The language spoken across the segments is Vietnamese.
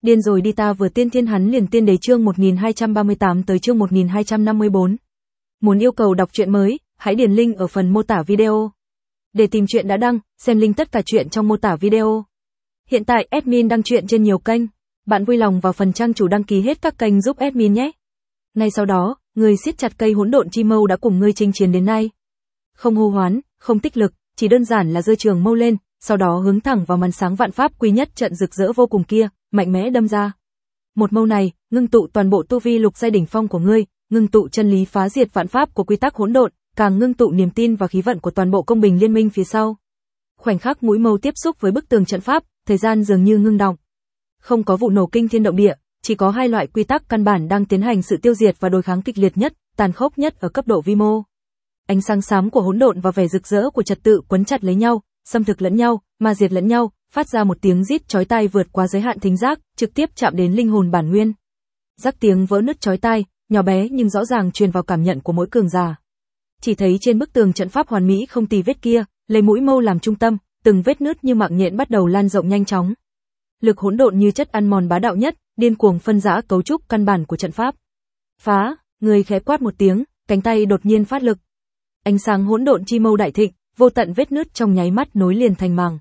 Điên rồi đi ta vừa tiên thiên hắn liền tiên đế chương 1238 tới chương 1254. Muốn yêu cầu đọc truyện mới, hãy điền link ở phần mô tả video. Để tìm truyện đã đăng, xem link tất cả truyện trong mô tả video. Hiện tại admin đăng truyện trên nhiều kênh, bạn vui lòng vào phần trang chủ đăng ký hết các kênh giúp admin nhé. Ngay sau đó, người siết chặt cây hỗn độn chi mâu đã cùng ngươi chinh chiến đến nay. Không hô hoán, không tích lực, chỉ đơn giản là giơ trường mâu lên, sau đó hướng thẳng vào màn sáng vạn pháp quy nhất trận rực rỡ vô cùng kia, mạnh mẽ đâm ra. Một mâu này, ngưng tụ toàn bộ tu vi lục giai đỉnh phong của ngươi, ngưng tụ chân lý phá diệt vạn pháp của quy tắc hỗn độn, càng ngưng tụ niềm tin và khí vận của toàn bộ công bình liên minh phía sau. Khoảnh khắc mũi mâu tiếp xúc với bức tường trận pháp, thời gian dường như ngưng đọng. Không có vụ nổ kinh thiên động địa, chỉ có hai loại quy tắc căn bản đang tiến hành sự tiêu diệt và đối kháng kịch liệt nhất, tàn khốc nhất ở cấp độ vi mô. Ánh sáng xám của hỗn độn và vẻ rực rỡ của trật tự quấn chặt lấy nhau, xâm thực lẫn nhau, ma diệt lẫn nhau, phát ra một tiếng rít chói tai vượt qua giới hạn thính giác, trực tiếp chạm đến linh hồn bản nguyên. Rắc tiếng vỡ nứt chói tai, nhỏ bé nhưng rõ ràng truyền vào cảm nhận của mỗi cường giả. Chỉ thấy trên bức tường trận pháp hoàn mỹ không tì vết kia, lấy mũi mâu làm trung tâm, từng vết nứt như mạng nhện bắt đầu lan rộng nhanh chóng. Lực hỗn độn như chất ăn mòn bá đạo nhất, điên cuồng phân rã cấu trúc căn bản của trận pháp. Phá, người khẽ quát một tiếng, cánh tay đột nhiên phát lực. Ánh sáng hỗn độn chi mâu đại thịnh, vô tận vết nứt trong nháy mắt nối liền thành màng.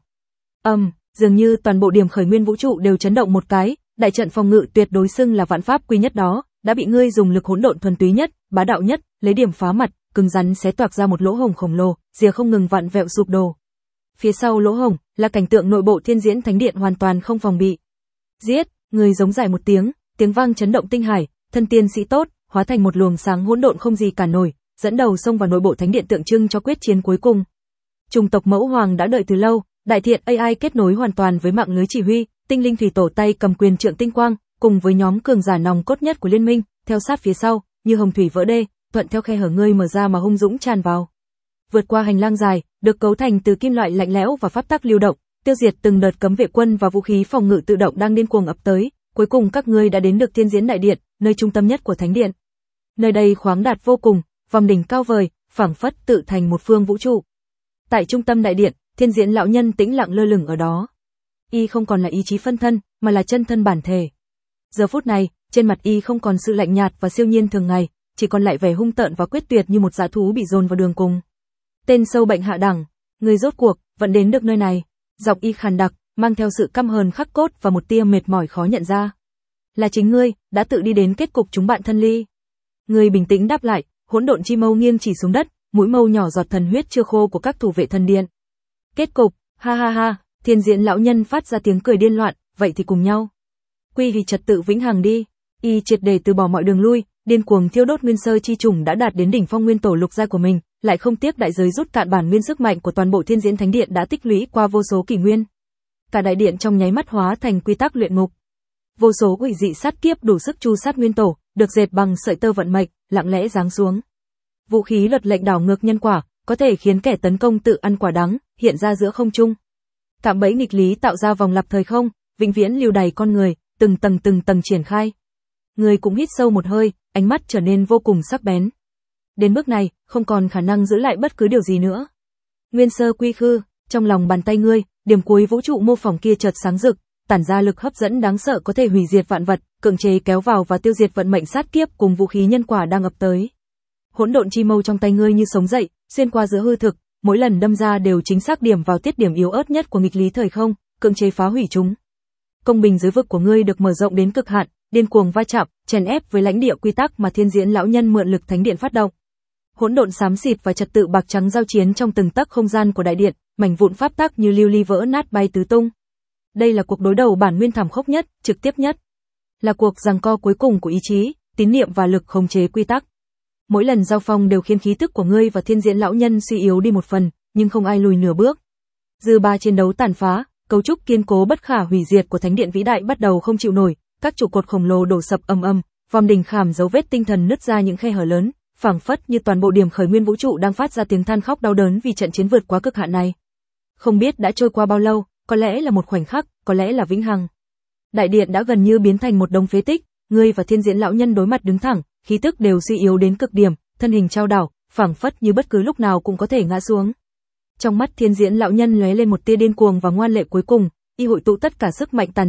Dường như toàn bộ điểm khởi nguyên vũ trụ đều chấn động một cái, đại trận phòng ngự tuyệt đối xưng là vạn pháp quy nhất đó, đã bị ngươi dùng lực hỗn độn thuần túy nhất, bá đạo nhất, lấy điểm phá mặt, cứng rắn xé toạc ra một lỗ hổng khổng lồ, rìa không ngừng vặn vẹo sụp đổ. Phía sau lỗ hổng là cảnh tượng nội bộ Thiên Diễn Thánh Điện hoàn toàn không phòng bị. Giết, người giống dài một tiếng, tiếng vang chấn động tinh hải, thân tiên sĩ tốt, hóa thành một luồng sáng hỗn độn không gì cản nổi, dẫn đầu xông vào nội bộ thánh điện tượng trưng cho quyết chiến cuối cùng. Chủng tộc Mẫu Hoàng đã đợi từ lâu, đại thiện AI kết nối hoàn toàn với mạng lưới chỉ huy, tinh linh thủy tổ tay cầm quyền trượng tinh quang, cùng với nhóm cường giả nòng cốt nhất của liên minh, theo sát phía sau, như hồng thủy vỡ đê, thuận theo khe hở ngươi mở ra mà hung dũng tràn vào. Vượt qua hành lang dài, được cấu thành từ kim loại lạnh lẽo và pháp tắc lưu động, tiêu diệt từng đợt cấm vệ quân và vũ khí phòng ngự tự động đang điên cuồng ập tới, cuối cùng các ngươi đã đến được Thiên Diễn Đại Điện, nơi trung tâm nhất của thánh điện. Nơi đây khoáng đạt vô cùng, vòng đỉnh cao vời, phảng phất tự thành một phương vũ trụ. Tại trung tâm đại điện, Thiên Diễn lão nhân tĩnh lặng lơ lửng ở đó. Y không còn là ý chí phân thân, mà là chân thân bản thể. Giờ phút này, trên mặt y không còn sự lạnh nhạt và siêu nhiên thường ngày, chỉ còn lại vẻ hung tợn và quyết tuyệt như một dã thú bị dồn vào đường cùng. Tên sâu bệnh hạ đẳng, người rốt cuộc vẫn đến được nơi này. Giọng y khàn đặc, mang theo sự căm hờn khắc cốt và một tia mệt mỏi khó nhận ra. Là chính ngươi đã tự đi đến kết cục chúng bạn thân ly. Ngươi bình tĩnh đáp lại, hỗn độn chi mâu nghiêng chỉ xuống đất, mũi mâu nhỏ giọt thần huyết chưa khô của các thủ vệ thần điện. Kết cục, ha ha ha, Thiên Diễn lão nhân phát ra tiếng cười điên loạn, vậy thì cùng nhau. Quy vì trật tự vĩnh hằng đi. Y triệt để từ bỏ mọi đường lui, điên cuồng thiêu đốt nguyên sơ chi trùng đã đạt đến đỉnh phong nguyên tổ lục giai của mình, lại không tiếc đại giới rút cạn bản nguyên sức mạnh của toàn bộ Thiên Diễn Thánh Điện đã tích lũy qua vô số kỷ nguyên. Cả đại điện trong nháy mắt hóa thành quy tắc luyện ngục. Vô số quỷ dị sát kiếp đủ sức tru sát nguyên tổ, được dệt bằng sợi tơ vận mệnh, lặng lẽ giáng xuống. Vũ khí luật lệnh đảo ngược nhân quả, có thể khiến kẻ tấn công tự ăn quả đắng, hiện ra giữa không trung. Cạm bẫy nghịch lý tạo ra vòng lặp thời không, vĩnh viễn lưu đày con người, từng tầng triển khai. Người cũng hít sâu một hơi, ánh mắt trở nên vô cùng sắc bén. Đến bước này, không còn khả năng giữ lại bất cứ điều gì nữa. Nguyên sơ quy khư, trong lòng bàn tay ngươi, điểm cuối vũ trụ mô phỏng kia chợt sáng rực, tản ra lực hấp dẫn đáng sợ có thể hủy diệt vạn vật, cưỡng chế kéo vào và tiêu diệt vận mệnh sát kiếp cùng vũ khí nhân quả đang ập tới. Hỗn độn chi mâu trong tay ngươi như sống dậy, xuyên qua giữa hư thực, mỗi lần đâm ra đều chính xác điểm vào tiết điểm yếu ớt nhất của nghịch lý thời không, cưỡng chế phá hủy chúng. Công bình giới vực của ngươi được mở rộng đến cực hạn, điên cuồng va chạm, chèn ép với lãnh địa quy tắc mà Thiên Diễn lão nhân mượn lực thánh điện phát động. Hỗn độn xám xịt và trật tự bạc trắng giao chiến trong từng tấc không gian của đại điện, mảnh vụn pháp tắc như lưu ly vỡ nát bay tứ tung. Đây là cuộc đối đầu bản nguyên thảm khốc nhất, trực tiếp nhất. Là cuộc giằng co cuối cùng của ý chí, tín niệm và lực khống chế quy tắc. Mỗi lần giao phong đều khiến khí tức của ngươi và Thiên Diễn lão nhân suy yếu đi một phần, nhưng không ai lùi nửa bước. Dư ba chiến đấu tàn phá, cấu trúc kiên cố bất khả hủy diệt của thánh điện vĩ đại bắt đầu không chịu nổi, các trụ cột khổng lồ đổ sập ầm ầm, vòm đỉnh khảm dấu vết tinh thần nứt ra những khe hở lớn, phảng phất như toàn bộ điểm khởi nguyên vũ trụ đang phát ra tiếng than khóc đau đớn vì trận chiến vượt quá cực hạn này. Không biết đã trôi qua bao lâu, có lẽ là một khoảnh khắc, có lẽ là vĩnh hằng. Đại điện đã gần như biến thành một đống phế tích, ngươi và Thiên Diễn lão nhân đối mặt đứng thẳng, khí tức đều suy yếu đến cực điểm, thân hình trao đảo, phảng phất như bất cứ lúc nào cũng có thể ngã xuống. Trong mắt Thiên Diễn lão nhân lóe lên một tia điên cuồng và ngoan lệ cuối cùng, y hội tụ tất cả sức mạnh tàn dư,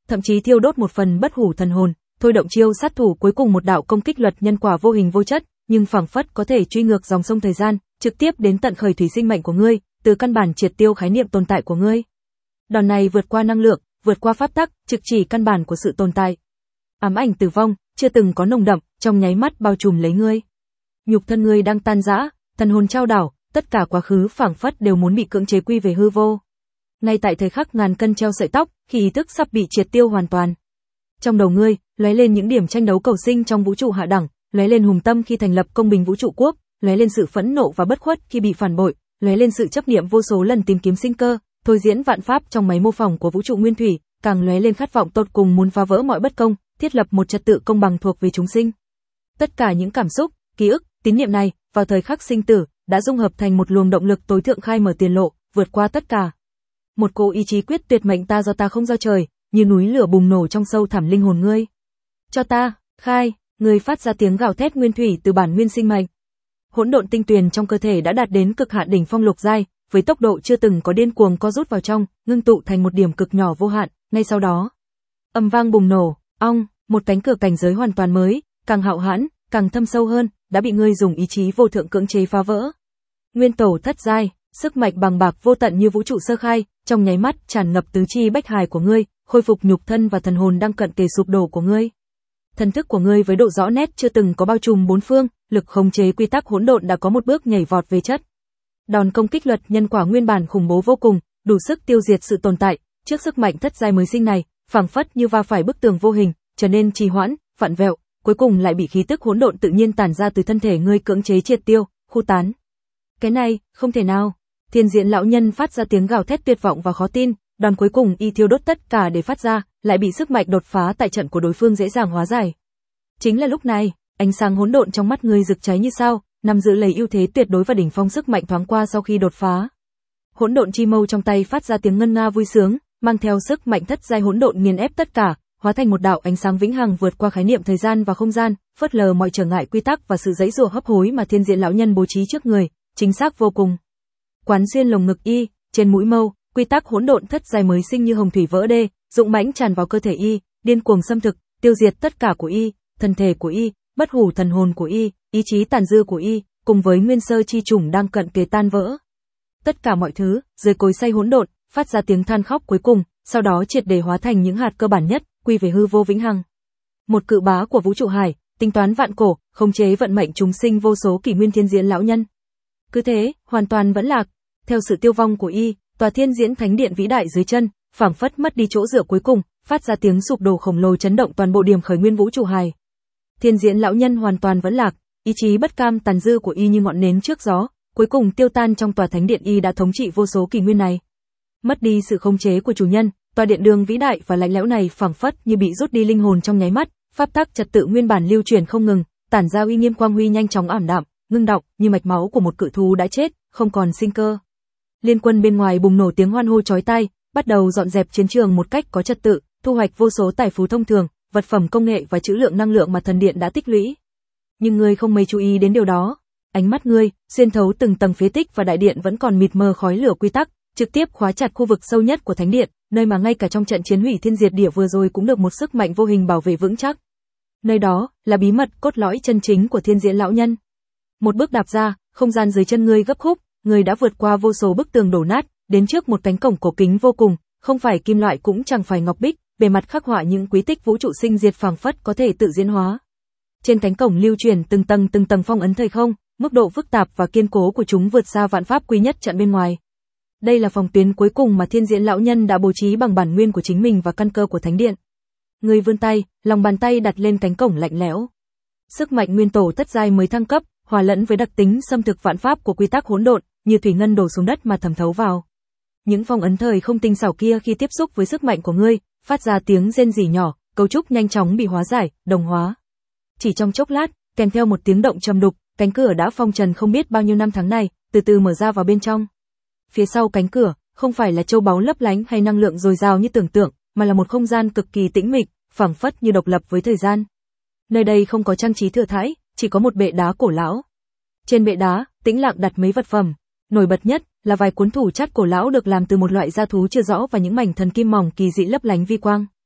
thậm chí thiêu đốt một phần bất hủ thần hồn, thôi động chiêu sát thủ cuối cùng một đạo công kích luật nhân quả vô hình vô chất, nhưng phảng phất có thể truy ngược dòng sông thời gian, trực tiếp đến tận khởi thủy sinh mệnh của ngươi, từ căn bản triệt tiêu khái niệm tồn tại của ngươi. Đòn này vượt qua năng lượng, vượt qua pháp tắc, trực chỉ căn bản của sự tồn tại. Ám ảnh tử vong, chưa từng có nồng đậm, trong nháy mắt bao trùm lấy ngươi. Nhục thân ngươi đang tan rã, thần hồn trao đảo, tất cả quá khứ phảng phất đều muốn bị cưỡng chế quy về hư vô. Ngay tại thời khắc ngàn cân treo sợi tóc, khi ý thức sắp bị triệt tiêu hoàn toàn. Trong đầu ngươi, lóe lên những điểm tranh đấu cầu sinh trong vũ trụ hạ đẳng, lóe lên hùng tâm khi thành lập công bình vũ trụ quốc, lóe lên sự phẫn nộ và bất khuất khi bị phản bội, lóe lên sự chấp niệm vô số lần tìm kiếm sinh cơ, thôi diễn vạn pháp trong máy mô phỏng của vũ trụ nguyên thủy, càng lóe lên khát vọng tột cùng muốn phá vỡ mọi bất công, thiết lập một trật tự công bằng thuộc về chúng sinh. Tất cả những cảm xúc, ký ức, tín niệm này, vào thời khắc sinh tử, đã dung hợp thành một luồng động lực tối thượng khai mở tiền lộ, vượt qua tất cả. Một cỗ ý chí quyết tuyệt mệnh ta do ta không do trời, như núi lửa bùng nổ trong sâu thẳm linh hồn ngươi. Cho ta, khai, ngươi phát ra tiếng gào thét nguyên thủy từ bản nguyên sinh mệnh. Hỗn độn tinh tuyền trong cơ thể đã đạt đến cực hạn đỉnh phong lục giai, với tốc độ chưa từng có điên cuồng co rút vào trong, ngưng tụ thành một điểm cực nhỏ vô hạn, ngay sau đó, âm vang bùng nổ, ong, một cánh cửa cảnh giới hoàn toàn mới, càng hạo hãn, càng thâm sâu hơn, đã bị ngươi dùng ý chí vô thượng cưỡng chế phá vỡ. Nguyên tổ thất giai, sức mạnh bằng bạc vô tận như vũ trụ sơ khai, trong nháy mắt tràn ngập tứ chi bách hài của ngươi, khôi phục nhục thân và thần hồn đang cận kề sụp đổ của ngươi. Thần thức của ngươi với độ rõ nét chưa từng có bao trùm bốn phương, lực khống chế quy tắc hỗn độn đã có một bước nhảy vọt về chất. Đòn công kích luật nhân quả nguyên bản khủng bố vô cùng, đủ sức tiêu diệt sự tồn tại, trước sức mạnh thất giai mới sinh này, phảng phất như va phải bức tường vô hình, trở nên trì hoãn, vặn vẹo, cuối cùng lại bị khí tức hỗn độn tự nhiên tản ra từ thân thể ngươi cưỡng chế triệt tiêu, khu tán. Cái này, không thể nào. Thiên Diễn lão nhân phát ra tiếng gào thét tuyệt vọng và khó tin, đòn cuối cùng y thiêu đốt tất cả để phát ra, lại bị sức mạnh đột phá tại trận của đối phương dễ dàng hóa giải. Chính là lúc này, ánh sáng hỗn độn trong mắt ngươi rực cháy như sao, nằm giữ lấy ưu thế tuyệt đối và đỉnh phong sức mạnh thoáng qua sau khi đột phá. Hỗn độn chi mâu trong tay phát ra tiếng ngân nga vui sướng, mang theo sức mạnh thất giai hỗn độn nghiền ép tất cả, hóa thành một đạo ánh sáng vĩnh hằng vượt qua khái niệm thời gian và không gian, phớt lờ mọi trở ngại quy tắc và sự giãy giụa hấp hối mà Thiên Diễn lão nhân bố trí trước người, chính xác vô cùng. Quán xuyên lồng ngực y, trên mũi mâu, quy tắc hỗn độn thất giai mới sinh như hồng thủy vỡ đê, dũng mãnh tràn vào cơ thể y, điên cuồng xâm thực, tiêu diệt tất cả của y, thân thể của y, bất hủ thần hồn của y, ý chí tàn dư của y, cùng với nguyên sơ chi chủng đang cận kề tan vỡ. Tất cả mọi thứ, dưới cối xay hỗn độn, phát ra tiếng than khóc cuối cùng, sau đó triệt để hóa thành những hạt cơ bản nhất, quy về hư vô vĩnh hằng. Một cự bá của vũ trụ hải, tính toán vạn cổ, khống chế vận mệnh chúng sinh vô số kỷ nguyên Thiên Diễn lão nhân. Cứ thế, hoàn toàn vẫn lạc, theo sự tiêu vong của y, tòa Thiên Diễn Thánh Điện vĩ đại dưới chân, phảng phất mất đi chỗ dựa cuối cùng, phát ra tiếng sụp đổ khổng lồ chấn động toàn bộ điểm khởi nguyên vũ trụ hải. Thiên Diễn lão nhân hoàn toàn vẫn lạc, ý chí bất cam tàn dư của y như ngọn nến trước gió, cuối cùng tiêu tan trong tòa thánh điện y đã thống trị vô số kỷ nguyên này. Mất đi sự khống chế của chủ nhân, tòa điện đường vĩ đại và lạnh lẽo này phảng phất như bị rút đi linh hồn trong nháy mắt, pháp tắc trật tự nguyên bản lưu chuyển không ngừng, tản ra uy nghiêm quang huy nhanh chóng ảm đạm, ngưng đọng như mạch máu của một cự thú đã chết, không còn sinh cơ. Liên quân bên ngoài bùng nổ tiếng hoan hô chói tai, bắt đầu dọn dẹp chiến trường một cách có trật tự, thu hoạch vô số tài phú thông thường, vật phẩm công nghệ và trữ lượng năng lượng mà thần điện đã tích lũy. Nhưng ngươi không mấy chú ý đến điều đó. Ánh mắt ngươi, xuyên thấu từng tầng phế tích và đại điện vẫn còn mịt mờ khói lửa quy tắc, trực tiếp khóa chặt khu vực sâu nhất của thánh điện, nơi mà ngay cả trong trận chiến hủy thiên diệt địa vừa rồi cũng được một sức mạnh vô hình bảo vệ vững chắc. Nơi đó là bí mật cốt lõi chân chính của Thiên Diễn lão nhân. Một bước đạp ra, không gian dưới chân ngươi gấp khúc, ngươi đã vượt qua vô số bức tường đổ nát, đến trước một cánh cổng cổ kính vô cùng, không phải kim loại cũng chẳng phải ngọc bích, bề mặt khắc họa những quý tích vũ trụ sinh diệt phảng phất có thể tự diễn hóa. Trên cánh cổng lưu truyền từng tầng phong ấn thời không, mức độ phức tạp và kiên cố của chúng vượt xa vạn pháp quy nhất trận bên ngoài. Đây là phòng tuyến cuối cùng mà Thiên Diễn lão nhân đã bố trí bằng bản nguyên của chính mình và căn cơ của thánh điện. Ngươi vươn tay, lòng bàn tay đặt lên cánh cổng lạnh lẽo. Sức mạnh nguyên tổ thất giai mới thăng cấp, hòa lẫn với đặc tính xâm thực vạn pháp của quy tắc hỗn độn, như thủy ngân đổ xuống đất mà thẩm thấu vào. Những phong ấn thời không tinh xảo kia khi tiếp xúc với sức mạnh của ngươi, phát ra tiếng rên rỉ nhỏ, cấu trúc nhanh chóng bị hóa giải, đồng hóa. Chỉ trong chốc lát, kèm theo một tiếng động trầm đục, cánh cửa đã phong trần không biết bao nhiêu năm tháng này, từ từ mở ra vào bên trong. Phía sau cánh cửa, không phải là châu báu lấp lánh hay năng lượng dồi dào như tưởng tượng, mà là một không gian cực kỳ tĩnh mịch, phảng phất như độc lập với thời gian. Nơi đây không có trang trí thừa thãi, chỉ có một bệ đá cổ lão. Trên bệ đá, tĩnh lặng đặt mấy vật phẩm, nổi bật nhất là vài cuốn thủ chắt cổ lão được làm từ một loại da thú chưa rõ và những mảnh thần kim mỏng kỳ dị lấp lánh vi quang.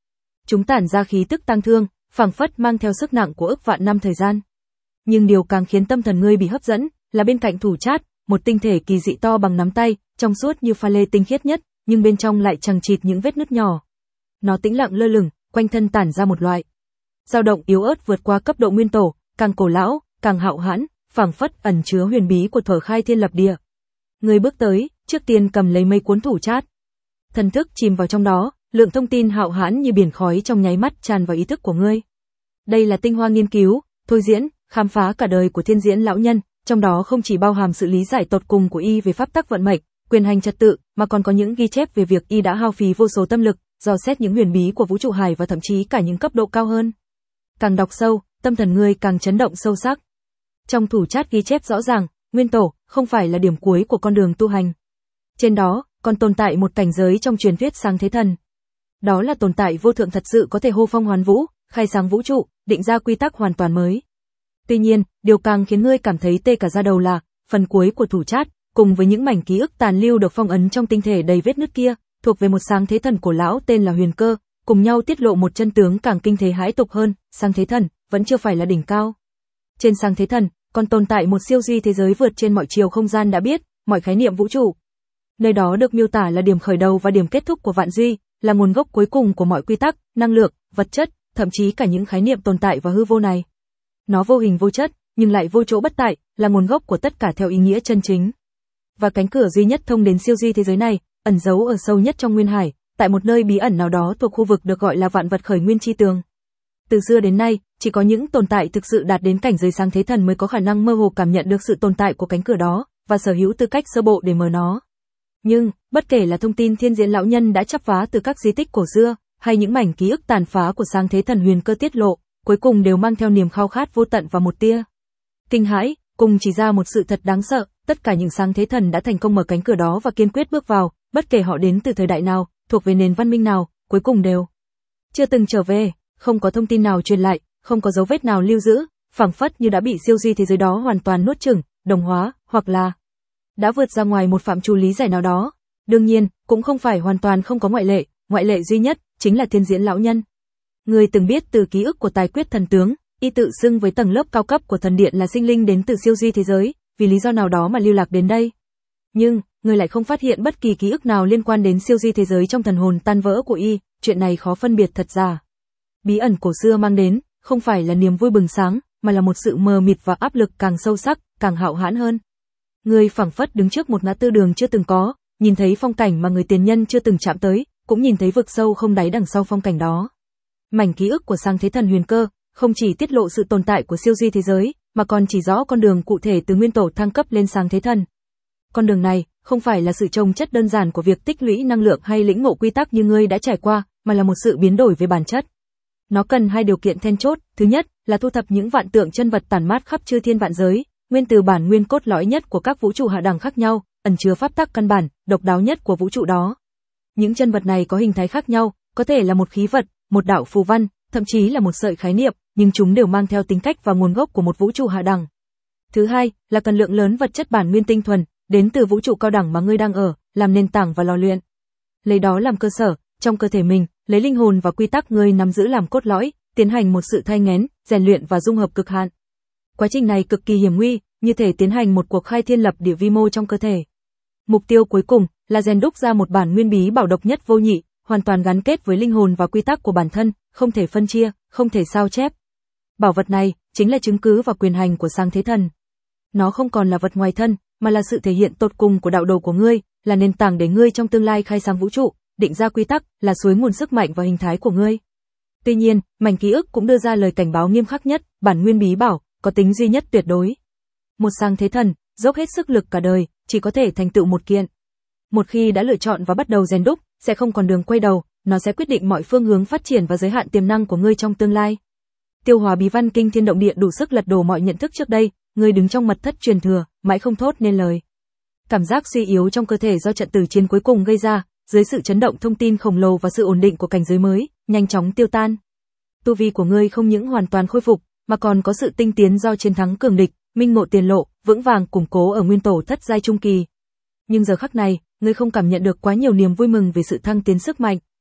chúng tản ra khí tức tang thương, phảng phất mang theo sức nặng của ức vạn năm thời gian. Nhưng điều càng khiến tâm thần ngươi bị hấp dẫn, là bên cạnh thủ chát, một tinh thể kỳ dị to bằng nắm tay, trong suốt như pha lê tinh khiết nhất, nhưng bên trong lại chằng chịt những vết nứt nhỏ. Nó tĩnh lặng lơ lửng, quanh thân tản ra một loại dao động yếu ớt vượt qua cấp độ nguyên tổ, càng cổ lão, càng hạo hãn, phảng phất ẩn chứa huyền bí của thuở khai thiên lập địa. Ngươi bước tới, trước tiên cầm lấy mấy cuốn thủ chát. Thần thức chìm vào trong đó, lượng thông tin hạo hãn như biển khói trong nháy mắt tràn vào ý thức của ngươi. Đây là tinh hoa nghiên cứu, thôi diễn, khám phá cả đời của Thiên Diễn lão nhân, trong đó không chỉ bao hàm sự lý giải tột cùng của y về pháp tắc vận mệnh, quyền hành trật tự, mà còn có những ghi chép về việc y đã hao phí vô số tâm lực, dò xét những huyền bí của vũ trụ hải và thậm chí cả những cấp độ cao hơn. Càng đọc sâu, tâm thần ngươi càng chấn động sâu sắc. Trong thủ chát ghi chép rõ ràng, nguyên tổ không phải là điểm cuối của con đường tu hành. Trên đó, còn tồn tại một cảnh giới trong truyền thuyết sáng thế thần. Đó là tồn tại vô thượng thật sự có thể hô phong hoán vũ, khai sáng vũ trụ, định ra quy tắc hoàn toàn mới. Tuy nhiên, điều càng khiến ngươi cảm thấy tê cả da đầu là, phần cuối của thủ chát, cùng với những mảnh ký ức tàn lưu được phong ấn trong tinh thể đầy vết nứt kia, thuộc về một sáng thế thần cổ lão tên là Huyền Cơ, cùng nhau tiết lộ một chân tướng càng kinh thế hãi tục hơn, sáng thế thần vẫn chưa phải là đỉnh cao. Trên sáng thế thần, còn tồn tại một siêu duy thế giới vượt trên mọi chiều không gian đã biết, mọi khái niệm vũ trụ. Nơi đó được miêu tả là điểm khởi đầu và điểm kết thúc của vạn duy, là nguồn gốc cuối cùng của mọi quy tắc, năng lượng, vật chất, thậm chí cả những khái niệm tồn tại và hư vô này. Nó vô hình vô chất, nhưng lại vô chỗ bất tại, là nguồn gốc của tất cả theo ý nghĩa chân chính. Và cánh cửa duy nhất thông đến siêu duy thế giới này, ẩn giấu ở sâu nhất trong nguyên hải, tại một nơi bí ẩn nào đó thuộc khu vực được gọi là vạn vật khởi nguyên chi tường. Từ xưa đến nay, chỉ có những tồn tại thực sự đạt đến cảnh giới sáng thế thần mới có khả năng mơ hồ cảm nhận được sự tồn tại của cánh cửa đó, và sở hữu tư cách sơ bộ để mở nó. Nhưng, bất kể là thông tin Thiên Diễn lão nhân đã chắp vá từ các di tích cổ xưa, hay những mảnh ký ức tàn phá của sáng thế thần Huyền Cơ tiết lộ, cuối cùng đều mang theo niềm khao khát vô tận và một tia kinh hãi, cùng chỉ ra một sự thật đáng sợ, tất cả những sáng thế thần đã thành công mở cánh cửa đó và kiên quyết bước vào, bất kể họ đến từ thời đại nào, thuộc về nền văn minh nào, cuối cùng đều chưa từng trở về, không có thông tin nào truyền lại, không có dấu vết nào lưu giữ, phảng phất như đã bị siêu duy thế giới đó hoàn toàn nuốt chửng, đồng hóa, hoặc là đã vượt ra ngoài một phạm trù lý giải nào đó. Đương nhiên, cũng không phải hoàn toàn không có ngoại lệ duy nhất chính là Thiên Diễn lão nhân. Người từng biết từ ký ức của Tài Quyết thần tướng, y tự xưng với tầng lớp cao cấp của thần điện là sinh linh đến từ siêu duy thế giới, vì lý do nào đó mà lưu lạc đến đây. Nhưng, người lại không phát hiện bất kỳ ký ức nào liên quan đến siêu duy thế giới trong thần hồn tan vỡ của y, chuyện này khó phân biệt thật giả. Bí ẩn cổ xưa mang đến, không phải là niềm vui bừng sáng, mà là một sự mờ mịt và áp lực càng sâu sắc, càng hạo hãn hơn. Người phảng phất đứng trước một ngã tư đường chưa từng có, nhìn thấy phong cảnh mà người tiền nhân chưa từng chạm tới, cũng nhìn thấy vực sâu không đáy đằng sau phong cảnh đó. Mảnh ký ức của sáng thế thần Huyền Cơ, không chỉ tiết lộ sự tồn tại của siêu duy thế giới, mà còn chỉ rõ con đường cụ thể từ nguyên tổ thăng cấp lên sáng thế thần. Con đường này, không phải là sự trồng chất đơn giản của việc tích lũy năng lượng hay lĩnh ngộ quy tắc như ngươi đã trải qua, mà là một sự biến đổi về bản chất. Nó cần hai điều kiện then chốt, thứ nhất là thu thập những vạn tượng chân vật tản mát khắp chư thiên vạn giới, nguyên từ bản nguyên cốt lõi nhất của các vũ trụ hạ đẳng khác nhau, ẩn chứa pháp tắc căn bản, độc đáo nhất của vũ trụ đó. Những chân vật này có hình thái khác nhau, có thể là một khí vật, một đạo phù văn, thậm chí là một sợi khái niệm, nhưng chúng đều mang theo tính cách và nguồn gốc của một vũ trụ hạ đẳng. Thứ hai là cần lượng lớn vật chất bản nguyên tinh thuần, đến từ vũ trụ cao đẳng mà ngươi đang ở, làm nền tảng và lò luyện. Lấy đó làm cơ sở, trong cơ thể mình, lấy linh hồn và quy tắc ngươi nắm giữ làm cốt lõi, tiến hành một sự thay nghén, rèn luyện và dung hợp cực hạn. Quá trình này cực kỳ hiểm nguy, như thể tiến hành một cuộc khai thiên lập địa vi mô trong cơ thể. Mục tiêu cuối cùng là rèn đúc ra một bản nguyên bí bảo độc nhất vô nhị, hoàn toàn gắn kết với linh hồn và quy tắc của bản thân, không thể phân chia, không thể sao chép. Bảo vật này chính là chứng cứ và quyền hành của sáng thế thần. Nó không còn là vật ngoài thân, mà là sự thể hiện tột cùng của đạo đồ của ngươi, là nền tảng để ngươi trong tương lai khai sáng vũ trụ, định ra quy tắc, là suối nguồn sức mạnh và hình thái của ngươi. Tuy nhiên, mảnh ký ức cũng đưa ra lời cảnh báo nghiêm khắc nhất, bản nguyên bí bảo có tính duy nhất tuyệt đối. Một sáng thế thần dốc hết sức lực cả đời, chỉ có thể thành tựu một kiện. Một khi đã lựa chọn và bắt đầu rèn đúc, sẽ không còn đường quay đầu, nó sẽ quyết định mọi phương hướng phát triển và giới hạn tiềm năng của ngươi trong tương lai. Tiêu hóa bí văn kinh thiên động địa đủ sức lật đổ mọi nhận thức trước đây, ngươi đứng trong mật thất truyền thừa, mãi không thốt nên lời. Cảm giác suy yếu trong cơ thể do trận tử chiến cuối cùng gây ra, dưới sự chấn động thông tin khổng lồ và sự ổn định của cảnh giới mới, nhanh chóng tiêu tan. Tu vi của ngươi không những hoàn toàn khôi phục, mà còn có sự tinh tiến do chiến thắng cường địch, minh ngộ tiền lộ, vững vàng củng cố ở nguyên tổ thất giai trung kỳ. Nhưng giờ khắc này, ngươi không cảm nhận được quá nhiều niềm vui mừng về sự thăng tiến sức mạnh.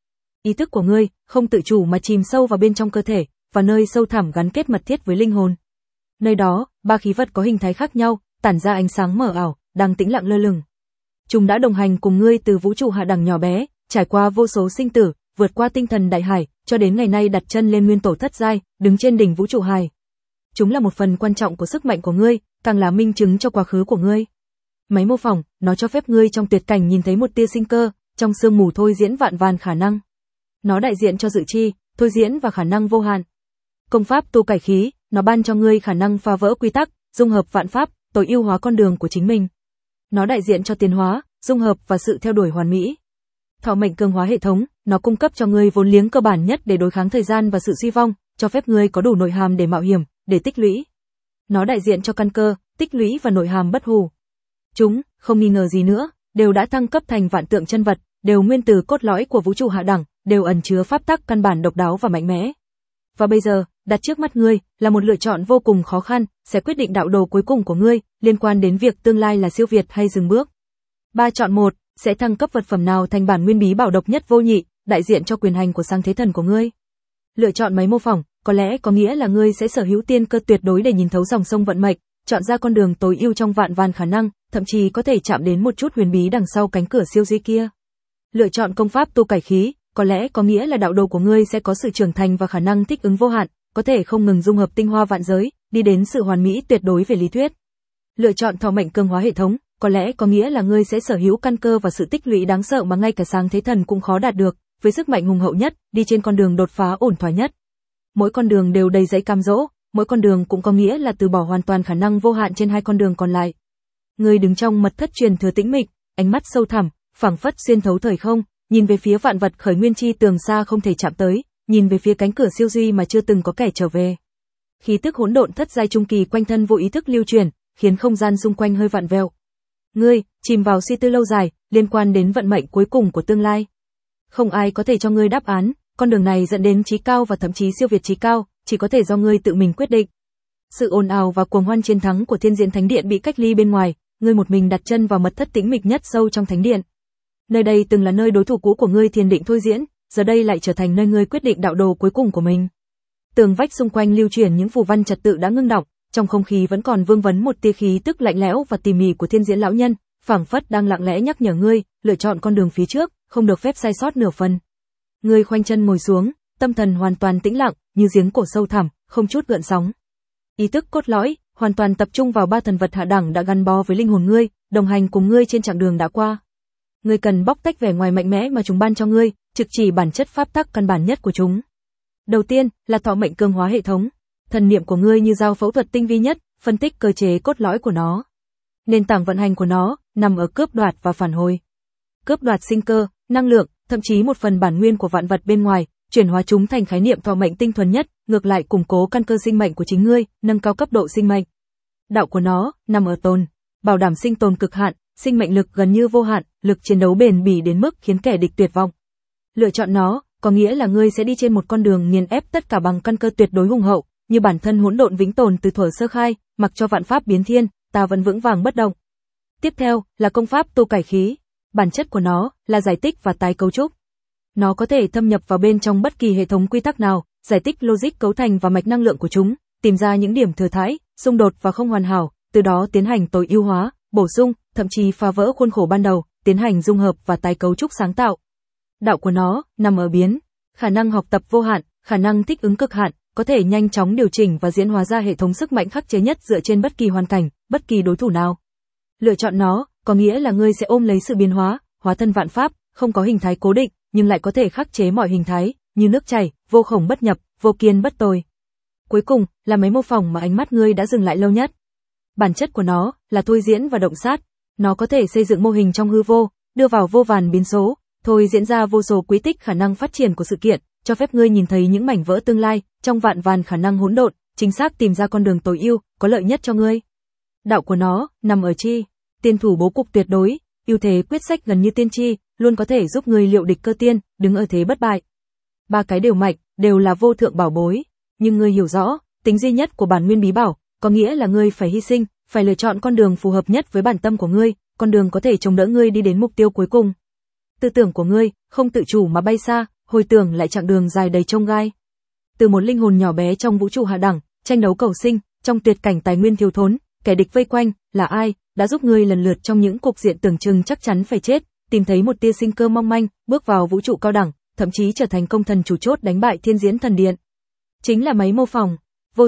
Ý thức của ngươi không tự chủ mà chìm sâu vào bên trong cơ thể, vào nơi sâu thẳm gắn kết mật thiết với linh hồn. Nơi đó, ba khí vật có hình thái khác nhau, tản ra ánh sáng mờ ảo, đang tĩnh lặng lơ lửng. Chúng đã đồng hành cùng ngươi từ vũ trụ hạ đẳng nhỏ bé, trải qua vô số sinh tử, vượt qua tinh thần đại hải, cho đến ngày nay đặt chân lên nguyên tổ thất giai, đứng trên đỉnh vũ trụ hải. Chúng là một phần quan trọng của sức mạnh của ngươi, càng là minh chứng cho quá khứ của ngươi. Máy mô phỏng, nó cho phép ngươi trong tuyệt cảnh nhìn thấy một tia sinh cơ, trong sương mù thôi diễn vạn vàn khả năng. Nó đại diện cho dự chi, thôi diễn và khả năng vô hạn. Công pháp tu cải khí, nó ban cho ngươi khả năng phá vỡ quy tắc, dung hợp vạn pháp, tối ưu hóa con đường của chính mình. Nó đại diện cho tiến hóa, dung hợp và sự theo đuổi hoàn mỹ. Thọ mệnh cường hóa hệ thống, nó cung cấp cho ngươi vốn liếng cơ bản nhất để đối kháng thời gian và sự suy vong, cho phép ngươi có đủ nội hàm để mạo hiểm, để tích lũy. Nó đại diện cho căn cơ, tích lũy và nội hàm bất hủ. Chúng, không nghi ngờ gì nữa, đều đã thăng cấp thành vạn tượng chân vật, đều nguyên từ cốt lõi của vũ trụ hạ đẳng, đều ẩn chứa pháp tắc căn bản độc đáo và mạnh mẽ. Và bây giờ, đặt trước mắt ngươi là một lựa chọn vô cùng khó khăn, sẽ quyết định đạo đồ cuối cùng của ngươi, liên quan đến việc tương lai là siêu việt hay dừng bước. 3 chọn 1, sẽ thăng cấp vật phẩm nào thành bản nguyên bí bảo độc nhất vô nhị, đại diện cho quyền hành của sáng thế thần của ngươi. Lựa chọn máy mô phỏng, có lẽ có nghĩa là ngươi sẽ sở hữu tiên cơ tuyệt đối để nhìn thấu dòng sông vận mệnh, chọn ra con đường tối ưu trong vạn vàn khả năng, thậm chí có thể chạm đến một chút huyền bí đằng sau cánh cửa siêu duy kia. Lựa chọn công pháp tu cải khí, có lẽ có nghĩa là đạo đồ của ngươi sẽ có sự trưởng thành và khả năng thích ứng vô hạn, có thể không ngừng dung hợp tinh hoa vạn giới, đi đến sự hoàn mỹ tuyệt đối về lý thuyết. Lựa chọn thọ mệnh cường hóa hệ thống, có lẽ có nghĩa là ngươi sẽ sở hữu căn cơ và sự tích lũy đáng sợ mà ngay cả sáng thế thần cũng khó đạt được, với sức mạnh hùng hậu nhất, đi trên con đường đột phá ổn thỏa nhất. Mỗi con đường đều đầy dẫy cam dỗ, mỗi con đường cũng có nghĩa là từ bỏ hoàn toàn khả năng vô hạn trên hai con đường còn lại. Ngươi đứng trong mật thất truyền thừa tĩnh mịch, ánh mắt sâu thẳm, phảng phất xuyên thấu thời không, nhìn về phía vạn vật khởi nguyên chi tường xa không thể chạm tới, nhìn về phía cánh cửa siêu duy mà chưa từng có kẻ trở về. Khí tức hỗn độn thất giai trung kỳ quanh thân vô ý thức lưu truyền, khiến không gian xung quanh hơi vặn vẹo. Ngươi chìm vào suy tư lâu dài, liên quan đến vận mệnh cuối cùng của tương lai. Không ai có thể cho ngươi đáp án, con đường này dẫn đến chí cao và thậm chí siêu việt chí cao, chỉ có thể do ngươi tự mình quyết định. Sự ồn ào và cuồng hoan chiến thắng của Thiên Diễn Thánh Điện bị cách ly bên ngoài, ngươi một mình đặt chân vào mật thất tĩnh mịch nhất sâu trong thánh điện. Nơi đây từng là nơi đối thủ cũ của ngươi thiền định thôi diễn, giờ đây lại trở thành nơi ngươi quyết định đạo đồ cuối cùng của mình. Tường vách xung quanh lưu truyền những phù văn trật tự đã ngưng đọng, trong không khí vẫn còn vương vấn một tia khí tức lạnh lẽo và tỉ mỉ của Thiên Diễn lão nhân, phảng phất đang lặng lẽ nhắc nhở ngươi, lựa chọn con đường phía trước, không được phép sai sót nửa phần. Ngươi khoanh chân ngồi xuống, tâm thần hoàn toàn tĩnh lặng, như giếng cổ sâu thẳm, không chút gợn sóng. Ý thức cốt lõi, hoàn toàn tập trung vào ba thần vật hạ đẳng đã gắn bó với linh hồn ngươi, đồng hành cùng ngươi trên chặng đường đã qua. Ngươi cần bóc tách vẻ ngoài mạnh mẽ mà chúng ban cho ngươi, trực chỉ bản chất pháp tắc căn bản nhất của chúng. Đầu tiên là thọ mệnh cường hóa hệ thống. Thần niệm của ngươi như dao phẫu thuật tinh vi nhất, phân tích cơ chế cốt lõi của nó. Nền tảng vận hành của nó nằm ở cướp đoạt và phản hồi. Cướp đoạt sinh cơ, năng lượng, thậm chí một phần bản nguyên của vạn vật bên ngoài, chuyển hóa chúng thành khái niệm thọ mệnh tinh thuần nhất, ngược lại củng cố căn cơ sinh mệnh của chính ngươi, nâng cao cấp độ sinh mệnh. Đạo của nó nằm ở tồn, bảo đảm sinh tồn cực hạn, sinh mệnh lực gần như vô hạn, lực chiến đấu bền bỉ đến mức khiến kẻ địch tuyệt vọng. Lựa chọn nó, có nghĩa là ngươi sẽ đi trên một con đường nghiền ép tất cả bằng căn cơ tuyệt đối hùng hậu, như bản thân hỗn độn vĩnh tồn từ thuở sơ khai, mặc cho vạn pháp biến thiên, ta vẫn vững vàng bất động. Tiếp theo là công pháp tu cải khí. Bản chất của nó là giải tích và tái cấu trúc. Nó có thể thâm nhập vào bên trong bất kỳ hệ thống quy tắc nào, giải tích logic cấu thành và mạch năng lượng của chúng, tìm ra những điểm thừa thãi, xung đột và không hoàn hảo, từ đó tiến hành tối ưu hóa, bổ sung, thậm chí phá vỡ khuôn khổ ban đầu, tiến hành dung hợp và tái cấu trúc sáng tạo. Đạo của nó nằm ở biến, khả năng học tập vô hạn, khả năng thích ứng cực hạn, có thể nhanh chóng điều chỉnh và diễn hóa ra hệ thống sức mạnh khắc chế nhất dựa trên bất kỳ hoàn cảnh, bất kỳ đối thủ nào. Lựa chọn nó, có nghĩa là ngươi sẽ ôm lấy sự biến hóa, hóa thân vạn pháp, không có hình thái cố định, nhưng lại có thể khắc chế mọi hình thái, như nước chảy, vô khổng bất nhập, vô kiên bất tồi. Cuối cùng, là máy mô phỏng mà ánh mắt ngươi đã dừng lại lâu nhất. Bản chất của nó là thôi diễn và động sát. Nó có thể xây dựng mô hình trong hư vô, đưa vào vô vàn biến số, thôi diễn ra vô số quy tích khả năng phát triển của sự kiện, cho phép ngươi nhìn thấy những mảnh vỡ tương lai, trong vạn vàn khả năng hỗn độn, chính xác tìm ra con đường tối ưu, có lợi nhất cho ngươi. Đạo của nó nằm ở chi, tiên thủ bố cục tuyệt đối, ưu thế quyết sách gần như tiên tri, luôn có thể giúp ngươi liệu địch cơ tiên, đứng ở thế bất bại. Ba cái đều mạnh, đều là vô thượng bảo bối, nhưng ngươi hiểu rõ, tính duy nhất của bản nguyên bí bảo, có nghĩa là ngươi phải hy sinh, phải lựa chọn con đường phù hợp nhất với bản tâm của ngươi, con đường có thể chống đỡ ngươi đi đến mục tiêu cuối cùng. Tư tưởng của ngươi không tự chủ mà bay xa, hồi tưởng lại chặng đường dài đầy chông gai. Từ một linh hồn nhỏ bé trong vũ trụ hạ đẳng, tranh đấu cầu sinh, trong tuyệt cảnh tài nguyên thiếu thốn, kẻ địch vây quanh, là ai đã giúp ngươi lần lượt trong những cục diện tưởng chừng chắc chắn phải chết, tìm thấy một tia sinh cơ mong manh, bước vào vũ trụ cao đẳng, thậm chí trở thành công thần chủ chốt đánh bại Thiên Diễn Thần Điện. Chính là máy mô phỏng, vô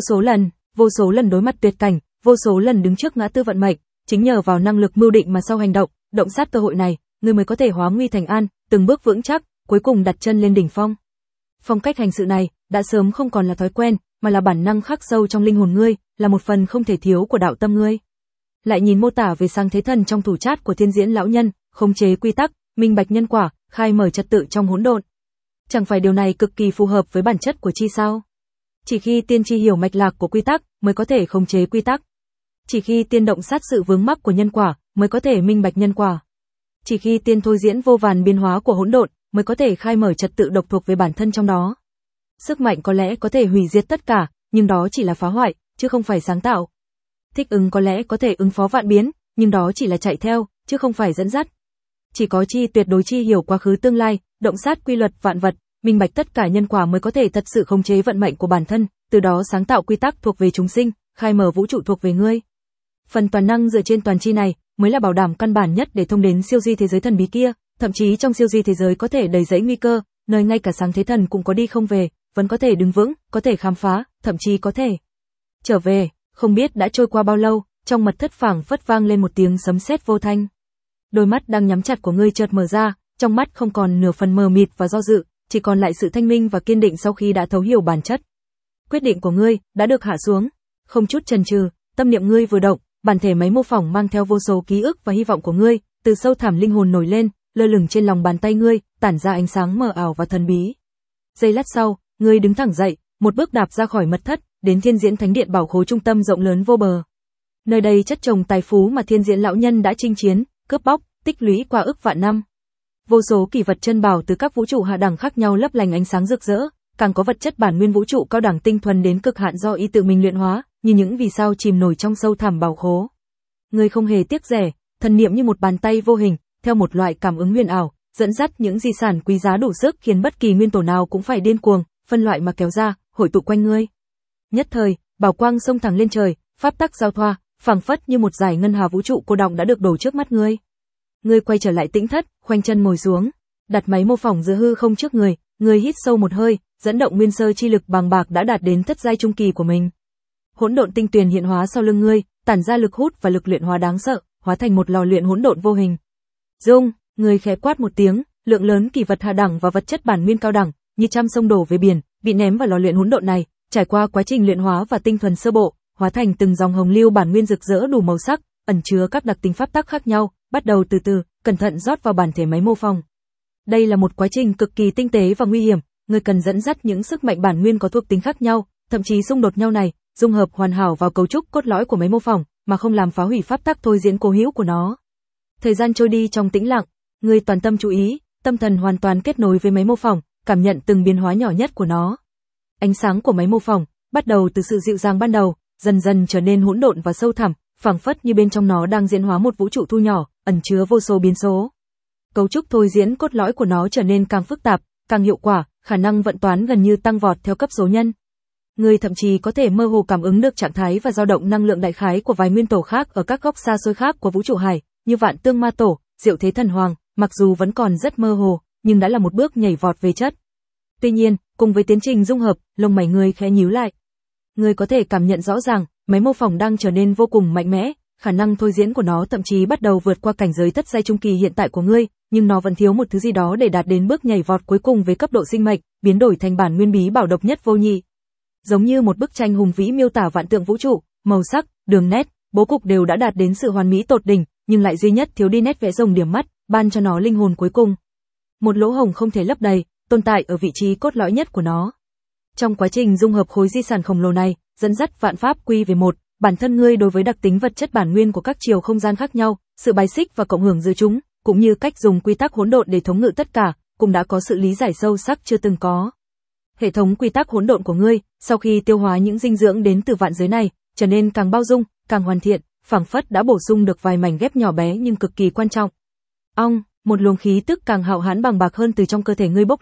số lần đối mặt tuyệt cảnh, vô số lần đứng trước ngã tư vận mệnh, chính nhờ vào năng lực mưu định mà sau hành động, động sát cơ hội này, ngươi mới có thể hóa nguy thành an, từng bước vững chắc, cuối cùng đặt chân lên đỉnh phong. Phong cách hành sự này đã sớm không còn là thói quen, mà là bản năng khắc sâu trong linh hồn ngươi, là một phần không thể thiếu của đạo tâm ngươi. Lại nhìn mô tả về Sáng Thế Thần trong thủ chát của Thiên Diễn lão nhân, khống chế quy tắc, minh bạch nhân quả, khai mở trật tự trong hỗn độn. Chẳng phải điều này cực kỳ phù hợp với bản chất của chi sao? Chỉ khi tiên tri hiểu mạch lạc của quy tắc, mới có thể khống chế quy tắc. Chỉ khi tiên động sát sự vướng mắc của nhân quả, mới có thể minh bạch nhân quả. Chỉ khi tiên thôi diễn vô vàn biến hóa của hỗn độn, mới có thể khai mở trật tự độc thuộc về bản thân trong đó. Sức mạnh có lẽ có thể hủy diệt tất cả, nhưng đó chỉ là phá hoại, chứ không phải sáng tạo. Thích ứng có lẽ có thể ứng phó vạn biến, nhưng đó chỉ là chạy theo, chứ không phải dẫn dắt. Chỉ có chi tuyệt đối chi hiểu quá khứ tương lai, động sát quy luật vạn vật, minh bạch tất cả nhân quả mới có thể thật sự khống chế vận mệnh của bản thân, từ đó sáng tạo quy tắc thuộc về chúng sinh, khai mở vũ trụ thuộc về ngươi. Phần toàn năng dựa trên toàn chi này mới là bảo đảm căn bản nhất để thông đến siêu di thế giới thần bí kia, thậm chí trong siêu di thế giới có thể đầy rẫy nguy cơ, nơi ngay cả Sáng Thế Thần cũng có đi không về, vẫn có thể đứng vững, có thể khám phá, thậm chí có thể trở về. Không biết đã trôi qua bao lâu, trong mật thất phảng phất vang lên một tiếng sấm sét vô thanh. Đôi mắt đang nhắm chặt của ngươi chợt mở ra, trong mắt không còn nửa phần mờ mịt và do dự, chỉ còn lại sự thanh minh và kiên định sau khi đã thấu hiểu bản chất. Quyết định của ngươi đã được hạ xuống, không chút chần chừ, tâm niệm ngươi vừa động, bản thể máy mô phỏng mang theo vô số ký ức và hy vọng của ngươi, từ sâu thẳm linh hồn nổi lên, lơ lửng trên lòng bàn tay ngươi, tản ra ánh sáng mờ ảo và thần bí. Giây lát sau, ngươi đứng thẳng dậy, một bước đạp ra khỏi mật thất, đến Thiên Diễn Thánh Điện bảo khố trung tâm rộng lớn vô bờ. Nơi đây chất chồng tài phú mà Thiên Diễn lão nhân đã chinh chiến, cướp bóc, tích lũy qua ức vạn năm. Vô số kỳ vật chân bảo từ các vũ trụ hạ đẳng khác nhau lấp lánh ánh sáng rực rỡ, càng có vật chất bản nguyên vũ trụ cao đẳng tinh thuần đến cực hạn do ý tự mình luyện hóa, như những vì sao chìm nổi trong sâu thẳm bảo khố. Ngươi không hề tiếc rẻ, thần niệm như một bàn tay vô hình, theo một loại cảm ứng huyền ảo, dẫn dắt những di sản quý giá đủ sức khiến bất kỳ nguyên tổ nào cũng phải điên cuồng, phân loại mà kéo ra, hội tụ quanh ngươi. Nhất thời, bảo quang xông thẳng lên trời, pháp tắc giao thoa, phảng phất như một dải ngân hà vũ trụ cô đọng đã được đổ trước mắt ngươi. Ngươi quay trở lại tĩnh thất, khoanh chân ngồi xuống, đặt máy mô phỏng giữa hư không trước người, ngươi hít sâu một hơi, dẫn động nguyên sơ chi lực bàng bạc đã đạt đến thất giai trung kỳ của mình. Hỗn độn tinh tuyền hiện hóa sau lưng ngươi, tản ra lực hút và lực luyện hóa đáng sợ, hóa thành một lò luyện hỗn độn vô hình. Dung, ngươi khẽ quát một tiếng, lượng lớn kỳ vật hạ đẳng và vật chất bản nguyên cao đẳng, như trăm sông đổ về biển, bị ném vào lò luyện hỗn độn này, trải qua quá trình luyện hóa và tinh thuần sơ bộ, hóa thành từng dòng hồng lưu bản nguyên rực rỡ đủ màu sắc, ẩn chứa các đặc tính pháp tắc khác nhau, bắt đầu từ từ, cẩn thận rót vào bản thể máy mô phỏng. Đây là một quá trình cực kỳ tinh tế và nguy hiểm, ngươi cần dẫn dắt những sức mạnh bản nguyên có thuộc tính khác nhau, thậm chí xung đột nhau này, dung hợp hoàn hảo vào cấu trúc cốt lõi của máy mô phỏng, mà không làm phá hủy pháp tắc thôi diễn cố hữu của nó. Thời gian trôi đi trong tĩnh lặng, ngươi toàn tâm chú ý, tâm thần hoàn toàn kết nối với máy mô phỏng, cảm nhận từng biến hóa nhỏ nhất của nó. Ánh sáng của máy mô phỏng bắt đầu từ sự dịu dàng ban đầu, dần dần trở nên hỗn độn và sâu thẳm, phảng phất như bên trong nó đang diễn hóa một vũ trụ thu nhỏ, ẩn chứa vô số biến số. Cấu trúc thôi diễn cốt lõi của nó trở nên càng phức tạp, càng hiệu quả, khả năng vận toán gần như tăng vọt theo cấp số nhân. Ngươi thậm chí có thể mơ hồ cảm ứng được trạng thái và dao động năng lượng đại khái của vài nguyên tổ khác ở các góc xa xôi khác của vũ trụ hải, như Vạn Tương Ma Tổ, Diệu Thế Thần Hoàng, mặc dù vẫn còn rất mơ hồ, nhưng đã là một bước nhảy vọt về chất. Tuy nhiên, cùng với tiến trình dung hợp, lông mày ngươi khẽ nhíu lại. Ngươi có thể cảm nhận rõ ràng, máy mô phỏng đang trở nên vô cùng mạnh mẽ, khả năng thôi diễn của nó thậm chí bắt đầu vượt qua cảnh giới thất giai trung kỳ hiện tại của ngươi, nhưng nó vẫn thiếu một thứ gì đó để đạt đến bước nhảy vọt cuối cùng với cấp độ sinh mệnh, biến đổi thành bản nguyên bí bảo độc nhất vô nhị. Giống như một bức tranh hùng vĩ miêu tả vạn tượng vũ trụ, màu sắc, đường nét, bố cục đều đã đạt đến sự hoàn mỹ tột đỉnh, nhưng lại duy nhất thiếu đi nét vẽ rồng điểm mắt, ban cho nó linh hồn cuối cùng. Một lỗ hổng không thể lấp đầy, tồn tại ở vị trí cốt lõi nhất của nó. Trong quá trình dung hợp khối di sản khổng lồ này, dẫn dắt vạn pháp quy về một, bản thân ngươi đối với đặc tính vật chất bản nguyên của các chiều không gian khác nhau, sự bài xích và cộng hưởng giữa chúng, cũng như cách dùng quy tắc hỗn độn để thống ngự tất cả, cũng đã có sự lý giải sâu sắc chưa từng có. Hệ thống quy tắc hỗn độn của ngươi, sau khi tiêu hóa những dinh dưỡng đến từ vạn giới này, trở nên càng bao dung, càng hoàn thiện, phảng phất đã bổ sung được vài mảnh ghép nhỏ bé nhưng cực kỳ quan trọng. Ong, một luồng khí tức càng hạo hãn bằng bạc hơn từ trong cơ thể ngươi bốc lên,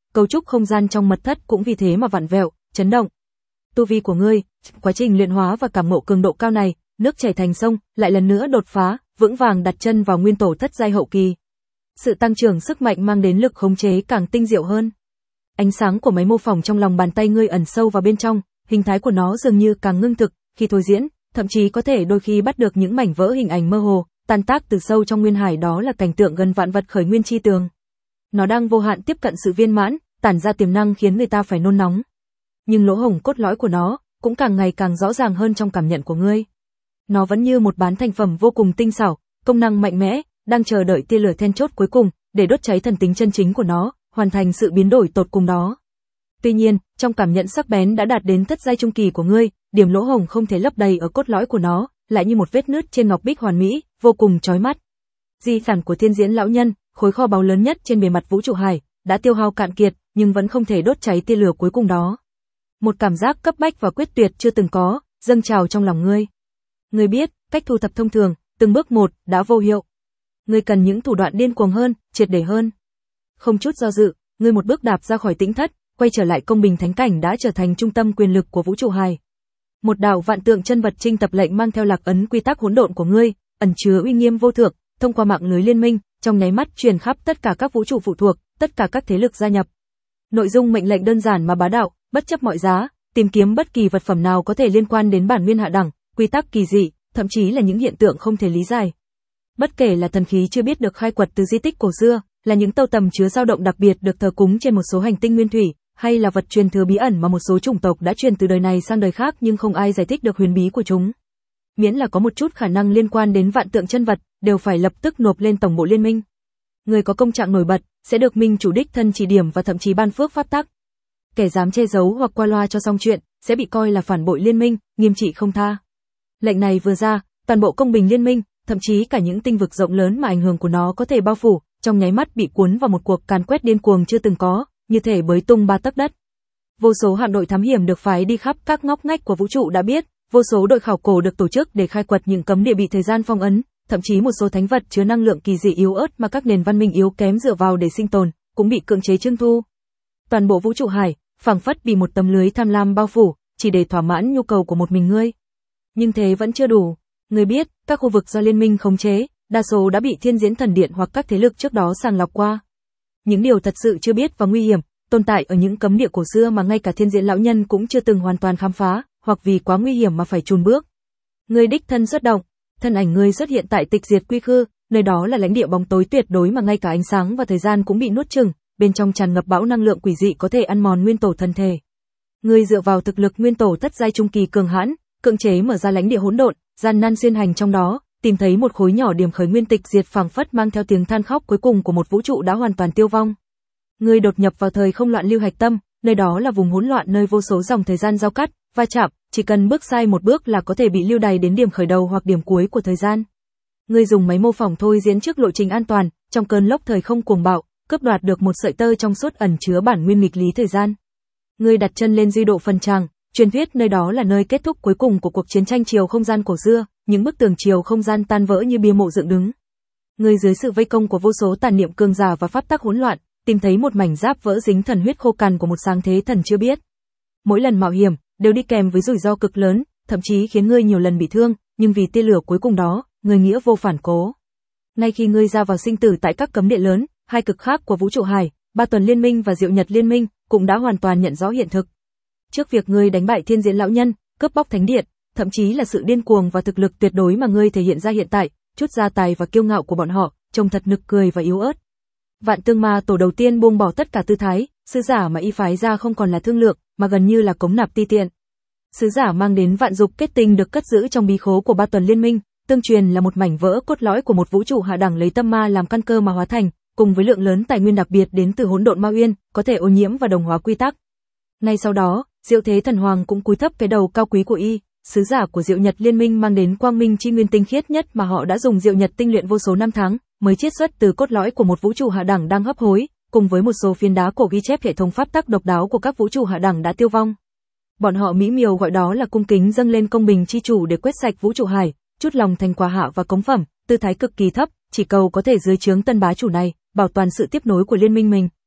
cấu trúc không gian trong mật thất cũng vì thế mà vặn vẹo, chấn động. Tu vi của ngươi, quá trình luyện hóa và cảm ngộ cường độ cao này, nước chảy thành sông, lại lần nữa đột phá, vững vàng đặt chân vào nguyên tổ thất giai hậu kỳ. Sự tăng trưởng sức mạnh mang đến lực khống chế càng tinh diệu hơn. Ánh sáng của máy mô phỏng trong lòng bàn tay ngươi ẩn sâu vào bên trong, hình thái của nó dường như càng ngưng thực, khi thôi diễn, thậm chí có thể đôi khi bắt được những mảnh vỡ hình ảnh mơ hồ, tan tác từ sâu trong nguyên hải, đó là cảnh tượng gần vạn vật khởi nguyên chi tường. Nó đang vô hạn tiếp cận sự viên mãn, tản ra tiềm năng khiến người ta phải nôn nóng. Nhưng lỗ hổng cốt lõi của nó cũng càng ngày càng rõ ràng hơn trong cảm nhận của ngươi. Nó vẫn như một bán thành phẩm vô cùng tinh xảo, công năng mạnh mẽ, đang chờ đợi tia lửa then chốt cuối cùng để đốt cháy thần tính chân chính của nó, hoàn thành sự biến đổi tột cùng đó. Tuy nhiên, trong cảm nhận sắc bén đã đạt đến thất giai trung kỳ của ngươi, điểm lỗ hổng không thể lấp đầy ở cốt lõi của nó, lại như một vết nứt trên ngọc bích hoàn mỹ, vô cùng chói mắt. Di sản của Thiên Diễn lão nhân, khối kho báu lớn nhất trên bề mặt vũ trụ hải, đã tiêu hao cạn kiệt, nhưng vẫn không thể đốt cháy tia lửa cuối cùng đó. Một cảm giác cấp bách và quyết tuyệt chưa từng có, dâng trào trong lòng ngươi. Ngươi biết, cách thu thập thông thường, từng bước một, đã vô hiệu. Ngươi cần những thủ đoạn điên cuồng hơn, triệt để hơn. Không chút do dự, ngươi một bước đạp ra khỏi tĩnh thất, quay trở lại công bình thánh cảnh đã trở thành trung tâm quyền lực của vũ trụ hải. Một đạo vạn tượng chân vật trinh tập lệnh mang theo lạc ấn quy tắc hỗn độn của ngươi, ẩn chứa uy nghiêm vô thượng, thông qua mạng lưới liên minh, trong nháy mắt truyền khắp tất cả các vũ trụ phụ thuộc, tất cả các thế lực gia nhập. Nội dung mệnh lệnh đơn giản mà bá đạo, bất chấp mọi giá, tìm kiếm bất kỳ vật phẩm nào có thể liên quan đến bản nguyên hạ đẳng, quy tắc kỳ dị, thậm chí là những hiện tượng không thể lý giải. Bất kể là thần khí chưa biết được khai quật từ di tích cổ xưa, là những tâu tầm chứa dao động đặc biệt được thờ cúng trên một số hành tinh nguyên thủy, hay là vật truyền thừa bí ẩn mà một số chủng tộc đã truyền từ đời này sang đời khác nhưng không ai giải thích được huyền bí của chúng. Miễn là có một chút khả năng liên quan đến vạn tượng chân vật, đều phải lập tức nộp lên tổng bộ liên minh. Người có công trạng nổi bật sẽ được minh chủ đích thân chỉ điểm và thậm chí ban phước pháp tắc. Kẻ dám che giấu hoặc qua loa cho xong chuyện sẽ bị coi là phản bội liên minh, nghiêm trị không tha. Lệnh này vừa ra, toàn bộ công bình liên minh, thậm chí cả những tinh vực rộng lớn mà ảnh hưởng của nó có thể bao phủ, trong nháy mắt bị cuốn vào một cuộc càn quét điên cuồng chưa từng có, như thể bới tung 3 tấc đất. Vô số hạm đội thám hiểm được phái đi khắp các ngóc ngách của vũ trụ đã biết, vô số đội khảo cổ được tổ chức để khai quật những cấm địa bị thời gian phong ấn, thậm chí một số thánh vật chứa năng lượng kỳ dị yếu ớt mà các nền văn minh yếu kém dựa vào để sinh tồn, cũng bị cưỡng chế trưng thu. Toàn bộ vũ trụ hải, phảng phất bị một tấm lưới tham lam bao phủ, chỉ để thỏa mãn nhu cầu của một mình ngươi. Nhưng thế vẫn chưa đủ. Ngươi biết, các khu vực do liên minh khống chế, đa số đã bị Thiên Diễn Thần Điện hoặc các thế lực trước đó sàng lọc qua. Những điều thật sự chưa biết và nguy hiểm, tồn tại ở những cấm địa cổ xưa mà ngay cả Thiên Diễn lão nhân cũng chưa từng hoàn toàn khám phá, hoặc vì quá nguy hiểm mà phải chùn bước. Ngươi đích thân xuất động, thân ảnh ngươi xuất hiện tại Tịch Diệt Quy Khư, nơi đó là lãnh địa bóng tối tuyệt đối mà ngay cả ánh sáng và thời gian cũng bị nuốt chửng, bên trong tràn ngập bão năng lượng quỷ dị có thể ăn mòn nguyên tổ thân thể. Ngươi dựa vào thực lực nguyên tổ thất giai trung kỳ cường hãn, cưỡng chế mở ra lãnh địa hỗn độn, gian nan xuyên hành trong đó, tìm thấy một khối nhỏ điểm khởi nguyên tịch diệt phảng phất mang theo tiếng than khóc cuối cùng của một vũ trụ đã hoàn toàn tiêu vong. Ngươi đột nhập vào thời không loạn lưu hạch tâm, nơi đó là vùng hỗn loạn nơi vô số dòng thời gian giao cắt, va chạm, chỉ cần bước sai một bước là có thể bị lưu đày đến điểm khởi đầu hoặc điểm cuối của thời gian. Ngươi dùng máy mô phỏng thôi diễn trước lộ trình an toàn, trong cơn lốc thời không cuồng bạo, cướp đoạt được một sợi tơ trong suốt ẩn chứa bản nguyên nghịch lý thời gian. Ngươi đặt chân lên duy độ phần tràng, truyền thuyết nơi đó là nơi kết thúc cuối cùng của cuộc chiến tranh chiều không gian cổ xưa, những bức tường chiều không gian tan vỡ như bia mộ dựng đứng. Ngươi dưới sự vây công của vô số tàn niệm cường giả và pháp tắc hỗn loạn, tìm thấy một mảnh giáp vỡ dính thần huyết khô cằn của một sáng thế thần chưa biết. Mỗi lần mạo hiểm đều đi kèm với rủi ro cực lớn, thậm chí khiến ngươi nhiều lần bị thương, nhưng vì tia lửa cuối cùng đó, ngươi nghĩa vô phản cố. Ngay khi ngươi ra vào sinh tử tại các cấm địa lớn, hai cực khác của vũ trụ hải, Ba Tuần Liên minh và Diệu Nhật Liên minh cũng đã hoàn toàn nhận rõ hiện thực. Trước việc ngươi đánh bại Thiên Diễn lão nhân, cướp bóc thánh điện, thậm chí là sự điên cuồng và thực lực tuyệt đối mà ngươi thể hiện ra hiện tại, chút gia tài và kiêu ngạo của bọn họ, trông thật nực cười và yếu ớt. Vạn Tương Ma tổ đầu tiên buông bỏ tất cả tư thái, sứ giả mà y phái ra không còn là thương lượng, mà gần như là cống nạp ti tiện. Sứ giả mang đến vạn dục kết tinh được cất giữ trong bí khố của Ba Tuần Liên minh, tương truyền là một mảnh vỡ cốt lõi của một vũ trụ hạ đẳng lấy tâm ma làm căn cơ mà hóa thành, cùng với lượng lớn tài nguyên đặc biệt đến từ hỗn độn ma uyên, có thể ô nhiễm và đồng hóa quy tắc. Ngay sau đó, Diệu Thế Thần Hoàng cũng cúi thấp cái đầu cao quý của y, sứ giả của Diệu Nhật Liên minh mang đến quang minh chi nguyên tinh khiết nhất mà họ đã dùng Diệu Nhật tinh luyện vô số năm tháng, mới chiết xuất từ cốt lõi của một vũ trụ hạ đẳng đang hấp hối, cùng với một số phiến đá cổ ghi chép hệ thống pháp tắc độc đáo của các vũ trụ hạ đẳng đã tiêu vong. Bọn họ mỹ miều gọi đó là cung kính dâng lên công bình chi chủ để quét sạch vũ trụ hải, chút lòng thành quà hạ và cống phẩm, tư thái cực kỳ thấp, chỉ cầu có thể dưới trướng tân bá chủ này, bảo toàn sự tiếp nối của liên minh mình.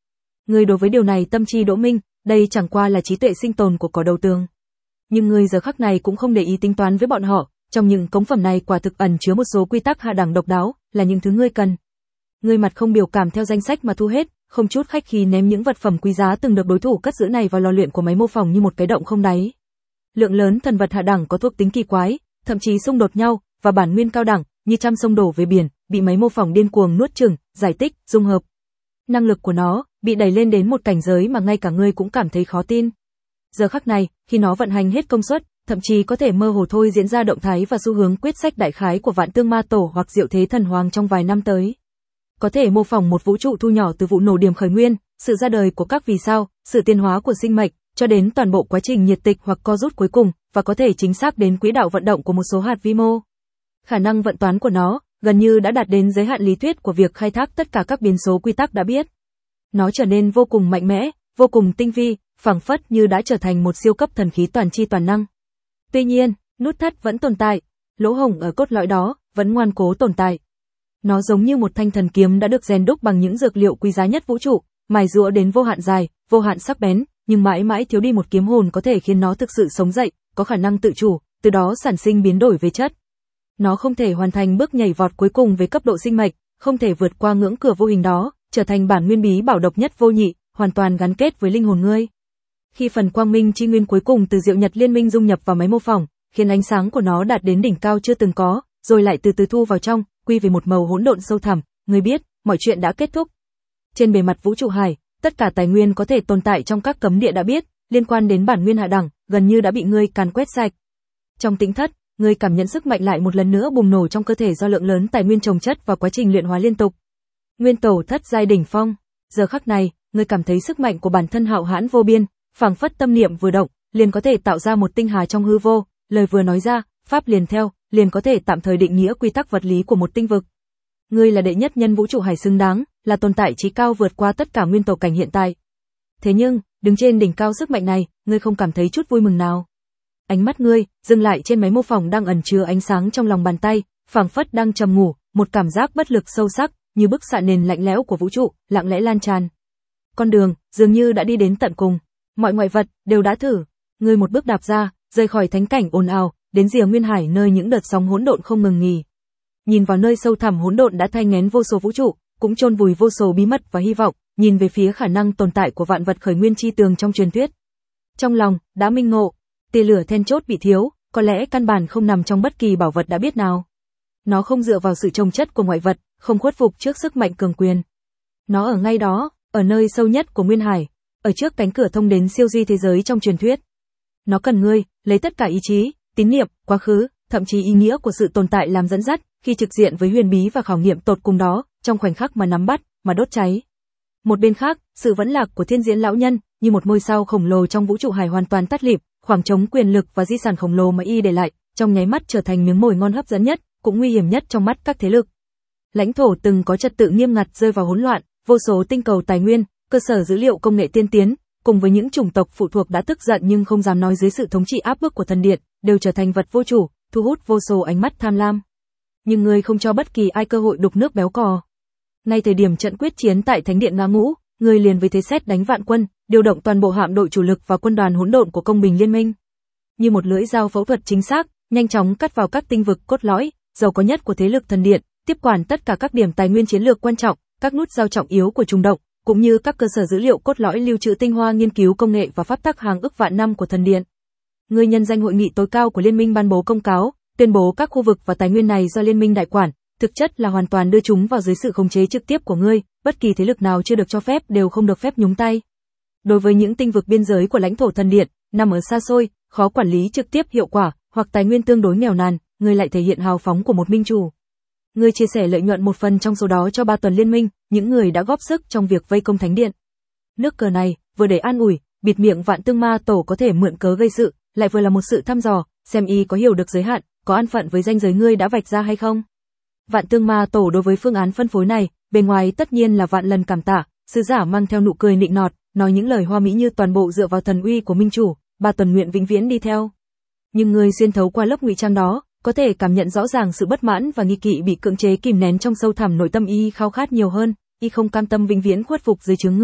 Ngươi đối với điều này tâm tri đỗ minh, đây chẳng qua là trí tuệ sinh tồn của cỏ đầu tường. Nhưng ngươi giờ khắc này cũng không để ý tính toán với bọn họ, trong những cống phẩm này quả thực ẩn chứa một số quy tắc hạ đẳng độc đáo, là những thứ ngươi cần. Ngươi mặt không biểu cảm theo danh sách mà thu hết, không chút khách khí ném những vật phẩm quý giá từng được đối thủ cất giữ này vào lò luyện của máy mô phỏng như một cái động không đáy. Lượng lớn thần vật hạ đẳng có thuộc tính kỳ quái, thậm chí xung đột nhau, và bản nguyên cao đẳng, như trăm sông đổ về biển, bị máy mô phỏng điên cuồng nuốt chửng, giải tích, dung hợp. Năng lực của nó bị đẩy lên đến một cảnh giới mà ngay cả ngươi cũng cảm thấy khó tin. Giờ khắc này, khi nó vận hành hết công suất, thậm chí có thể mơ hồ thôi diễn ra động thái và xu hướng quyết sách đại khái của Vạn Tương Ma Tổ hoặc Diệu Thế Thần Hoàng trong vài năm tới. Có thể mô phỏng một vũ trụ thu nhỏ từ vụ nổ điểm khởi nguyên, sự ra đời của các vì sao, sự tiến hóa của sinh mệnh, cho đến toàn bộ quá trình nhiệt tịch hoặc co rút cuối cùng, và có thể chính xác đến quỹ đạo vận động của một số hạt vi mô. Khả năng vận toán của nó gần như đã đạt đến giới hạn lý thuyết của việc khai thác tất cả các biến số quy tắc đã biết. Nó trở nên vô cùng mạnh mẽ, vô cùng tinh vi, phảng phất như đã trở thành một siêu cấp thần khí toàn chi toàn năng. Tuy nhiên, nút thắt vẫn tồn tại, lỗ hổng ở cốt lõi đó vẫn ngoan cố tồn tại. Nó giống như một thanh thần kiếm đã được rèn đúc bằng những dược liệu quý giá nhất vũ trụ, mài giũa đến vô hạn dài, vô hạn sắc bén, nhưng mãi mãi thiếu đi một kiếm hồn có thể khiến nó thực sự sống dậy, có khả năng tự chủ, từ đó sản sinh biến đổi về chất. Nó không thể hoàn thành bước nhảy vọt cuối cùng về cấp độ sinh mệnh, không thể vượt qua ngưỡng cửa vô hình đó, trở thành bản nguyên bí bảo độc nhất vô nhị, hoàn toàn gắn kết với linh hồn ngươi. Khi phần quang minh chi nguyên cuối cùng từ Diệu Nhật Liên Minh dung nhập vào máy mô phỏng, khiến ánh sáng của nó đạt đến đỉnh cao chưa từng có, rồi lại từ từ thu vào trong, quy về một màu hỗn độn sâu thẳm, ngươi biết, mọi chuyện đã kết thúc. Trên bề mặt vũ trụ hải, tất cả tài nguyên có thể tồn tại trong các cấm địa đã biết, liên quan đến bản nguyên hạ đẳng, gần như đã bị ngươi càn quét sạch. Trong tĩnh thất, ngươi cảm nhận sức mạnh lại một lần nữa bùng nổ trong cơ thể do lượng lớn tài nguyên chồng chất và quá trình luyện hóa liên tục. Nguyên tổ thất giai đỉnh phong, giờ khắc này, ngươi cảm thấy sức mạnh của bản thân hạo hãn vô biên, phảng phất tâm niệm vừa động, liền có thể tạo ra một tinh hà trong hư vô, lời vừa nói ra, pháp liền theo, liền có thể tạm thời định nghĩa quy tắc vật lý của một tinh vực. Ngươi là đệ nhất nhân vũ trụ hải xứng đáng, là tồn tại chí cao vượt qua tất cả nguyên tổ cảnh hiện tại. Thế nhưng, đứng trên đỉnh cao sức mạnh này, ngươi không cảm thấy chút vui mừng nào. Ánh mắt ngươi dừng lại trên máy mô phỏng đang ẩn chứa ánh sáng trong lòng bàn tay, phảng phất đang trầm ngủ, một cảm giác bất lực sâu sắc, như bức xạ nền lạnh lẽo của vũ trụ, lặng lẽ lan tràn. Con đường dường như đã đi đến tận cùng, mọi ngoại vật đều đã thử, ngươi một bước đạp ra, rời khỏi thánh cảnh ồn ào, đến rìa nguyên hải nơi những đợt sóng hỗn độn không ngừng nghỉ. Nhìn vào nơi sâu thẳm hỗn độn đã thay nghén vô số vũ trụ, cũng chôn vùi vô số bí mật và hy vọng, nhìn về phía khả năng tồn tại của vạn vật khởi nguyên chi tường trong truyền thuyết. Trong lòng đã minh ngộ, tia lửa then chốt bị thiếu, có lẽ căn bản không nằm trong bất kỳ bảo vật đã biết nào. Nó không dựa vào sự chồng chất của ngoại vật, không khuất phục trước sức mạnh cường quyền. Nó ở ngay đó, ở nơi sâu nhất của nguyên hải, ở trước cánh cửa thông đến siêu duy thế giới trong truyền thuyết. Nó cần ngươi, lấy tất cả ý chí, tín niệm, quá khứ, thậm chí ý nghĩa của sự tồn tại làm dẫn dắt, khi trực diện với huyền bí và khảo nghiệm tột cùng đó, trong khoảnh khắc mà nắm bắt, mà đốt cháy. Một bên khác, sự vẫn lạc của Thiên Diễn lão nhân, như một ngôi sao khổng lồ trong vũ trụ hải hoàn toàn tắt lịm, khoảng trống quyền lực và di sản khổng lồ mà y để lại, trong nháy mắt trở thành miếng mồi ngon hấp dẫn nhất, cũng nguy hiểm nhất trong mắt các thế lực. Lãnh thổ từng có trật tự nghiêm ngặt rơi vào hỗn loạn, vô số tinh cầu tài nguyên, cơ sở dữ liệu công nghệ tiên tiến, cùng với những chủng tộc phụ thuộc đã tức giận nhưng không dám nói dưới sự thống trị áp bức của thần điện, đều trở thành vật vô chủ, thu hút vô số ánh mắt tham lam. Nhưng ngươi không cho bất kỳ ai cơ hội đục nước béo cò. Ngay thời điểm trận quyết chiến tại Thánh điện Ngã Ngũ, ngươi liền với thế sét đánh vạn quân, điều động toàn bộ hạm đội chủ lực và quân đoàn hỗn độn của công bình liên minh. Như một lưỡi dao phẫu thuật chính xác, nhanh chóng cắt vào các tinh vực cốt lõi, giàu có nhất của thế lực thần điện, tiếp quản tất cả các điểm tài nguyên chiến lược quan trọng, các nút giao trọng yếu của trùng động, cũng như các cơ sở dữ liệu cốt lõi lưu trữ tinh hoa nghiên cứu công nghệ và pháp tắc hàng ức vạn năm của thần điện. Ngươi nhân danh hội nghị tối cao của liên minh ban bố công cáo, tuyên bố các khu vực và tài nguyên này do liên minh đại quản, thực chất là hoàn toàn đưa chúng vào dưới sự khống chế trực tiếp của ngươi, bất kỳ thế lực nào chưa được cho phép đều không được phép nhúng tay. Đối với những tinh vực biên giới của lãnh thổ thần điện, nằm ở xa xôi, khó quản lý trực tiếp hiệu quả, hoặc tài nguyên tương đối nghèo nàn, ngươi lại thể hiện hào phóng của một minh chủ. Ngươi chia sẻ lợi nhuận một phần trong số đó cho 3 tuần liên minh, những người đã góp sức trong việc vây công thánh điện. Nước cờ này, vừa để an ủi, bịt miệng Vạn Tương Ma Tổ có thể mượn cớ gây sự, lại vừa là một sự thăm dò, xem y có hiểu được giới hạn, có an phận với ranh giới ngươi đã vạch ra hay không. Vạn Tương Ma Tổ đối với phương án phân phối này, bề ngoài tất nhiên là vạn lần cảm tạ, sứ giả mang theo nụ cười nịnh nọt, nói những lời hoa mỹ như toàn bộ dựa vào thần uy của minh chủ, 3 tuần nguyện vĩnh viễn đi theo. Nhưng ngươi xuyên thấu qua lớp ngụy trang đó, có thể cảm nhận rõ ràng sự bất mãn và nghi kỵ bị cưỡng chế kìm nén trong sâu thẳm nội tâm y khao khát nhiều hơn, y không cam tâm vĩnh viễn khuất phục dưới trướng ngươi,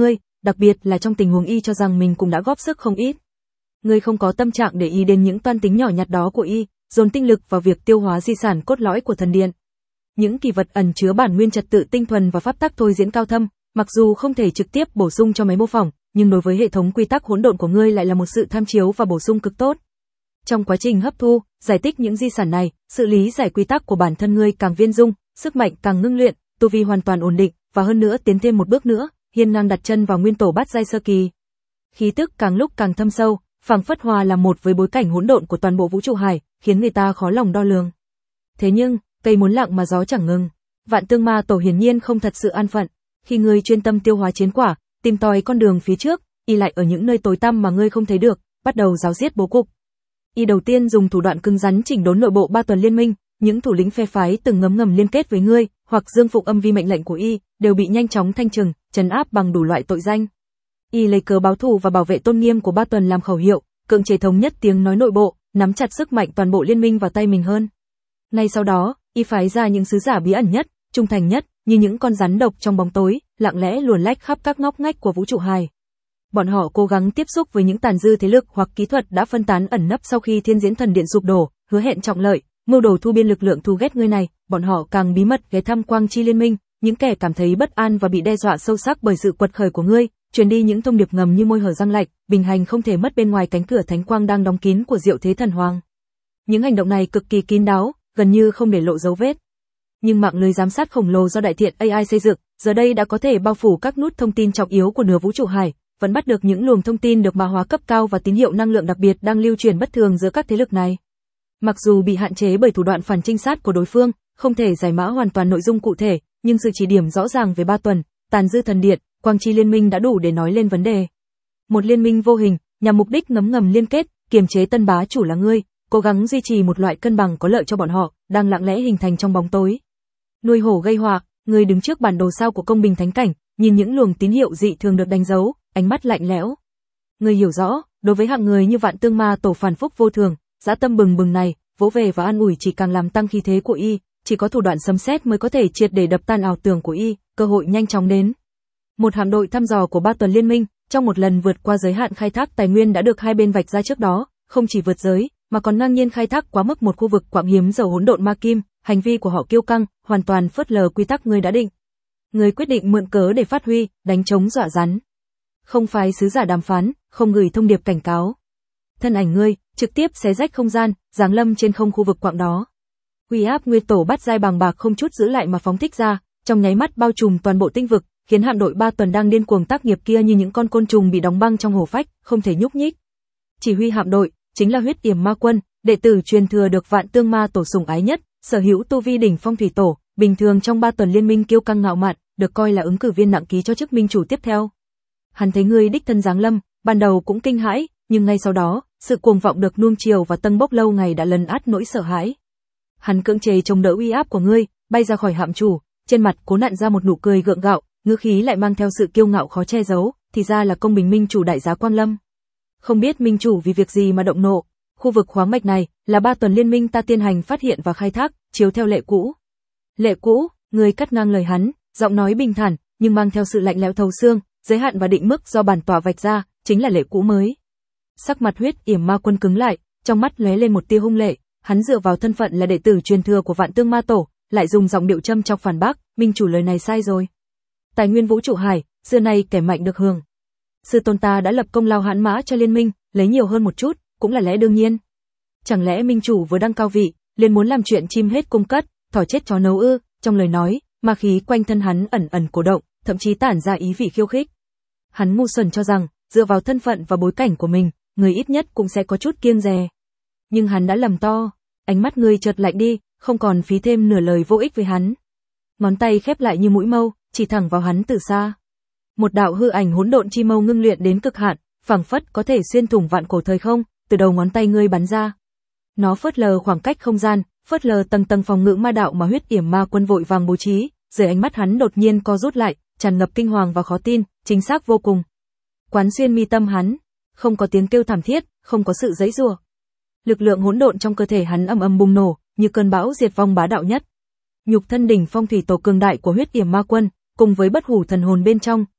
đặc biệt là trong tình huống y cho rằng mình cũng đã góp sức không ít. Ngươi không có tâm trạng để ý đến những toan tính nhỏ nhặt đó của y, dồn tinh lực vào việc tiêu hóa di sản cốt lõi của thần điện. Những kỳ vật ẩn chứa bản nguyên trật tự tinh thuần và pháp tắc thôi diễn cao thâm, mặc dù không thể trực tiếp bổ sung cho máy mô phỏng, nhưng đối với hệ thống quy tắc hỗn độn của ngươi lại là một sự tham chiếu và bổ sung cực tốt. Trong quá trình hấp thu, giải tích những di sản này, sự lý giải quy tắc của bản thân ngươi càng viên dung, sức mạnh càng ngưng luyện, tu vi hoàn toàn ổn định, và hơn nữa tiến thêm một bước nữa, hiên ngang đặt chân vào nguyên tổ bát giai sơ kỳ. Khí tức càng lúc càng thâm sâu, phảng phất hòa là một với bối cảnh hỗn độn của toàn bộ vũ trụ hải, khiến người ta khó lòng đo lường. Thế nhưng, cây muốn lặng mà gió chẳng ngừng. Vạn Tương Ma Tổ hiển nhiên không thật sự an phận, khi ngươi chuyên tâm tiêu hóa chiến quả, tìm tòi con đường phía trước, y lại ở những nơi tối tăm mà ngươi không thấy được, bắt đầu giáo diết bố cục. Y đầu tiên dùng thủ đoạn cứng rắn chỉnh đốn nội bộ Ba Tuần Liên Minh, những thủ lĩnh phe phái từng ngấm ngầm liên kết với ngươi, hoặc dương phục âm vi mệnh lệnh của y, đều bị nhanh chóng thanh trừng, trấn áp bằng đủ loại tội danh. Y lấy cớ báo thù và bảo vệ tôn nghiêm của Ba Tuần làm khẩu hiệu, cưỡng chế thống nhất tiếng nói nội bộ, nắm chặt sức mạnh toàn bộ liên minh vào tay mình hơn. Ngay sau đó, y phái ra những sứ giả bí ẩn nhất, trung thành nhất, như những con rắn độc trong bóng tối, lặng lẽ luồn lách khắp các ngóc ngách của vũ trụ hài. Bọn họ cố gắng tiếp xúc với những tàn dư thế lực hoặc kỹ thuật đã phân tán ẩn nấp sau khi Thiên Diễn Thần Điện sụp đổ, hứa hẹn trọng lợi, mưu đồ thu biên lực lượng thù ghét ngươi này. Bọn họ càng bí mật ghé thăm Quang Chi Liên Minh, những kẻ cảm thấy bất an và bị đe dọa sâu sắc bởi sự quật khởi của ngươi, truyền đi những thông điệp ngầm như môi hở răng lạnh, bình hành không thể mất bên ngoài cánh cửa thánh quang đang đóng kín của Diệu Thế Thần Hoàng. Những hành động này cực kỳ kín đáo, gần như không để lộ dấu vết. Nhưng mạng lưới giám sát khổng lồ do Đại Thiện AI xây dựng, giờ đây đã có thể bao phủ các nút thông tin trọng yếu của nửa vũ trụ hải, vẫn bắt được những luồng thông tin được mã hóa cấp cao và tín hiệu năng lượng đặc biệt đang lưu truyền bất thường giữa các thế lực này. Mặc dù bị hạn chế bởi thủ đoạn phản trinh sát của đối phương, không thể giải mã hoàn toàn nội dung cụ thể, nhưng sự chỉ điểm rõ ràng về Ba Tuần, tàn dư thần điện, Quang Chi Liên Minh đã đủ để nói lên vấn đề. Một liên minh vô hình, nhằm mục đích ngấm ngầm liên kết, kiềm chế tân bá chủ là ngươi, cố gắng duy trì một loại cân bằng có lợi cho bọn họ, đang lặng lẽ hình thành trong bóng tối. Nuôi hổ gây họa, ngươi đứng trước bản đồ sao của công bình thánh cảnh, nhìn những luồng tín hiệu dị thường được đánh dấu, ánh mắt lạnh lẽo. Ngươi hiểu rõ, đối với hạng người như Vạn Tương Ma Tổ phản phúc vô thường, dã tâm bừng bừng này, vỗ về và an ủi chỉ càng làm tăng khí thế của y, chỉ có thủ đoạn sấm sét mới có thể triệt để đập tan ảo tưởng của y, cơ hội nhanh chóng đến. Một hạm đội thăm dò của Ba Tuần Liên Minh, trong một lần vượt qua giới hạn khai thác tài nguyên đã được hai bên vạch ra trước đó, không chỉ vượt giới, mà còn ngang nhiên khai thác quá mức một khu vực quặng hiếm dầu hỗn độn ma kim, hành vi của họ kiêu căng, hoàn toàn phớt lờ quy tắc ngươi đã định. Ngươi quyết định mượn cớ để phát huy, đánh trống dọa rắn. Không phái sứ giả đàm phán, không gửi thông điệp cảnh cáo. Thân ảnh ngươi trực tiếp xé rách không gian, giáng lâm trên không khu vực quặng đó. Uy áp nguyên tổ bát giai bàng bạc không chút giữ lại mà phóng thích ra, trong nháy mắt bao trùm toàn bộ tinh vực, khiến hạm đội Ba Tuần đang điên cuồng tác nghiệp kia như những con côn trùng bị đóng băng trong hổ phách, không thể nhúc nhích. Chỉ huy hạm đội chính là Huyết Yểm Ma Quân, đệ tử truyền thừa được Vạn Tương Ma Tổ sủng ái nhất, sở hữu tu vi đỉnh phong thủy tổ, bình thường trong Ba Tuần Liên Minh kiêu căng ngạo mạn, được coi là ứng cử viên nặng ký cho chức minh chủ tiếp theo. Hắn thấy ngươi đích thân giáng lâm, ban đầu cũng kinh hãi, nhưng ngay sau đó, sự cuồng vọng được nuông chiều và tâng bốc lâu ngày đã lấn át nỗi sợ hãi. Hắn cưỡng chế chống đỡ uy áp của ngươi, bay ra khỏi hạm chủ, trên mặt cố nặn ra một nụ cười gượng gạo, ngữ khí lại mang theo sự kiêu ngạo khó che giấu, thì ra là công bình minh chủ đại giá Quang Lâm. Không biết minh chủ vì việc gì mà động nộ, khu vực khoáng mạch này là Ba Tuần Liên Minh ta tiên hành phát hiện và khai thác, chiếu theo lệ cũ. Lệ cũ, ngươi cắt ngang lời hắn, giọng nói bình thản, nhưng mang theo sự lạnh lẽo thấu xương, giới hạn và định mức do bản tọa vạch ra, chính là lệ cũ mới. Sắc mặt Huyết Yểm Ma Quân cứng lại, trong mắt lóe lên một tia hung lệ, hắn dựa vào thân phận là đệ tử truyền thừa của Vạn Tương Ma Tổ, lại dùng giọng điệu châm chọc phản bác, minh chủ lời này sai rồi. Tài nguyên vũ trụ hải, xưa nay kẻ mạnh được hưởng. Sư tôn ta đã lập công lao hãn mã cho liên minh, lấy nhiều hơn một chút, cũng là lẽ đương nhiên. Chẳng lẽ minh chủ vừa đăng cao vị, liền muốn làm chuyện chim hết cung cất, thỏ chết chó nấu ư? Trong lời nói, ma khí quanh thân hắn ẩn ẩn cổ động, thậm chí tản ra ý vị khiêu khích. Hắn ngu xuẩn cho rằng, dựa vào thân phận và bối cảnh của mình, người ít nhất cũng sẽ có chút kiêng dè. Nhưng hắn đã lầm to, ánh mắt người chợt lạnh đi, không còn phí thêm nửa lời vô ích với hắn. Ngón tay khép lại như mũi mâu, chỉ thẳng vào hắn từ xa. Một đạo hư ảnh hỗn độn chi mâu ngưng luyện đến cực hạn, phảng phất có thể xuyên thủng vạn cổ thời không, từ đầu ngón tay ngươi bắn ra. Nó phớt lờ khoảng cách không gian, phớt lờ tầng tầng phòng ngự ma đạo mà Huyết Yểm Ma Quân vội vàng bố trí, dưới ánh mắt hắn đột nhiên co rút lại, tràn ngập kinh hoàng và khó tin, chính xác vô cùng. Quán xuyên mi tâm hắn, không có tiếng kêu thảm thiết, không có sự giãy giụa. Lực lượng hỗn độn trong cơ thể hắn ầm ầm bùng nổ, như cơn bão diệt vong bá đạo nhất. Nhục thân đỉnh phong thủy tổ cường đại của Huyết Yểm Ma Quân, cùng với bất hủ thần hồn bên trong,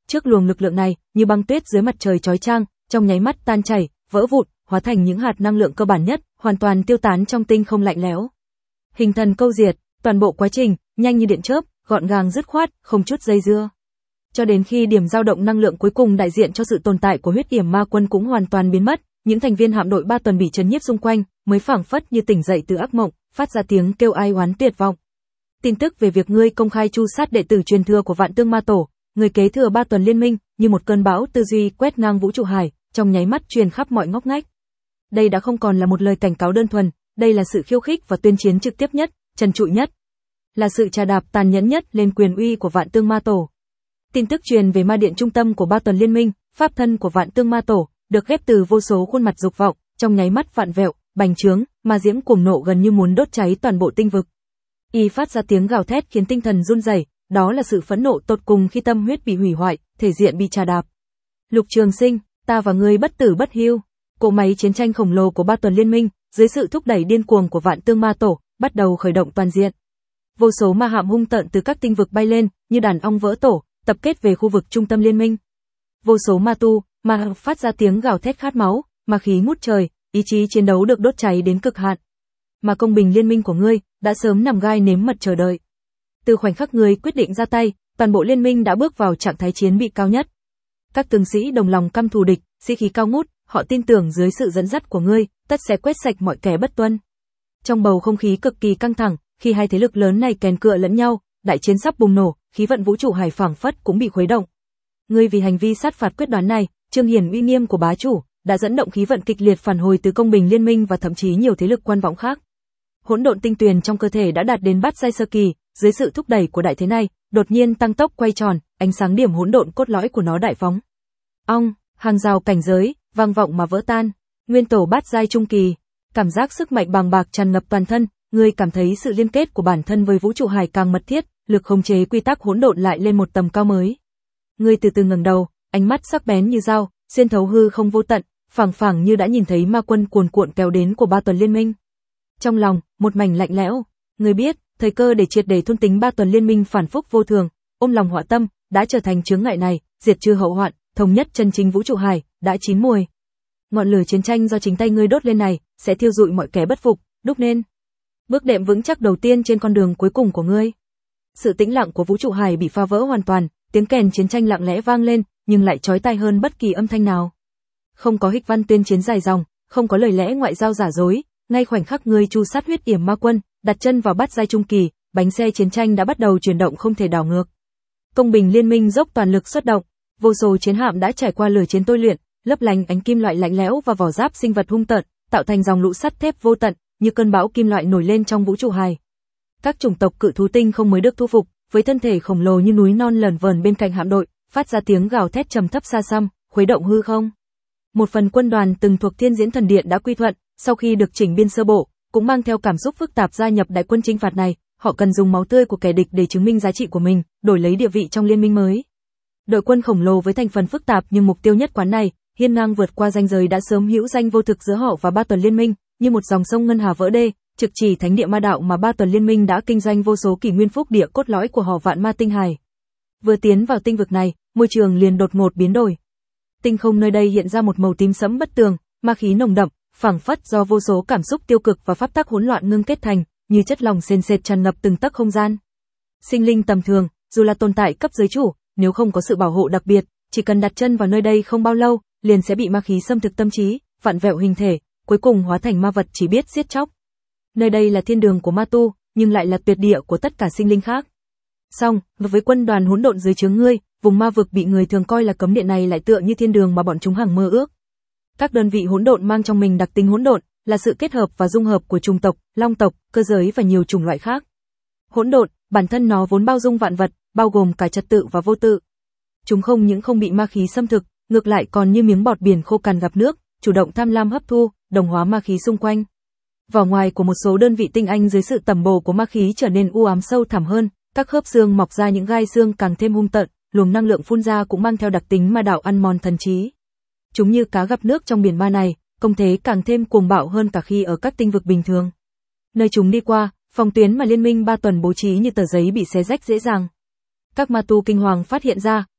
trước luồng lực lượng này, như băng tuyết dưới mặt trời chói chang, trong nháy mắt tan chảy, vỡ vụn, hóa thành những hạt năng lượng cơ bản nhất, hoàn toàn tiêu tán trong tinh không lạnh lẽo. Hình thần câu diệt, toàn bộ quá trình nhanh như điện chớp, gọn gàng dứt khoát, không chút dây dưa. Cho đến khi điểm dao động năng lượng cuối cùng đại diện cho sự tồn tại của huyết yểm ma quân cũng hoàn toàn biến mất, những thành viên hạm đội ba tuần bị trấn nhiếp xung quanh, mới phảng phất như tỉnh dậy từ ác mộng, phát ra tiếng kêu ai oán tuyệt vọng. Tin tức về việc ngươi công khai tru sát đệ tử truyền thừa của Vạn Tương Ma Tổ, người kế thừa ba tuần liên minh, như một cơn bão tư duy quét ngang vũ trụ hải, trong nháy mắt truyền khắp mọi ngóc ngách. Đây đã không còn là một lời cảnh cáo đơn thuần, đây là sự khiêu khích và tuyên chiến trực tiếp nhất, trần trụi nhất, là sự trà đạp tàn nhẫn nhất lên quyền uy của Vạn Tương Ma Tổ. Tin tức truyền về ma điện trung tâm của ba tuần liên minh, pháp thân của Vạn Tương Ma Tổ, được ghép từ vô số khuôn mặt dục vọng, trong nháy mắt vạn vẹo, bành trướng, ma diễm cuồng nộ gần như muốn đốt cháy toàn bộ tinh vực. Y phát ra tiếng gào thét khiến tinh thần run rẩy, đó là sự phẫn nộ tột cùng khi tâm huyết bị hủy hoại, thể diện bị trà đạp. Lục Trường Sinh, ta và ngươi bất tử bất hưu. Cỗ máy chiến tranh khổng lồ của ba tuần liên minh, dưới sự thúc đẩy điên cuồng của Vạn Tương Ma Tổ, bắt đầu khởi động toàn diện. Vô số ma hạm hung tợn từ các tinh vực bay lên, như đàn ong vỡ tổ, tập kết về khu vực trung tâm liên minh. Vô số ma tu, ma phát ra tiếng gào thét khát máu, ma khí ngút trời, ý chí chiến đấu được đốt cháy đến cực hạn. Mà công bình liên minh của ngươi đã sớm nằm gai nếm mật chờ đợi. Từ khoảnh khắc ngươi quyết định ra tay, toàn bộ liên minh đã bước vào trạng thái chiến bị cao nhất. Các tướng sĩ đồng lòng căm thù địch, sĩ khí cao ngút, họ tin tưởng dưới sự dẫn dắt của ngươi, tất sẽ quét sạch mọi kẻ bất tuân. Trong bầu không khí cực kỳ căng thẳng, khi hai thế lực lớn này kèn cựa lẫn nhau, đại chiến sắp bùng nổ, khí vận vũ trụ hải phảng phất cũng bị khuấy động. Ngươi vì hành vi sát phạt quyết đoán này, trương hiển uy nghiêm của bá chủ, đã dẫn động khí vận kịch liệt phản hồi từ công bình liên minh và thậm chí nhiều thế lực quan vọng khác. Hỗn độn tinh tuyền trong cơ thể đã đạt đến bát giai sơ kỳ, dưới sự thúc đẩy của đại thế này, đột nhiên tăng tốc quay tròn, ánh sáng điểm hỗn độn cốt lõi của nó đại phóng. Ong, hàng rào cảnh giới, vang vọng mà vỡ tan. Nguyên tổ bát giai trung kỳ, cảm giác sức mạnh bàng bạc tràn ngập toàn thân, ngươi cảm thấy sự liên kết của bản thân với vũ trụ hải càng mật thiết, lực khống chế quy tắc hỗn độn lại lên một tầm cao mới. Ngươi từ từ ngẩng đầu, ánh mắt sắc bén như dao, xuyên thấu hư không vô tận, phảng phảng như đã nhìn thấy ma quân cuồn cuộn kéo đến của ba tuần liên minh. Trong lòng, một mảnh lạnh lẽo, ngươi biết, thời cơ để triệt để thôn tính ba tuần liên minh phản phúc vô thường, ôm lòng họa tâm, đã trở thành chướng ngại này, diệt trừ hậu hoạn, thống nhất chân chính vũ trụ hải, đã chín mùi. Ngọn lửa chiến tranh do chính tay ngươi đốt lên này, sẽ thiêu rụi mọi kẻ bất phục, đúc nên bước đệm vững chắc đầu tiên trên con đường cuối cùng của ngươi. Sự tĩnh lặng của vũ trụ hải bị phá vỡ hoàn toàn, tiếng kèn chiến tranh lặng lẽ vang lên, nhưng lại chói tai hơn bất kỳ âm thanh nào. Không có hịch văn tuyên chiến dài dòng, không có lời lẽ ngoại giao giả dối, ngay khoảnh khắc ngươi chu sát huyết yểm ma quân, đặt chân vào bát giai trung kỳ, bánh xe chiến tranh đã bắt đầu chuyển động không thể đảo ngược. Công bình liên minh dốc toàn lực xuất động, vô số chiến hạm đã trải qua lửa chiến tôi luyện, lấp lánh ánh kim loại lạnh lẽo và vỏ giáp sinh vật hung tợn, tạo thành dòng lũ sắt thép vô tận, như cơn bão kim loại nổi lên trong vũ trụ hải. Các chủng tộc cự thú tinh không mới được thu phục, với thân thể khổng lồ như núi non lởn vởn bên cạnh hạm đội, phát ra tiếng gào thét trầm thấp xa xăm, khuấy động hư không. Một phần quân đoàn từng thuộc Thiên Diễn Thần Điện đã quy thuận, sau khi được chỉnh biên sơ bộ, cũng mang theo cảm xúc phức tạp gia nhập đại quân chinh phạt này, họ cần dùng máu tươi của kẻ địch để chứng minh giá trị của mình, đổi lấy địa vị trong liên minh mới. Đội quân khổng lồ với thành phần phức tạp nhưng mục tiêu nhất quán này, hiên ngang vượt qua ranh giới đã sớm hữu danh vô thực giữa họ và ba tuần liên minh, như một dòng sông ngân hà vỡ đê, trực chỉ thánh địa ma đạo mà ba tuần liên minh đã kinh doanh vô số kỷ nguyên phúc địa cốt lõi của họ vạn ma tinh hải. Vừa tiến vào tinh vực này, môi trường liền đột ngột biến đổi. Tinh không nơi đây hiện ra một màu tím sẫm bất tường, ma khí nồng đậm, phảng phất do vô số cảm xúc tiêu cực và pháp tắc hỗn loạn ngưng kết thành, như chất lỏng sền sệt tràn ngập từng tấc không gian. Sinh linh tầm thường, dù là tồn tại cấp giới chủ, nếu không có sự bảo hộ đặc biệt, chỉ cần đặt chân vào nơi đây không bao lâu, liền sẽ bị ma khí xâm thực tâm trí, vặn vẹo hình thể, cuối cùng hóa thành ma vật chỉ biết giết chóc. Nơi đây là thiên đường của ma tu, nhưng lại là tuyệt địa của tất cả sinh linh khác. Song, với quân đoàn hỗn độn dưới trướng ngươi, vùng ma vực bị người thường coi là cấm địa này lại tựa như thiên đường mà bọn chúng hằng mơ ước. Các đơn vị hỗn độn mang trong mình đặc tính hỗn độn, là sự kết hợp và dung hợp của trùng tộc, long tộc, cơ giới và nhiều chủng loại khác. Hỗn độn, bản thân nó vốn bao dung vạn vật, bao gồm cả trật tự và vô tự. Chúng không những không bị ma khí xâm thực, ngược lại còn như miếng bọt biển khô cằn gặp nước, chủ động tham lam hấp thu, đồng hóa ma khí xung quanh. Vỏ ngoài của một số đơn vị tinh anh dưới sự tẩm bổ của ma khí trở nên u ám sâu thẳm hơn, các khớp xương mọc ra những gai xương càng thêm hung tợn, luồng năng lượng phun ra cũng mang theo đặc tính ma đạo ăn mòn thần trí. Chúng như cá gặp nước trong biển ma này, công thế càng thêm cuồng bạo hơn cả khi ở các tinh vực bình thường. Nơi chúng đi qua, phòng tuyến mà liên minh ba tuần bố trí như tờ giấy bị xé rách dễ dàng. Các ma tu kinh hoàng phát hiện ra,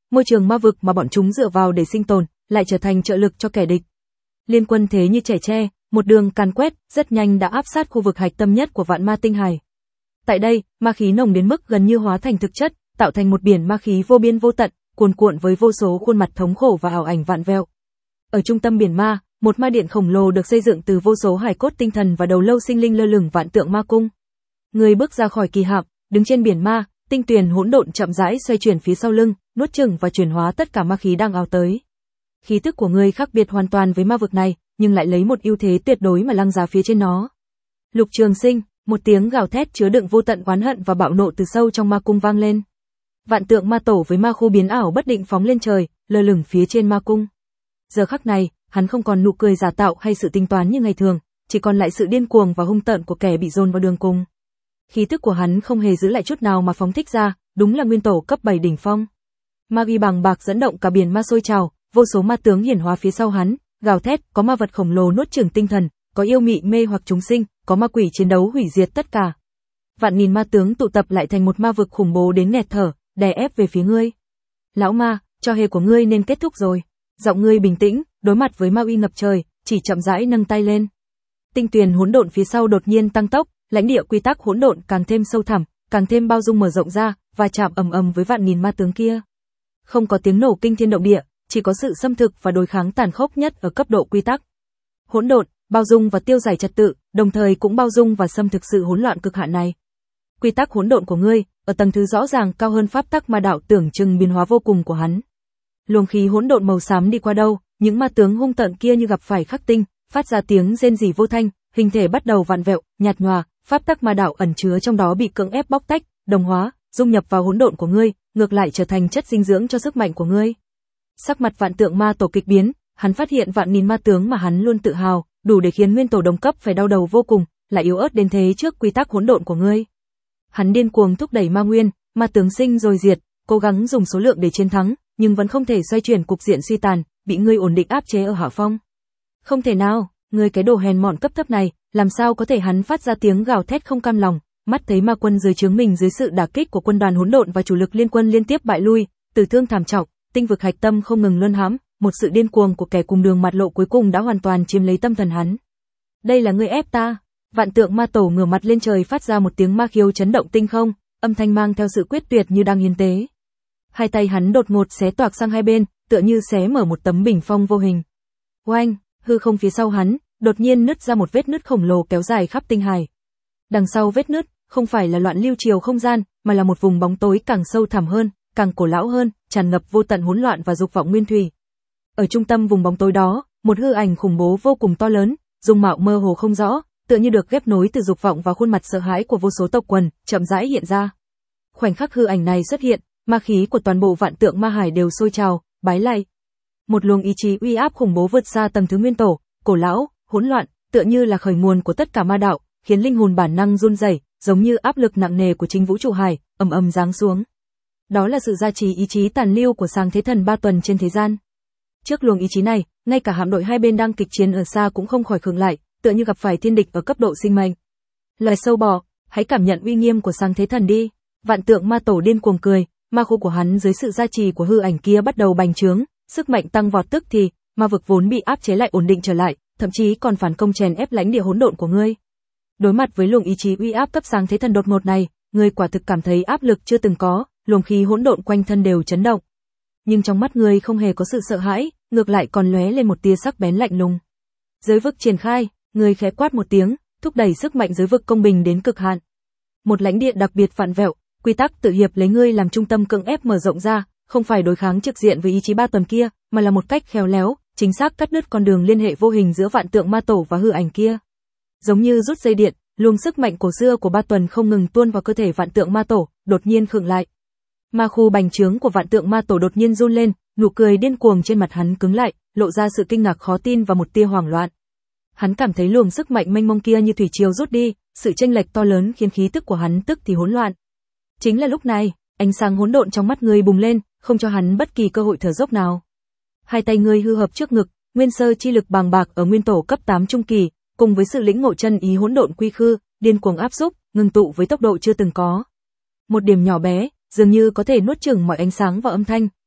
môi trường ma vực mà bọn chúng dựa vào để sinh tồn, lại trở thành trợ lực cho kẻ địch. Liên quân thế như trẻ tre, một đường càn quét, rất nhanh đã áp sát khu vực hạch tâm nhất của Vạn Ma Tinh Hải. Tại đây, ma khí nồng đến mức gần như hóa thành thực chất, tạo thành một biển ma khí vô biên vô tận, cuồn cuộn với vô số khuôn mặt thống khổ và ảo ảnh vạn vẹo. Ở trung tâm biển ma, một ma điện khổng lồ được xây dựng từ vô số hài cốt tinh thần và đầu lâu sinh linh lơ lửng vạn tượng ma cung. Người bước ra khỏi kỳ hạm, đứng trên biển ma, tinh tuyền hỗn độn chậm rãi xoay chuyển phía sau lưng, nuốt chửng và chuyển hóa tất cả ma khí đang ào tới. Khí tức của ngươi khác biệt hoàn toàn với ma vực này, nhưng lại lấy một ưu thế tuyệt đối mà lăng giá phía trên nó. Lục Trường Sinh, một tiếng gào thét chứa đựng vô tận oán hận và bạo nộ từ sâu trong ma cung vang lên. Vạn tượng ma tổ với ma khu biến ảo bất định phóng lên trời, lơ lửng phía trên ma cung. Giờ khắc này, hắn không còn nụ cười giả tạo hay sự tính toán như ngày thường, chỉ còn lại sự điên cuồng và hung tợn của kẻ bị dồn vào đường cùng. Khí tức của hắn không hề giữ lại chút nào mà phóng thích ra, đúng là nguyên tổ cấp 7 đỉnh phong. Ma uy bàng bạc dẫn động cả biển ma sôi trào, vô số ma tướng hiển hóa phía sau hắn, gào thét, có ma vật khổng lồ nuốt chửng tinh thần, có yêu mị mê hoặc chúng sinh, có ma quỷ chiến đấu hủy diệt tất cả. Vạn nghìn ma tướng tụ tập lại thành một ma vực khủng bố đến nghẹt thở, đè ép về phía ngươi. Lão ma, trò hề của ngươi nên kết thúc rồi. Giọng ngươi bình tĩnh, đối mặt với ma uy ngập trời, chỉ chậm rãi nâng tay lên. Tinh tuyền hỗn độn phía sau đột nhiên tăng tốc, lãnh địa quy tắc hỗn độn càng thêm sâu thẳm, càng thêm bao dung mở rộng ra, và chạm ầm ầm với vạn nghìn ma tướng kia. Không có tiếng nổ kinh thiên động địa, chỉ có sự xâm thực và đối kháng tàn khốc nhất ở cấp độ quy tắc. Hỗn độn, bao dung và tiêu giải trật tự, đồng thời cũng bao dung và xâm thực sự hỗn loạn cực hạn này. Quy tắc hỗn độn của ngươi, ở tầng thứ rõ ràng cao hơn pháp tắc ma đạo tưởng chừng biến hóa vô cùng của hắn. Luồng khí hỗn độn màu xám đi qua đâu, những ma tướng hung tợn kia như gặp phải khắc tinh, phát ra tiếng rên rỉ vô thanh, hình thể bắt đầu vặn vẹo, nhạt nhòa, pháp tắc ma đạo ẩn chứa trong đó bị cưỡng ép bóc tách, đồng hóa, dung nhập vào hỗn độn của ngươi, ngược lại trở thành chất dinh dưỡng cho sức mạnh của ngươi. Sắc mặt vạn tượng ma tổ kịch biến, hắn phát hiện vạn nghìn ma tướng mà hắn luôn tự hào, đủ để khiến nguyên tổ đồng cấp phải đau đầu vô cùng, lại yếu ớt đến thế trước quy tắc hỗn độn của ngươi. Hắn điên cuồng thúc đẩy ma nguyên, ma tướng sinh rồi diệt, cố gắng dùng số lượng để chiến thắng, nhưng vẫn không thể xoay chuyển cục diện suy tàn, bị ngươi ổn định áp chế ở hạ phong. Không thể nào, ngươi cái đồ hèn mọn cấp thấp này, làm sao có thể? Hắn phát ra tiếng gào thét không cam lòng, mắt thấy ma quân dưới trướng mình dưới sự đả kích của quân đoàn hỗn độn và chủ lực liên quân liên tiếp bại lui, tử thương thảm trọng, tinh vực hạch tâm không ngừng luân hãm, một sự điên cuồng của kẻ cùng đường mặt lộ cuối cùng đã hoàn toàn chiếm lấy tâm thần hắn. Đây là ngươi ép ta. Vạn tượng ma tổ ngửa mặt lên trời phát ra một tiếng ma khiếu chấn động tinh không, âm thanh mang theo sự quyết tuyệt như đang hiến tế. Hai tay hắn đột ngột xé toạc sang hai bên, tựa như xé mở một tấm bình phong vô hình. Oanh, hư không phía sau hắn, đột nhiên nứt ra một vết nứt khổng lồ kéo dài khắp tinh hải. Đằng sau vết nứt, không phải là loạn lưu chiều không gian, mà là một vùng bóng tối càng sâu thẳm hơn, càng cổ lão hơn, tràn ngập vô tận hỗn loạn và dục vọng nguyên thủy. Ở trung tâm vùng bóng tối đó, một hư ảnh khủng bố vô cùng to lớn, dung mạo mơ hồ không rõ, tựa như được ghép nối từ dục vọng và khuôn mặt sợ hãi của vô số tộc quần, chậm rãi hiện ra. Khoảnh khắc hư ảnh này xuất hiện, ma khí của toàn bộ vạn tượng ma hải đều sôi trào, bái lạy. Một luồng ý chí uy áp khủng bố vượt xa tầng thứ nguyên tổ, cổ lão, hỗn loạn, tựa như là khởi nguồn của tất cả ma đạo, khiến linh hồn bản năng run rẩy, giống như áp lực nặng nề của chính vũ trụ hải, ầm ầm giáng xuống. Đó là sự gia trì ý chí tàn lưu của Sáng Thế Thần 3 tuần trên thế gian. Trước luồng ý chí này, ngay cả hạm đội hai bên đang kịch chiến ở xa cũng không khỏi khựng lại, tựa như gặp phải thiên địch ở cấp độ sinh mệnh. Loài sâu bò, hãy cảm nhận uy nghiêm của Sáng Thế Thần đi. Vạn tượng ma tổ điên cuồng cười, ma khu của hắn dưới sự gia trì của hư ảnh kia bắt đầu bành trướng, sức mạnh tăng vọt tức thì, ma vực vốn bị áp chế lại ổn định trở lại, thậm chí còn phản công chèn ép lãnh địa hỗn độn của ngươi. Đối mặt với luồng ý chí uy áp cấp Sáng Thế Thần đột ngột này, ngươi quả thực cảm thấy áp lực chưa từng có, luồng khí hỗn độn quanh thân đều chấn động. Nhưng trong mắt ngươi không hề có sự sợ hãi, ngược lại còn lóe lên một tia sắc bén lạnh lùng. Giới vực triển khai, ngươi khẽ quát một tiếng, thúc đẩy sức mạnh giới vực công bình đến cực hạn. Một lãnh địa đặc biệt vạn vẹo, quy tắc tự hiệp lấy ngươi làm trung tâm cưỡng ép mở rộng ra, không phải đối kháng trực diện với ý chí 3 tuần kia, mà là một cách khéo léo, chính xác cắt đứt con đường liên hệ vô hình giữa vạn tượng ma tổ và hư ảnh kia. Giống như rút dây điện, luồng sức mạnh cổ xưa của 3 tuần không ngừng tuôn vào cơ thể vạn tượng ma tổ, đột nhiên khựng lại. Ma khu bành trướng của vạn tượng ma tổ đột nhiên run lên, nụ cười điên cuồng trên mặt hắn cứng lại, lộ ra sự kinh ngạc khó tin và một tia hoảng loạn. Hắn cảm thấy luồng sức mạnh mênh mông kia như thủy triều rút đi, sự chênh lệch to lớn khiến khí tức của hắn tức thì hỗn loạn. Chính là lúc này, ánh sáng hỗn độn trong mắt ngươi bùng lên, không cho hắn bất kỳ cơ hội thở dốc nào. Hai tay ngươi hư hợp trước ngực, nguyên sơ chi lực bàng bạc ở nguyên tổ cấp 8 trung kỳ, cùng với sự lĩnh ngộ chân ý hỗn độn quy khư, điên cuồng áp xúc, ngưng tụ với tốc độ chưa từng có. Một điểm nhỏ bé, dường như có thể nuốt chửng mọi ánh sáng và âm thanh,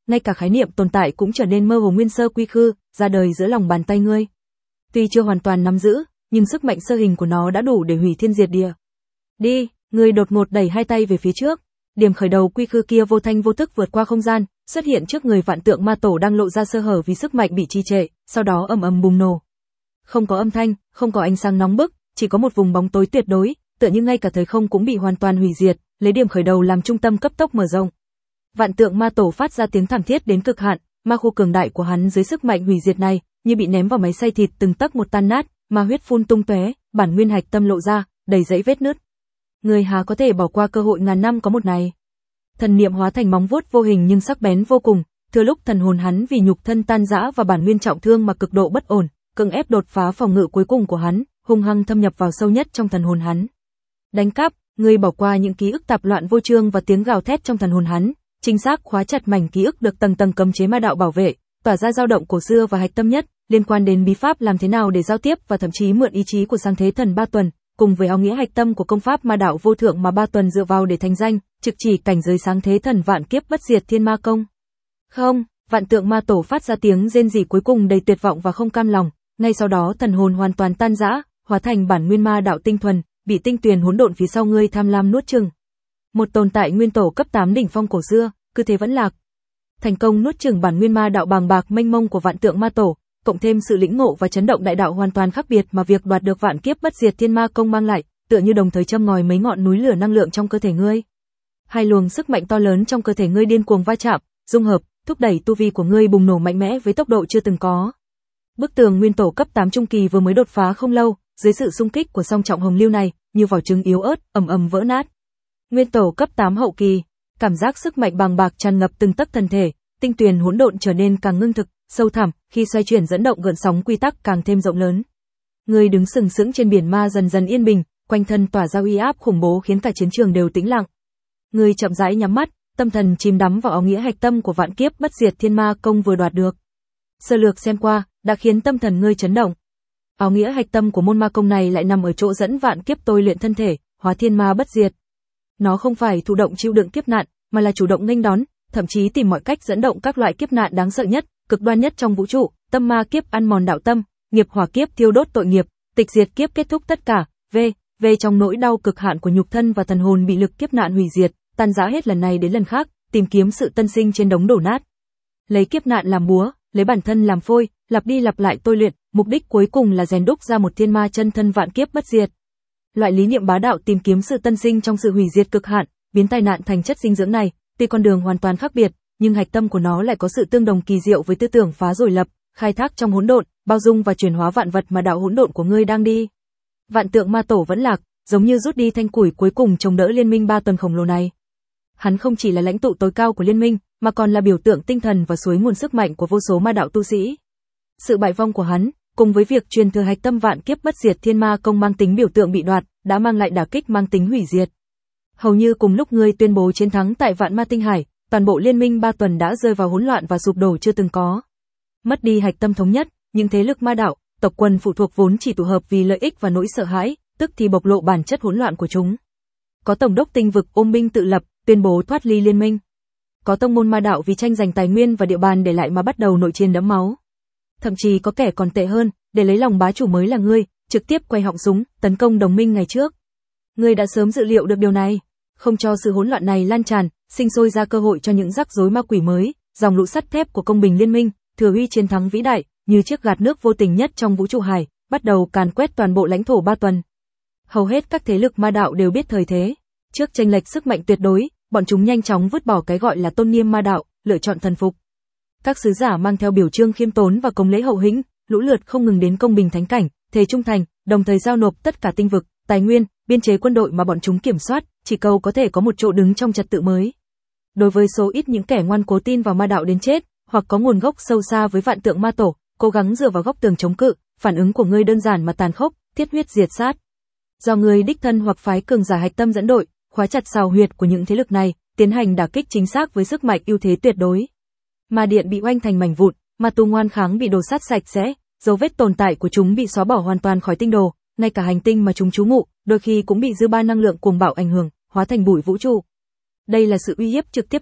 ngay cả khái niệm tồn tại cũng trở nên mơ hồ nguyên sơ quy khư, ra đời giữa lòng bàn tay ngươi. Tuy chưa hoàn toàn nắm giữ, nhưng sức mạnh sơ hình của nó đã đủ để hủy thiên diệt địa. Đi, ngươi đột ngột đẩy hai tay về phía trước. Điểm khởi đầu quy khư kia vô thanh vô thức vượt qua không gian, xuất hiện trước người vạn tượng ma tổ đang lộ ra sơ hở vì sức mạnh bị trì trệ, sau đó ầm ầm bùng nổ. Không có âm thanh, không có ánh sáng nóng bức, chỉ có một vùng bóng tối tuyệt đối, tựa như ngay cả thời không cũng bị hoàn toàn hủy diệt, lấy điểm khởi đầu làm trung tâm cấp tốc mở rộng. Vạn tượng ma tổ phát ra tiếng thảm thiết đến cực hạn, ma khu cường đại của hắn dưới sức mạnh hủy diệt này, như bị ném vào máy xay thịt từng tấc một tan nát, ma huyết phun tung tóe, bản nguyên hạch tâm lộ ra, đầy dẫy vết nứt. Người há có thể bỏ qua cơ hội ngàn năm có một này. Thần niệm hóa thành móng vuốt vô hình nhưng sắc bén vô cùng, thừa lúc thần hồn hắn vì nhục thân tan rã và bản nguyên trọng thương mà cực độ bất ổn, cưỡng ép đột phá phòng ngự cuối cùng của hắn, hung hăng thâm nhập vào sâu nhất trong thần hồn hắn. Đánh cắp, ngươi bỏ qua những ký ức tạp loạn vô chương và tiếng gào thét trong thần hồn hắn, chính xác khóa chặt mảnh ký ức được tầng tầng cấm chế ma đạo bảo vệ, tỏa ra dao động cổ xưa và hạch tâm nhất, liên quan đến bí pháp làm thế nào để giao tiếp và thậm chí mượn ý chí của sáng thế thần Ba Tuần, cùng với áo nghĩa hạch tâm của công pháp ma đạo vô thượng mà Ba Tuần dựa vào để thành danh, trực chỉ cảnh giới sáng thế thần vạn kiếp bất diệt thiên ma công. Không, vạn tượng ma tổ phát ra tiếng rên rỉ cuối cùng đầy tuyệt vọng và không cam lòng, ngay sau đó thần hồn hoàn toàn tan rã, hóa thành bản nguyên ma đạo tinh thuần, bị tinh tuyền hỗn độn phía sau ngươi tham lam nuốt chửng. Một tồn tại nguyên tổ cấp 8 đỉnh phong cổ xưa, cứ thế vẫn lạc. Thành công nuốt chửng bản nguyên ma đạo bàng bạc mênh mông của vạn tượng ma tổ, cộng thêm sự lĩnh ngộ và chấn động đại đạo hoàn toàn khác biệt mà việc đoạt được vạn kiếp bất diệt thiên ma công mang lại, tựa như đồng thời châm ngòi mấy ngọn núi lửa năng lượng trong cơ thể ngươi. Hai luồng sức mạnh to lớn trong cơ thể ngươi điên cuồng va chạm, dung hợp, thúc đẩy tu vi của ngươi bùng nổ mạnh mẽ với tốc độ chưa từng có. Bức tường nguyên tổ cấp 8 trung kỳ vừa mới đột phá không lâu, dưới sự xung kích của song trọng hồng lưu này, như vỏ trứng yếu ớt, ầm ầm vỡ nát. Nguyên tổ cấp 8 hậu kỳ, cảm giác sức mạnh bàng bạc tràn ngập từng tấc thân thể, tinh tuyền hỗn độn trở nên càng ngưng thực, sâu thẳm, khi xoay chuyển dẫn động gợn sóng quy tắc càng thêm rộng lớn. Ngươi đứng sừng sững trên biển ma dần dần yên bình, quanh thân tỏa ra uy áp khủng bố khiến cả chiến trường đều tĩnh lặng. Ngươi chậm rãi nhắm mắt, tâm thần chìm đắm vào áo nghĩa hạch tâm của vạn kiếp bất diệt thiên ma công vừa đoạt được. Sơ lược xem qua, đã khiến tâm thần ngươi chấn động. Áo nghĩa hạch tâm của môn ma công này lại nằm ở chỗ dẫn vạn kiếp tôi luyện thân thể, hóa thiên ma bất diệt. Nó không phải thụ động chịu đựng kiếp nạn, mà là chủ động nghênh đón, thậm chí tìm mọi cách dẫn động các loại kiếp nạn đáng sợ nhất, cực đoan nhất trong vũ trụ, tâm ma kiếp ăn mòn đạo tâm, nghiệp hỏa kiếp thiêu đốt tội nghiệp, tịch diệt kiếp kết thúc tất cả, v trong nỗi đau cực hạn của nhục thân và thần hồn bị lực kiếp nạn hủy diệt, tan rã hết lần này đến lần khác, tìm kiếm sự tân sinh trên đống đổ nát. Lấy kiếp nạn làm búa, lấy bản thân làm phôi, lặp đi lặp lại tôi luyện, mục đích cuối cùng là rèn đúc ra một thiên ma chân thân vạn kiếp bất diệt. Loại lý niệm bá đạo tìm kiếm sự tân sinh trong sự hủy diệt cực hạn, biến tai nạn thành chất dinh dưỡng này, tuy con đường hoàn toàn khác biệt, nhưng hạch tâm của nó lại có sự tương đồng kỳ diệu với tư tưởng phá rồi lập, khai thác trong hỗn độn, bao dung và chuyển hóa vạn vật mà đạo hỗn độn của ngươi đang đi. Vạn tượng ma tổ vẫn lạc, giống như rút đi thanh củi cuối cùng chống đỡ liên minh 3 tuần khổng lồ này. Hắn không chỉ là lãnh tụ tối cao của liên minh, mà còn là biểu tượng tinh thần và suối nguồn sức mạnh của vô số ma đạo tu sĩ. Sự bại vong của hắn, cùng với việc truyền thừa hạch tâm vạn kiếp bất diệt thiên ma công mang tính biểu tượng bị đoạt, đã mang lại đả kích mang tính hủy diệt. Hầu như cùng lúc ngươi tuyên bố chiến thắng tại Vạn Ma Tinh Hải, toàn bộ liên minh 3 tuần đã rơi vào hỗn loạn và sụp đổ chưa từng có. Mất đi hạch tâm thống nhất, những thế lực ma đạo, tộc quần phụ thuộc vốn chỉ tụ hợp vì lợi ích và nỗi sợ hãi, tức thì bộc lộ bản chất hỗn loạn của chúng. Có tổng đốc tinh vực ôm binh tự lập, tuyên bố thoát ly liên minh. Có tông môn ma đạo vì tranh giành tài nguyên và địa bàn để lại mà bắt đầu nội chiến đẫm máu. Thậm chí có kẻ còn tệ hơn, để lấy lòng bá chủ mới là ngươi, trực tiếp quay họng súng, tấn công đồng minh ngày trước. Ngươi đã sớm dự liệu được điều này, không cho sự hỗn loạn này lan tràn, sinh sôi ra cơ hội cho những rắc rối ma quỷ mới, dòng lũ sắt thép của công bình liên minh, thừa uy chiến thắng vĩ đại, như chiếc gạt nước vô tình nhất trong vũ trụ hải, bắt đầu càn quét toàn bộ lãnh thổ 3 tuần. Hầu hết các thế lực ma đạo đều biết thời thế, trước chênh lệch sức mạnh tuyệt đối, bọn chúng nhanh chóng vứt bỏ cái gọi là tôn nghiêm ma đạo, lựa chọn thần phục. Các sứ giả mang theo biểu chương khiêm tốn và công lễ hậu hĩnh, lũ lượt không ngừng đến công bình thánh cảnh, thề trung thành, đồng thời giao nộp tất cả tinh vực, tài nguyên, biên chế quân đội mà bọn chúng kiểm soát, chỉ cầu có thể có một chỗ đứng trong trật tự mới. Đối với số ít những kẻ ngoan cố tin vào ma đạo đến chết, hoặc có nguồn gốc sâu xa với vạn tượng ma tổ, cố gắng dựa vào góc tường chống cự, phản ứng của ngươi đơn giản mà tàn khốc, thiết huyết diệt sát. Do ngươi đích thân hoặc phái cường giả hạch tâm dẫn đội, khóa chặt sào huyệt của những thế lực này, tiến hành đả kích chính xác với sức mạnh ưu thế tuyệt đối. Ma điện bị oanh thành mảnh vụn, ma tu ngoan kháng bị đổ sát sạch sẽ, dấu vết tồn tại của chúng bị xóa bỏ hoàn toàn khỏi tinh đồ, ngay cả hành tinh mà chúng trú ngụ, đôi khi cũng bị dư ba năng lượng cuồng bạo ảnh hưởng, hóa thành bụi vũ trụ. Đây là sự uy hiếp trực tiếp nhất,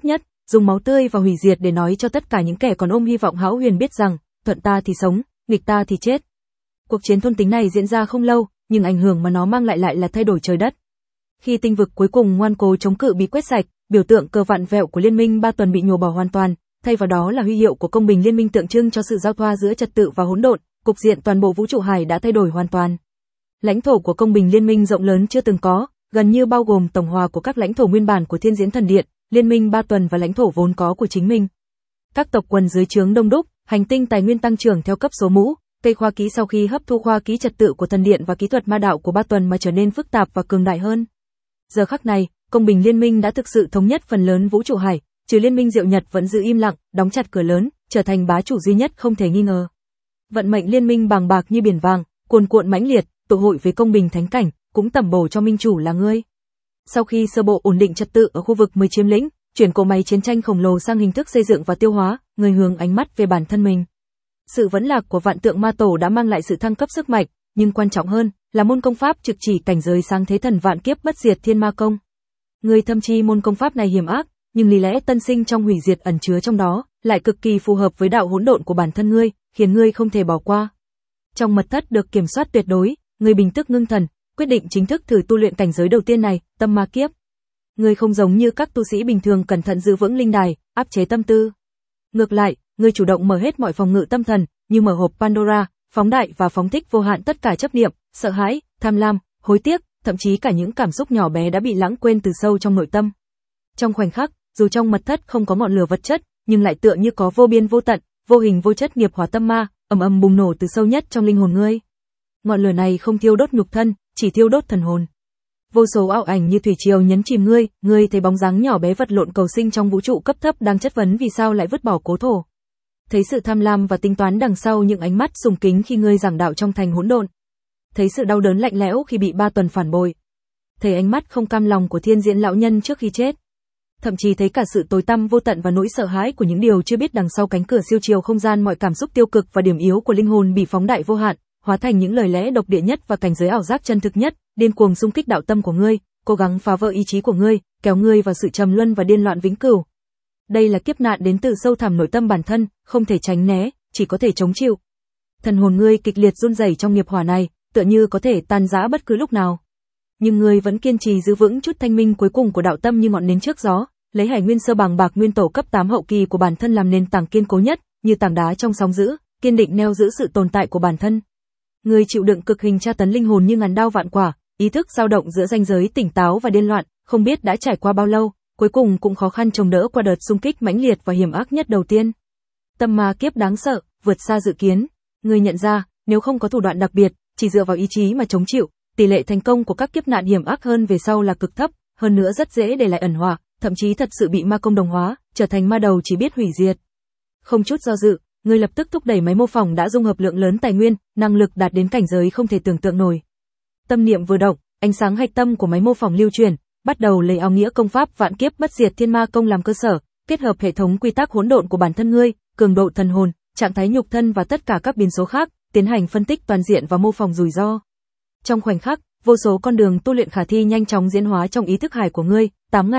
dùng máu tươi và hủy diệt để nói cho tất cả những kẻ còn ôm hy vọng hão huyền biết rằng, thuận ta thì sống, nghịch ta thì chết. Cuộc chiến thôn tính này diễn ra không lâu, nhưng ảnh hưởng mà nó mang lại là thay đổi trời đất. Khi tinh vực cuối cùng ngoan cố chống cự bị quét sạch, biểu tượng cờ vạn vẹo của Liên minh Ba Tuần bị nhổ bỏ hoàn toàn, thay vào đó là huy hiệu của công bình liên minh tượng trưng cho sự giao thoa giữa trật tự và hỗn độn, cục diện toàn bộ vũ trụ hải đã thay đổi hoàn toàn. Lãnh thổ của công bình liên minh rộng lớn chưa từng có, gần như bao gồm tổng hòa của các lãnh thổ nguyên bản của Thiên Diễn Thần Điện, Liên minh Ba Tuần và lãnh thổ vốn có của chính mình. Các tộc quần dưới trướng đông đúc, hành tinh tài nguyên tăng trưởng theo cấp số mũ, cây khoa kỹ sau khi hấp thu khoa kỹ trật tự của thần điện và kỹ thuật ma đạo của Ba Tuần mà trở nên phức tạp và cường đại hơn. Giờ khắc này, công bình liên minh đã thực sự thống nhất phần lớn vũ trụ hải, trừ liên minh Diệu Nhật vẫn giữ im lặng, đóng chặt cửa lớn, trở thành bá chủ duy nhất không thể nghi ngờ. Vận mệnh liên minh bàng bạc như biển vàng, cuồn cuộn mãnh liệt, tụ hội với công bình thánh cảnh, cũng tẩm bổ cho minh chủ là ngươi. Sau khi sơ bộ ổn định trật tự ở khu vực 10 chiếm lĩnh, chuyển cỗ máy chiến tranh khổng lồ sang hình thức xây dựng và tiêu hóa, người hướng ánh mắt về bản thân mình. Sự vẫn lạc của vạn tượng ma tổ đã mang lại sự thăng cấp sức mạnh, nhưng quan trọng hơn là môn công pháp trực chỉ cảnh giới sáng thế thần vạn kiếp bất diệt thiên ma công. Người thâm chi môn công pháp này hiểm ác, nhưng lý lẽ tân sinh trong hủy diệt ẩn chứa trong đó, lại cực kỳ phù hợp với đạo hỗn độn của bản thân ngươi, khiến ngươi không thể bỏ qua. Trong mật thất được kiểm soát tuyệt đối, ngươi bình tức ngưng thần, quyết định chính thức thử tu luyện cảnh giới đầu tiên này, tâm ma kiếp. Ngươi không giống như các tu sĩ bình thường cẩn thận giữ vững linh đài, áp chế tâm tư. Ngược lại, ngươi chủ động mở hết mọi phòng ngự tâm thần, như mở hộp Pandora, phóng đại và phóng thích vô hạn tất cả chấp niệm, sợ hãi, tham lam, hối tiếc, thậm chí cả những cảm xúc nhỏ bé đã bị lãng quên từ sâu trong nội tâm. Trong khoảnh khắc, dù trong mật thất không có ngọn lửa vật chất, nhưng lại tựa như có vô biên vô tận, vô hình vô chất nghiệp hỏa tâm ma, ầm ầm bùng nổ từ sâu nhất trong linh hồn ngươi. Ngọn lửa này không thiêu đốt nhục thân, chỉ thiêu đốt thần hồn. Vô số ảo ảnh như thủy triều nhấn chìm ngươi thấy bóng dáng nhỏ bé vật lộn cầu sinh trong vũ trụ cấp thấp đang chất vấn vì sao lại vứt bỏ cố thổ. Thấy sự tham lam và tính toán đằng sau những ánh mắt sùng kính khi ngươi giảng đạo trong thành hỗn độn. Thấy sự đau đớn lạnh lẽo khi bị Ba Tuần phản bội. Thấy ánh mắt không cam lòng của Thiên Diễn lão nhân trước khi chết. Thậm chí thấy cả sự tối tăm vô tận và nỗi sợ hãi của những điều chưa biết đằng sau cánh cửa siêu chiều không gian, mọi cảm xúc tiêu cực và điểm yếu của linh hồn bị phóng đại vô hạn, hóa thành những lời lẽ độc địa nhất và cảnh giới ảo giác chân thực nhất, điên cuồng xung kích đạo tâm của ngươi, cố gắng phá vỡ ý chí của ngươi, kéo ngươi vào sự trầm luân và điên loạn vĩnh cửu. Đây là kiếp nạn đến từ sâu thẳm nội tâm bản thân, không thể tránh né, chỉ có thể chống chịu. Thần hồn ngươi kịch liệt run rẩy trong nghiệp hỏa này, tựa như có thể tan rã bất cứ lúc nào. Nhưng ngươi vẫn kiên trì giữ vững chút thanh minh cuối cùng của đạo tâm như ngọn nến trước gió, lấy Hải Nguyên Sơ bàng bạc nguyên tổ cấp 8 hậu kỳ của bản thân làm nền tảng kiên cố nhất, như tảng đá trong sóng dữ, kiên định neo giữ sự tồn tại của bản thân. Ngươi chịu đựng cực hình tra tấn linh hồn như ngàn đao vạn quả, ý thức dao động giữa ranh giới tỉnh táo và điên loạn, không biết đã trải qua bao lâu, cuối cùng cũng khó khăn chống đỡ qua đợt xung kích mãnh liệt và hiểm ác nhất đầu tiên. Tâm ma kiếp đáng sợ, vượt xa dự kiến. Ngươi nhận ra, nếu không có thủ đoạn đặc biệt, chỉ dựa vào ý chí mà chống chịu, tỷ lệ thành công của các kiếp nạn hiểm ác hơn về sau là cực thấp, hơn nữa rất dễ để lại ẩn họa, thậm chí thật sự bị ma công đồng hóa, trở thành ma đầu chỉ biết hủy diệt. Không chút do dự, ngươi lập tức thúc đẩy máy mô phỏng đã dung hợp lượng lớn tài nguyên, năng lực đạt đến cảnh giới không thể tưởng tượng nổi. Tâm niệm vừa động, ánh sáng hạch tâm của máy mô phỏng lưu truyền, bắt đầu lấy áo nghĩa công pháp vạn kiếp bất diệt thiên ma công làm cơ sở, kết hợp hệ thống quy tắc hỗn độn của bản thân ngươi, cường độ thần hồn, trạng thái nhục thân và tất cả các biến số khác, tiến hành phân tích toàn diện và mô phỏng rủi ro. Trong khoảnh khắc, vô số con đường tu luyện khả thi nhanh chóng diễn hóa trong ý thức hải của ngươi,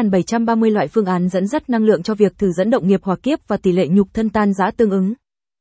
8.730 loại phương án dẫn dắt năng lượng cho việc thử dẫn động nghiệp hỏa kiếp và tỷ lệ nhục thân tan rã tương ứng.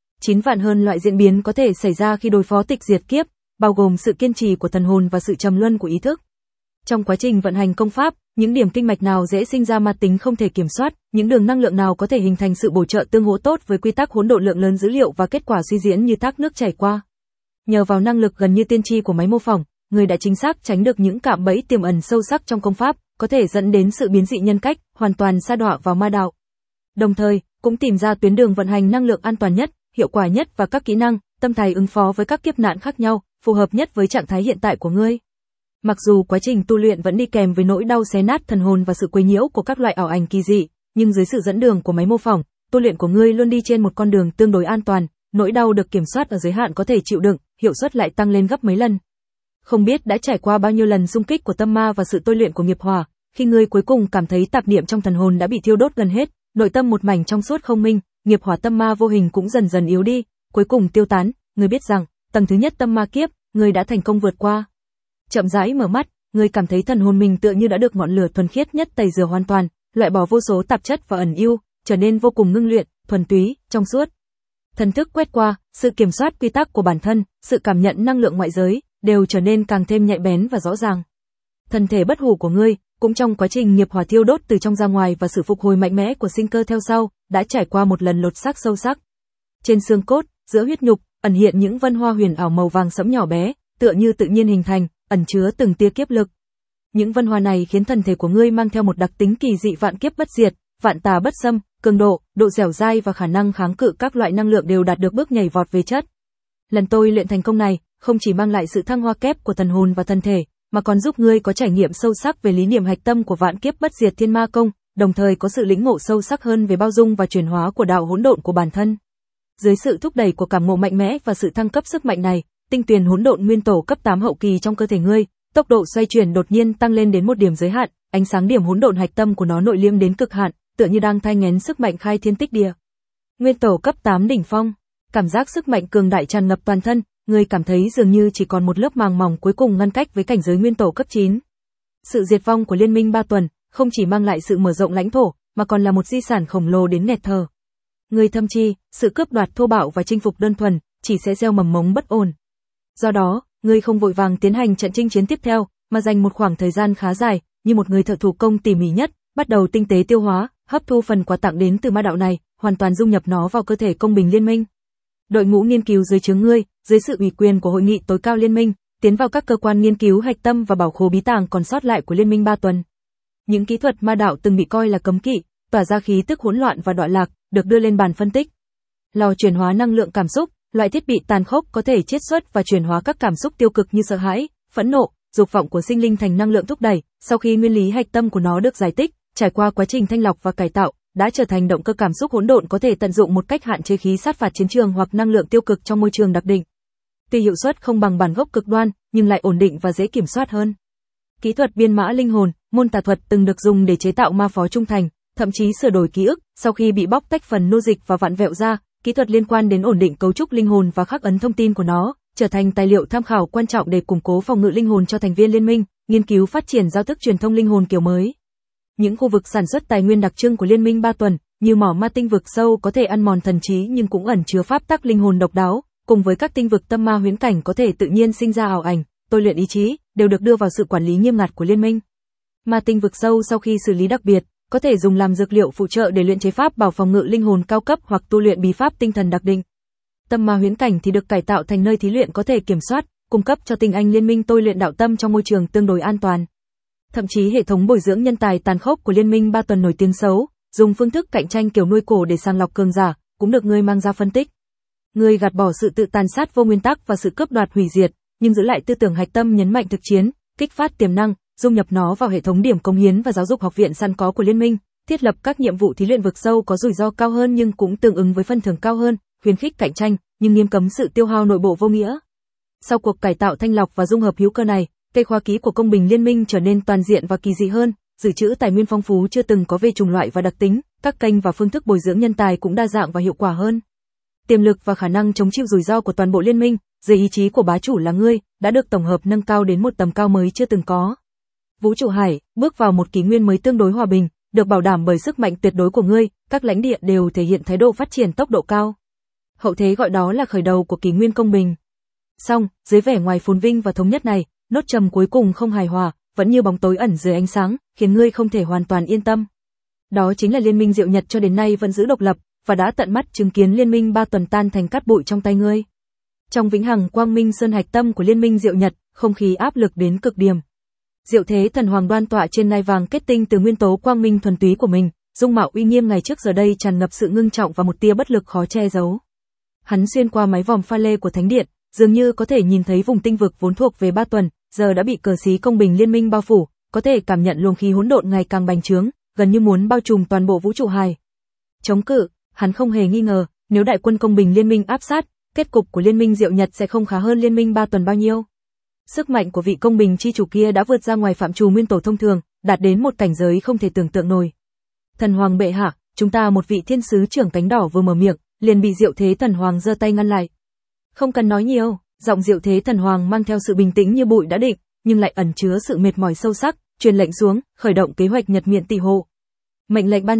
9 vạn hơn loại diễn biến có thể xảy ra khi đối phó tịch diệt kiếp, bao gồm sự kiên trì của thần hồn và sự trầm luân của ý thức. Trong quá trình vận hành công pháp, những điểm kinh mạch nào dễ sinh ra ma tính không thể kiểm soát, những đường năng lượng nào có thể hình thành sự bổ trợ tương hỗ tốt với quy tắc hỗn độn lượng lớn dữ liệu và kết quả suy diễn như thác nước chảy qua. Nhờ vào năng lực gần như tiên tri của máy mô phỏng, người đã chính xác tránh được những cạm bẫy tiềm ẩn sâu sắc trong công pháp, có thể dẫn đến sự biến dị nhân cách, hoàn toàn sa đọa vào ma đạo. Đồng thời, cũng tìm ra tuyến đường vận hành năng lượng an toàn nhất, hiệu quả nhất và các kỹ năng, tâm thái ứng phó với các kiếp nạn khác nhau, phù hợp nhất với trạng thái hiện tại của ngươi. Mặc dù quá trình tu luyện vẫn đi kèm với nỗi đau xé nát thần hồn và sự quấy nhiễu của các loại ảo ảnh kỳ dị, nhưng dưới sự dẫn đường của máy mô phỏng, tu luyện của ngươi luôn đi trên một con đường tương đối an toàn, nỗi đau được kiểm soát ở giới hạn có thể chịu đựng, hiệu suất lại tăng lên gấp mấy lần. Không biết đã trải qua bao nhiêu lần xung kích của tâm ma và sự tôi luyện của nghiệp hỏa, khi ngươi cuối cùng cảm thấy tạp niệm trong thần hồn đã bị thiêu đốt gần hết, nội tâm một mảnh trong suốt không minh, nghiệp hỏa tâm ma vô hình cũng dần dần yếu đi, cuối cùng tiêu tán, ngươi biết rằng, tầng thứ nhất tâm ma kiếp, ngươi đã thành công vượt qua. Chậm rãi mở mắt, ngươi cảm thấy thần hồn mình tựa như đã được ngọn lửa thuần khiết nhất tẩy rửa hoàn toàn, loại bỏ vô số tạp chất và ẩn ưu, trở nên vô cùng ngưng luyện, thuần túy, trong suốt. Thần thức quét qua, sự kiểm soát quy tắc của bản thân, sự cảm nhận năng lượng ngoại giới, đều trở nên càng thêm nhạy bén và rõ ràng. Thân thể bất hủ của ngươi, cũng trong quá trình nghiệp hỏa thiêu đốt từ trong ra ngoài và sự phục hồi mạnh mẽ của sinh cơ theo sau, đã trải qua một lần lột xác sâu sắc. Trên xương cốt, giữa huyết nhục, ẩn hiện những vân hoa huyền ảo màu vàng sẫm nhỏ bé, tựa như tự nhiên hình thành, ẩn chứa từng tia kiếp lực. Những vân hoa này khiến thân thể của ngươi mang theo một đặc tính kỳ dị vạn kiếp bất diệt, vạn tà bất xâm, cường độ, độ dẻo dai và khả năng kháng cự các loại năng lượng đều đạt được bước nhảy vọt về chất. Lần tôi luyện thành công này, không chỉ mang lại sự thăng hoa kép của thần hồn và thân thể, mà còn giúp ngươi có trải nghiệm sâu sắc về lý niệm hạch tâm của vạn kiếp bất diệt thiên ma công, đồng thời có sự lĩnh ngộ sâu sắc hơn về bao dung và chuyển hóa của đạo hỗn độn của bản thân. Dưới sự thúc đẩy của cảm ngộ mạnh mẽ và sự thăng cấp sức mạnh này, tinh tuyền hỗn độn nguyên tổ cấp 8 hậu kỳ trong cơ thể ngươi, tốc độ xoay chuyển đột nhiên tăng lên đến một điểm giới hạn, ánh sáng điểm hỗn độn hạch tâm của nó nội liêm đến cực hạn, tựa như đang thai nghén sức mạnh khai thiên tích địa. Nguyên tổ cấp 8 đỉnh phong, cảm giác sức mạnh cường đại tràn ngập toàn thân, ngươi cảm thấy dường như chỉ còn một lớp màng mỏng cuối cùng ngăn cách với cảnh giới nguyên tổ cấp 9. Sự diệt vong của Liên minh 3 tuần, không chỉ mang lại sự mở rộng lãnh thổ, mà còn là một di sản khổng lồ đến nghẹt thở. Ngươi thâm chi, sự cướp đoạt thô bạo và chinh phục đơn thuần, chỉ sẽ gieo mầm mống bất ổn. Do đó, ngươi không vội vàng tiến hành trận chinh chiến tiếp theo, mà dành một khoảng thời gian khá dài, như một người thợ thủ công tỉ mỉ nhất, bắt đầu tinh tế tiêu hóa, hấp thu phần quà tặng đến từ ma đạo này, hoàn toàn dung nhập nó vào cơ thể công bình liên minh. Đội ngũ nghiên cứu dưới trướng ngươi, dưới sự ủy quyền của hội nghị tối cao liên minh, tiến vào các cơ quan nghiên cứu hạch tâm và bảo khố bí tàng còn sót lại của liên minh 3 tuần. Những kỹ thuật ma đạo từng bị coi là cấm kỵ, tỏa ra khí tức hỗn loạn và đọa lạc, được đưa lên bàn phân tích. Lò chuyển hóa năng lượng cảm xúc, loại thiết bị tàn khốc có thể chiết xuất và chuyển hóa các cảm xúc tiêu cực như sợ hãi, phẫn nộ, dục vọng của sinh linh thành năng lượng thúc đẩy, sau khi nguyên lý hạch tâm của nó được giải tích, trải qua quá trình thanh lọc và cải tạo, đã trở thành động cơ cảm xúc hỗn độn có thể tận dụng một cách hạn chế khí sát phạt chiến trường hoặc năng lượng tiêu cực trong môi trường đặc định. Tuy hiệu suất không bằng bản gốc cực đoan, nhưng lại ổn định và dễ kiểm soát hơn. Kỹ thuật biên mã linh hồn, môn tà thuật từng được dùng để chế tạo ma phó trung thành, thậm chí sửa đổi ký ức, sau khi bị bóc tách phần nô dịch và vặn vẹo ra, kỹ thuật liên quan đến ổn định cấu trúc linh hồn và khắc ấn thông tin của nó, trở thành tài liệu tham khảo quan trọng để củng cố phòng ngự linh hồn cho thành viên liên minh, nghiên cứu phát triển giao thức truyền thông linh hồn kiểu mới. Những khu vực sản xuất tài nguyên đặc trưng của liên minh 3 tuần, như mỏ ma tinh vực sâu có thể ăn mòn thần trí nhưng cũng ẩn chứa pháp tắc linh hồn độc đáo, cùng với các tinh vực tâm ma huyễn cảnh có thể tự nhiên sinh ra ảo ảnh, tôi luyện ý chí, đều được đưa vào sự quản lý nghiêm ngặt của liên minh. Ma tinh vực sâu sau khi xử lý đặc biệt, có thể dùng làm dược liệu phụ trợ để luyện chế pháp bảo phòng ngự linh hồn cao cấp hoặc tu luyện bí pháp tinh thần đặc định. Tâm ma huyễn cảnh thì được cải tạo thành nơi thí luyện có thể kiểm soát, cung cấp cho tinh anh liên minh tôi luyện đạo tâm trong môi trường tương đối an toàn. Thậm chí hệ thống bồi dưỡng nhân tài tàn khốc của liên minh 3 tuần nổi tiếng xấu, dùng phương thức cạnh tranh kiểu nuôi cổ để sàng lọc cường giả, cũng được ngươi mang ra phân tích. Ngươi gạt bỏ sự tự tàn sát vô nguyên tắc và sự cướp đoạt hủy diệt, nhưng giữ lại tư tưởng hạch tâm nhấn mạnh thực chiến, kích phát tiềm năng, dung nhập nó vào hệ thống điểm cống hiến và giáo dục học viện săn có của liên minh, thiết lập các nhiệm vụ thí luyện vực sâu có rủi ro cao hơn nhưng cũng tương ứng với phân thưởng cao hơn, khuyến khích cạnh tranh, nhưng nghiêm cấm sự tiêu hao nội bộ vô nghĩa. Sau cuộc cải tạo thanh lọc và dung hợp hữu cơ này, cây khoa ký của công bình liên minh trở nên toàn diện và kỳ dị hơn, dự trữ tài nguyên phong phú chưa từng có về chủng loại và đặc tính, các kênh và phương thức bồi dưỡng nhân tài cũng đa dạng và hiệu quả hơn. Tiềm lực và khả năng chống chịu rủi ro của toàn bộ liên minh, dưới ý chí của bá chủ là ngươi, đã được tổng hợp nâng cao đến một tầm cao mới chưa từng có. Vũ trụ hải, bước vào một kỷ nguyên mới tương đối hòa bình, được bảo đảm bởi sức mạnh tuyệt đối của ngươi, các lãnh địa đều thể hiện thái độ phát triển tốc độ cao. Hậu thế gọi đó là khởi đầu của kỷ nguyên công bình. Song, dưới vẻ ngoài phồn vinh và thống nhất này, nốt trầm cuối cùng không hài hòa, vẫn như bóng tối ẩn dưới ánh sáng, khiến ngươi không thể hoàn toàn yên tâm. Đó chính là liên minh Diệu Nhật cho đến nay vẫn giữ độc lập, và đã tận mắt chứng kiến liên minh 3 tuần tan thành cát bụi trong tay ngươi. Trong vĩnh hằng quang minh sơn hạch tâm của liên minh Diệu Nhật, không khí áp lực đến cực điểm. Diệu Thế Thần Hoàng đoan tọa trên ngai vàng kết tinh từ nguyên tố quang minh thuần túy của mình, dung mạo uy nghiêm ngày trước giờ đây tràn ngập sự ngưng trọng và một tia bất lực khó che giấu. Hắn xuyên qua mái vòm pha lê của thánh điện, dường như có thể nhìn thấy vùng tinh vực vốn thuộc về 3 tuần, giờ đã bị cờ xí công bình liên minh bao phủ, có thể cảm nhận luồng khí hỗn độn ngày càng bành trướng, gần như muốn bao trùm toàn bộ vũ trụ hài. Chống cự, hắn không hề nghi ngờ, nếu đại quân công bình liên minh áp sát, kết cục của liên minh Diệu Nhật sẽ không khá hơn liên minh 3 tuần bao nhiêu. Sức mạnh của vị công bình chi chủ kia đã vượt ra ngoài phạm trù nguyên tổ thông thường, đạt đến một cảnh giới không thể tưởng tượng nổi. Thần Hoàng bệ hạ, chúng ta một vị thiên sứ trưởng cánh đỏ vừa mở miệng, liền bị Diệu Thế Thần Hoàng giơ tay ngăn lại. Không cần nói nhiều, giọng Diệu Thế Thần Hoàng mang theo sự bình tĩnh như bụi đã định, nhưng lại ẩn chứa sự mệt mỏi sâu sắc, truyền lệnh xuống, khởi động kế hoạch nhật miện tỷ hộ. Mệnh lệnh ban ra,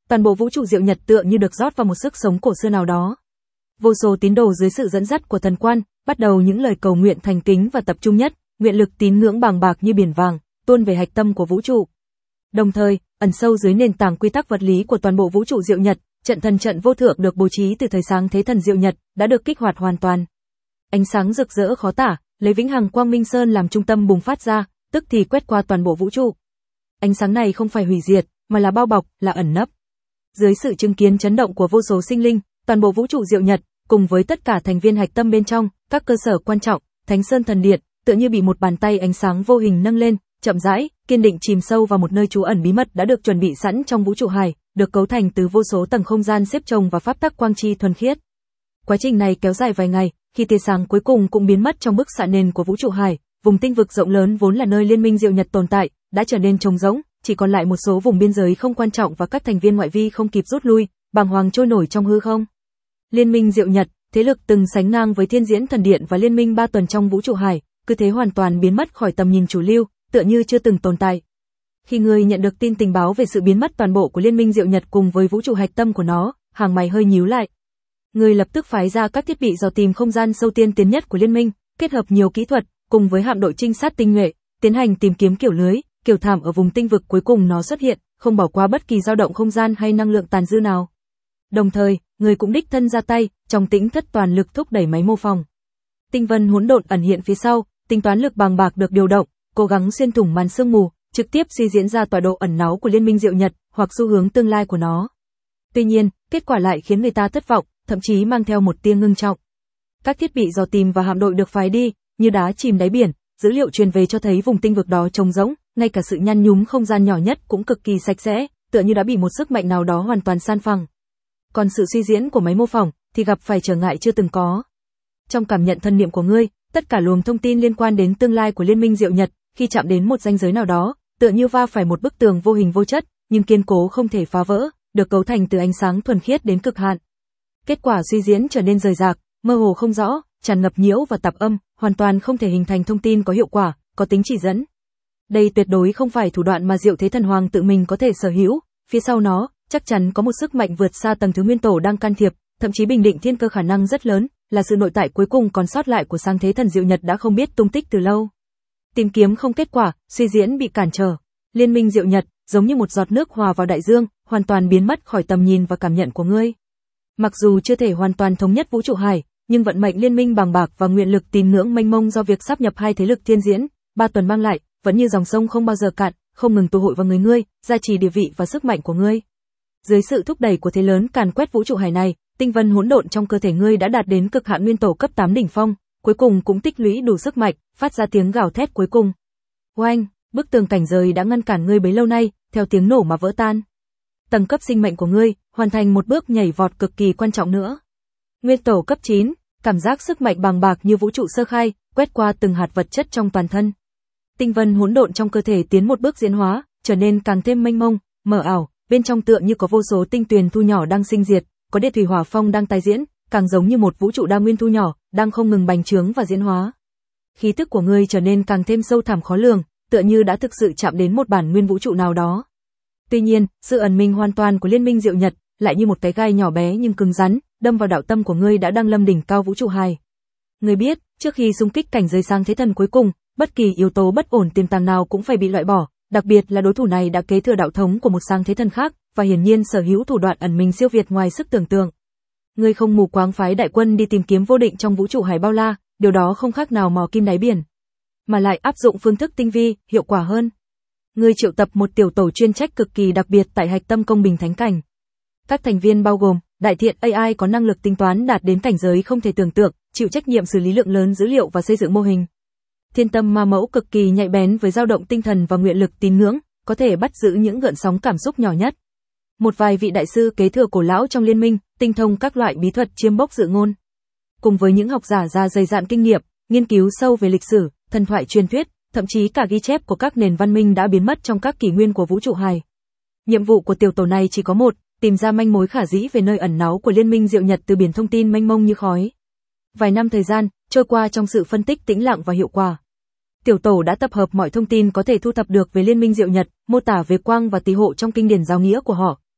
toàn bộ vũ trụ Diệu Nhật tựa như được rót vào một sức sống cổ xưa nào đó. Vô số tín đồ dưới sự dẫn dắt của thần quan, bắt đầu những lời cầu nguyện thành kính và tập trung nhất, nguyện lực tín ngưỡng bàng bạc như biển vàng, tuôn về hạch tâm của vũ trụ. Đồng thời, ẩn sâu dưới nền tảng quy tắc vật lý của toàn bộ vũ trụ Diệu Nhật, trận thần trận vô thượng được bố trí từ thời sáng thế thần Diệu Nhật đã được kích hoạt hoàn toàn. Ánh sáng rực rỡ khó tả, lấy vĩnh hằng quang minh sơn làm trung tâm bùng phát ra, tức thì quét qua toàn bộ vũ trụ. Ánh sáng này không phải hủy diệt, mà là bao bọc, là ẩn nấp. Dưới sự chứng kiến chấn động của vô số sinh linh, toàn bộ vũ trụ Diệu Nhật, cùng với tất cả thành viên hạch tâm bên trong, các cơ sở quan trọng, Thánh Sơn Thần Điện, tựa như bị một bàn tay ánh sáng vô hình nâng lên, chậm rãi, kiên định chìm sâu vào một nơi trú ẩn bí mật đã được chuẩn bị sẵn trong vũ trụ hải, được cấu thành từ vô số tầng không gian xếp chồng và pháp tắc quang chi thuần khiết. Quá trình này kéo dài vài ngày, khi tia sáng cuối cùng cũng biến mất trong bức xạ nền của vũ trụ hải, vùng tinh vực rộng lớn vốn là nơi Liên minh Diệu Nhật tồn tại, đã trở nên trống rỗng, chỉ còn lại một số vùng biên giới không quan trọng và các thành viên ngoại vi không kịp rút lui, bàng hoàng trôi nổi trong hư không. Liên minh Diệu Nhật, thế lực từng sánh ngang với Thiên Diễn Thần Điện và Liên minh 3 tuần trong vũ trụ hải, cứ thế hoàn toàn biến mất khỏi tầm nhìn chủ lưu, tựa như chưa từng tồn tại. Khi ngươi nhận được tin tình báo về sự biến mất toàn bộ của Liên minh Diệu Nhật cùng với vũ trụ hạch tâm của nó, hàng mày hơi nhíu lại. Ngươi lập tức phái ra các thiết bị dò tìm không gian sâu tiên tiến nhất của liên minh, kết hợp nhiều kỹ thuật, cùng với hạm đội trinh sát tinh nhuệ, tiến hành tìm kiếm kiểu lưới, kiểu thảm ở vùng tinh vực cuối cùng nó xuất hiện, không bỏ qua bất kỳ dao động không gian hay năng lượng tàn dư nào. Đồng thời, ngươi cũng đích thân ra tay, trong tĩnh thất toàn lực thúc đẩy máy mô phỏng. Tinh vân hỗn độn ẩn hiện phía sau, tính toán lực bàng bạc được điều động, cố gắng xuyên thủng màn sương mù, trực tiếp suy diễn ra tọa độ ẩn náu của Liên minh Diệu Nhật, hoặc xu hướng tương lai của nó. Tuy nhiên, kết quả lại khiến người ta thất vọng, thậm chí mang theo một tia ngưng trọng. Các thiết bị dò tìm và hạm đội được phái đi, như đá chìm đáy biển, dữ liệu truyền về cho thấy vùng tinh vực đó trống rỗng, ngay cả sự nhăn nhúm không gian nhỏ nhất cũng cực kỳ sạch sẽ, tựa như đã bị một sức mạnh nào đó hoàn toàn san phẳng. Còn sự suy diễn của máy mô phỏng thì gặp phải trở ngại chưa từng có. Trong cảm nhận thân niệm của ngươi, tất cả luồng thông tin liên quan đến tương lai của Liên minh Diệu Nhật, khi chạm đến một ranh giới nào đó, tựa như va phải một bức tường vô hình vô chất, nhưng kiên cố không thể phá vỡ, được cấu thành từ ánh sáng thuần khiết đến cực hạn. Kết quả suy diễn trở nên rời rạc, mơ hồ không rõ, tràn ngập nhiễu và tạp âm, hoàn toàn không thể hình thành thông tin có hiệu quả, có tính chỉ dẫn. Đây tuyệt đối không phải thủ đoạn mà Diệu Thế Thần Hoàng tự mình có thể sở hữu, phía sau nó, chắc chắn có một sức mạnh vượt xa tầng thứ nguyên tổ đang can thiệp, thậm chí bình định thiên cơ khả năng rất lớn, là sự nội tại cuối cùng còn sót lại của sáng thế thần Diệu Nhật đã không biết tung tích từ lâu. Tìm kiếm không kết quả, suy diễn bị cản trở. Liên minh Diệu Nhật, giống như một giọt nước hòa vào đại dương, hoàn toàn biến mất khỏi tầm nhìn và cảm nhận của ngươi. Mặc dù chưa thể hoàn toàn thống nhất vũ trụ hải, nhưng vận mệnh liên minh bàng bạc và nguyện lực tín ngưỡng mênh mông do việc sáp nhập hai thế lực Thiên Diễn, 3 tuần mang lại, vẫn như dòng sông không bao giờ cạn, không ngừng tụ hội vào người ngươi, gia trì địa vị và sức mạnh của ngươi. Dưới sự thúc đẩy của thế lớn càn quét vũ trụ hải này, tinh vân hỗn độn trong cơ thể ngươi đã đạt đến cực hạn nguyên tổ cấp 8 đỉnh phong, cuối cùng cũng tích lũy đủ sức mạnh, phát ra tiếng gào thét cuối cùng. Oanh, bức tường cảnh giới đã ngăn cản ngươi bấy lâu nay, theo tiếng nổ mà vỡ tan. Tầng cấp sinh mệnh của ngươi, hoàn thành một bước nhảy vọt cực kỳ quan trọng nữa. Nguyên tổ cấp 9, cảm giác sức mạnh bàng bạc như vũ trụ sơ khai, quét qua từng hạt vật chất trong toàn thân. Tinh vân hỗn độn trong cơ thể tiến một bước diễn hóa, trở nên càng thêm mênh mông, mờ ảo, bên trong tựa như có vô số tinh tuyền thu nhỏ đang sinh diệt, có địa thủy hỏa phong đang tái diễn, càng giống như một vũ trụ đa nguyên thu nhỏ, đang không ngừng bành trướng và diễn hóa. Khí tức của ngươi trở nên càng thêm sâu thẳm khó lường, tựa như đã thực sự chạm đến một bản nguyên vũ trụ nào đó. Tuy nhiên, sự ẩn mình hoàn toàn của Liên minh Diệu Nhật, lại như một cái gai nhỏ bé nhưng cứng rắn, đâm vào đạo tâm của ngươi đã đang lâm đỉnh cao vũ trụ hài. Ngươi biết, trước khi xung kích cảnh giới sáng thế thần cuối cùng, bất kỳ yếu tố bất ổn tiềm tàng nào cũng phải bị loại bỏ, đặc biệt là đối thủ này đã kế thừa đạo thống của một sáng thế thần khác, và hiển nhiên sở hữu thủ đoạn ẩn mình siêu việt ngoài sức tưởng tượng. Ngươi không mù quáng phái đại quân đi tìm kiếm vô định trong vũ trụ hải bao la, điều đó không khác nào mò kim đáy biển, mà lại áp dụng phương thức tinh vi, hiệu quả hơn. Ngươi triệu tập một tiểu tổ chuyên trách cực kỳ đặc biệt tại hạch tâm công bình thánh cảnh. Các thành viên bao gồm đại thiện AI có năng lực tính toán đạt đến cảnh giới không thể tưởng tượng, chịu trách nhiệm xử lý lượng lớn dữ liệu và xây dựng mô hình. Thiên tâm ma mẫu cực kỳ nhạy bén với dao động tinh thần và nguyện lực tín ngưỡng, có thể bắt giữ những gợn sóng cảm xúc nhỏ nhất. Một vài vị đại sư kế thừa cổ lão trong liên minh, tinh thông các loại bí thuật chiêm bốc dự ngôn. Cùng với những học giả già dày dạn kinh nghiệm, nghiên cứu sâu về lịch sử, thần thoại truyền thuyết, thậm chí cả ghi chép của các nền văn minh đã biến mất trong các kỷ nguyên của vũ trụ hài. Nhiệm vụ của tiểu tổ này chỉ có một, tìm ra manh mối khả dĩ về nơi ẩn náu của Liên minh Diệu Nhật từ biển thông tin mênh mông như khói. Vài năm thời gian trôi qua trong sự phân tích tĩnh lặng và hiệu quả. Tiểu tổ đã tập hợp mọi thông tin có thể thu thập được về Liên minh Diệu Nhật, mô tả về quang và tỳ hộ trong kinh điển giáo nghĩa của họ,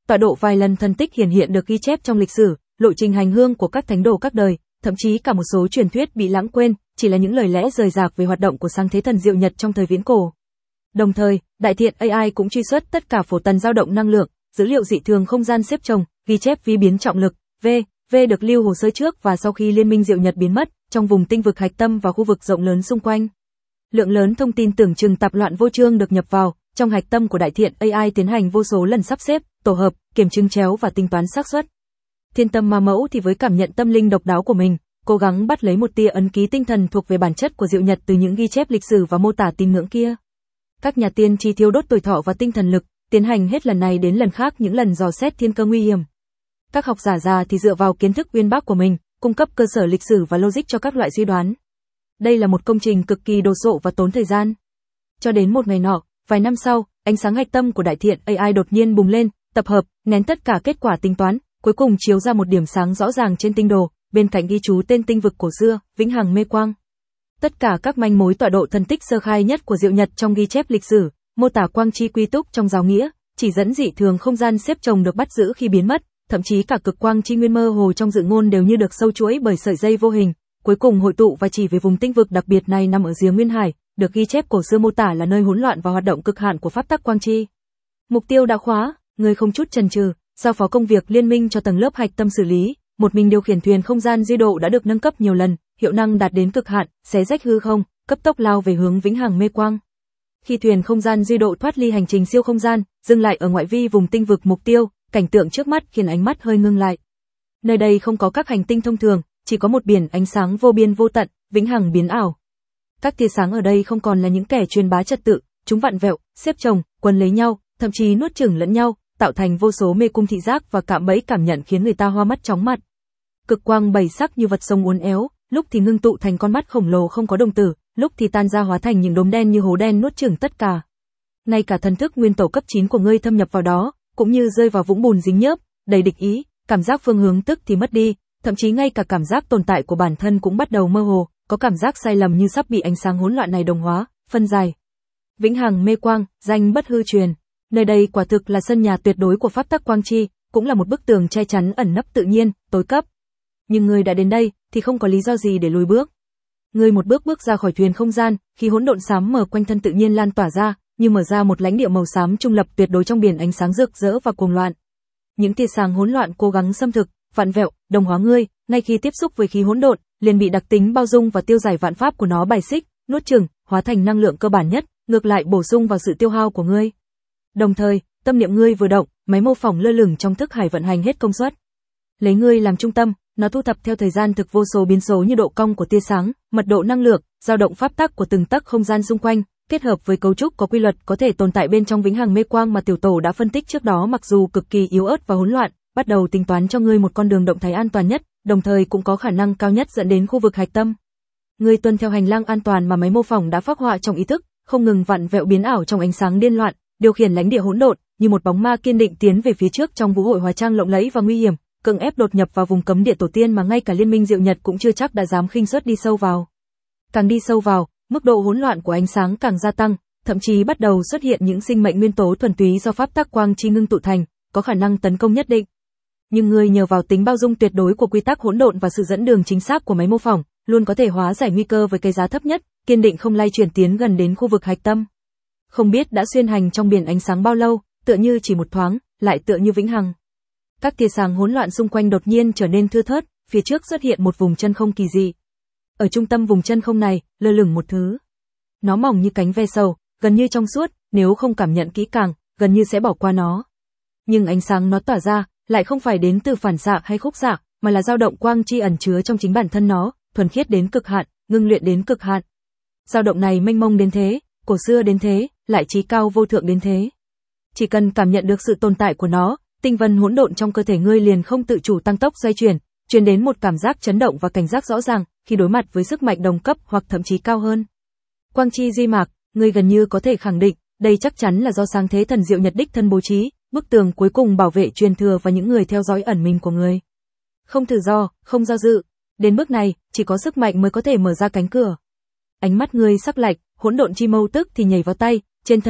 tọa độ vài lần thần tích hiển hiện được ghi chép trong lịch sử, lộ trình hành hương của các thánh đồ các đời, thậm chí cả một số truyền thuyết bị lãng quên, chỉ là những lời lẽ rời rạc về hoạt động của sáng thế thần Diệu Nhật trong thời viễn cổ. Đồng thời, Đại Thiện AI cũng truy xuất tất cả phổ tần dao động năng lượng, dữ liệu dị thường không gian xếp chồng, ghi chép vi biến trọng lực, V được lưu hồ sơ trước và sau khi Liên minh Diệu Nhật biến mất, trong vùng tinh vực hạch tâm và khu vực rộng lớn xung quanh. Lượng lớn thông tin tưởng chừng tạp loạn vô chương được nhập vào, trong hạch tâm của Đại Thiện AI tiến hành vô số lần sắp xếp, tổ hợp, kiểm chứng chéo và tính toán xác suất. Thiên Tâm Ma Mẫu thì với cảm nhận tâm linh độc đáo của mình, cố gắng bắt lấy một tia ấn ký tinh thần thuộc về bản chất của Diệu Nhật từ những ghi chép lịch sử và mô tả tín ngưỡng kia. Các nhà tiên tri thiêu đốt tuổi thọ và tinh thần lực, tiến hành hết lần này đến lần khác những lần dò xét thiên cơ nguy hiểm. Các học giả già thì dựa vào kiến thức uyên bác của mình, cung cấp cơ sở lịch sử và logic cho các loại suy đoán. Đây là một công trình cực kỳ đồ sộ và tốn thời gian. Cho đến một ngày nọ, vài năm sau, ánh sáng hạch tâm của Đại Thiện AI đột nhiên bùng lên, tập hợp, nén tất cả kết quả tính toán, cuối cùng chiếu ra một điểm sáng rõ ràng trên tinh đồ, bên cạnh ghi chú tên tinh vực cổ xưa, Vĩnh Hằng Mê Quang. Tất cả các manh mối tọa độ thần tích sơ khai nhất của Diệu Nhật trong ghi chép lịch sử, mô tả quang chi quy túc trong giáo nghĩa, chỉ dẫn dị thường không gian xếp chồng được bắt giữ khi biến mất, thậm chí cả cực quang chi nguyên mơ hồ trong dự ngôn đều như được sâu chuỗi bởi sợi dây vô hình, cuối cùng hội tụ và chỉ về vùng tinh vực đặc biệt này nằm ở rìa Nguyên Hải, được ghi chép cổ xưa mô tả là nơi hỗn loạn và hoạt động cực hạn của pháp tắc quang chi. Mục tiêu đã khóa, người không chút chần chừ, giao phó công việc liên minh cho tầng lớp hạch tâm xử lý, một mình điều khiển thuyền không gian di độ đã được nâng cấp nhiều lần, hiệu năng đạt đến cực hạn, xé rách hư không, cấp tốc lao về hướng Vĩnh Hằng Mê Quang. Khi thuyền không gian di độ thoát ly hành trình siêu không gian, dừng lại ở ngoại vi vùng tinh vực mục tiêu, cảnh tượng trước mắt khiến ánh mắt hơi ngưng lại. Nơi đây không có các hành tinh thông thường, chỉ có một biển ánh sáng vô biên vô tận, vĩnh hằng biến ảo. Các tia sáng ở đây không còn là những kẻ truyền bá trật tự, chúng vặn vẹo, xếp chồng, quấn lấy nhau, thậm chí nuốt chửng lẫn nhau, tạo thành vô số mê cung thị giác và cạm bẫy cảm nhận khiến người ta hoa mắt chóng mặt. Cực quang bảy sắc như vật sông uốn éo, lúc thì ngưng tụ thành con mắt khổng lồ không có đồng tử, lúc thì tan ra hóa thành những đốm đen như hố đen nuốt chửng tất cả. Ngay cả thần thức nguyên tổ cấp 9 của ngươi thâm nhập vào đó, cũng như rơi vào vũng bùn dính nhớp, đầy địch ý, cảm giác phương hướng tức thì mất đi, thậm chí ngay cả cảm giác tồn tại của bản thân cũng bắt đầu mơ hồ, có cảm giác sai lầm như sắp bị ánh sáng hỗn loạn này đồng hóa, phân giải. Vĩnh Hằng Mê Quang, danh bất hư truyền. Nơi đây quả thực là sân nhà tuyệt đối của pháp tắc quang chi, cũng là một bức tường che chắn ẩn nấp tự nhiên, tối cấp. Nhưng ngươi đã đến đây, thì không có lý do gì để lùi bước. Ngươi một bước bước ra khỏi thuyền không gian, khi hỗn độn xám mờ quanh thân tự nhiên lan tỏa ra, như mở ra một lãnh địa màu xám trung lập tuyệt đối trong biển ánh sáng rực rỡ và cuồng loạn. Những tia sáng hỗn loạn cố gắng xâm thực, vặn vẹo, đồng hóa ngươi, ngay khi tiếp xúc với khí hỗn độn, liền bị đặc tính bao dung và tiêu giải vạn pháp của nó bài xích, nuốt chửng, hóa thành năng lượng cơ bản nhất, ngược lại bổ sung vào sự tiêu hao của ngươi. Đồng thời, tâm niệm ngươi vừa động, máy mô phỏng lơ lửng trong thức hải vận hành hết công suất. Lấy ngươi làm trung tâm, nó thu thập theo thời gian thực vô số biến số như độ cong của tia sáng, mật độ năng lượng, dao động pháp tắc của từng tấc không gian xung quanh, kết hợp với cấu trúc có quy luật có thể tồn tại bên trong Vĩnh Hằng Mê Quang mà tiểu tổ đã phân tích trước đó, mặc dù cực kỳ yếu ớt và hỗn loạn, bắt đầu tính toán cho ngươi một con đường động thái an toàn nhất, đồng thời cũng có khả năng cao nhất dẫn đến khu vực hạch tâm. Ngươi tuân theo hành lang an toàn mà máy mô phỏng đã phác họa trong ý thức, không ngừng vặn vẹo biến ảo trong ánh sáng điên loạn, điều khiển lãnh địa hỗn độn, như một bóng ma kiên định tiến về phía trước trong vũ hội hóa trang lộng lẫy và nguy hiểm, cưỡng ép đột nhập vào vùng cấm địa tổ tiên mà ngay cả Liên minh Diệu Nhật cũng chưa chắc đã dám khinh suất đi sâu vào. Càng đi sâu vào, mức độ hỗn loạn của ánh sáng càng gia tăng, thậm chí bắt đầu xuất hiện những sinh mệnh nguyên tố thuần túy do pháp tắc quang chi ngưng tụ thành, có khả năng tấn công nhất định. Nhưng ngươi nhờ vào tính bao dung tuyệt đối của quy tắc hỗn độn và sự dẫn đường chính xác của máy mô phỏng, luôn có thể hóa giải nguy cơ với cái giá thấp nhất, kiên định không lay chuyển tiến gần đến khu vực hạch tâm. Không biết đã xuyên hành trong biển ánh sáng bao lâu, tựa như chỉ một thoáng, lại tựa như vĩnh hằng. Các tia sáng hỗn loạn xung quanh đột nhiên trở nên thưa thớt, phía trước xuất hiện một vùng chân không kỳ dị. Ở trung tâm vùng chân không này, lơ lửng một thứ. Nó mỏng như cánh ve sầu, gần như trong suốt, nếu không cảm nhận kỹ càng, gần như sẽ bỏ qua nó. Nhưng ánh sáng nó tỏa ra, lại không phải đến từ phản xạ hay khúc xạ, mà là dao động quang chi ẩn chứa trong chính bản thân nó, thuần khiết đến cực hạn, ngưng luyện đến cực hạn. Dao động này mênh mông đến thế, cổ xưa đến thế, lại trí cao vô thượng đến thế. Chỉ cần cảm nhận được sự tồn tại của nó, tinh vân hỗn độn trong cơ thể ngươi liền không tự chủ tăng tốc xoay chuyển, truyền đến một cảm giác chấn động và cảnh giác rõ ràng khi đối mặt với sức mạnh đồng cấp hoặc thậm chí cao hơn. Quang chi di mạc, ngươi gần như có thể khẳng định, đây chắc chắn là do sáng thế thần Diệu Nhật đích thân bố trí, bức tường cuối cùng bảo vệ truyền thừa và những người theo dõi ẩn mình của ngươi. Không thử do, không do dự, đến bước này, chỉ có sức mạnh mới có thể mở ra cánh cửa. Ánh mắt ngươi sắc lạnh, hỗn độn chi mâu tức thì nhảy vào tay, trên thân mâu,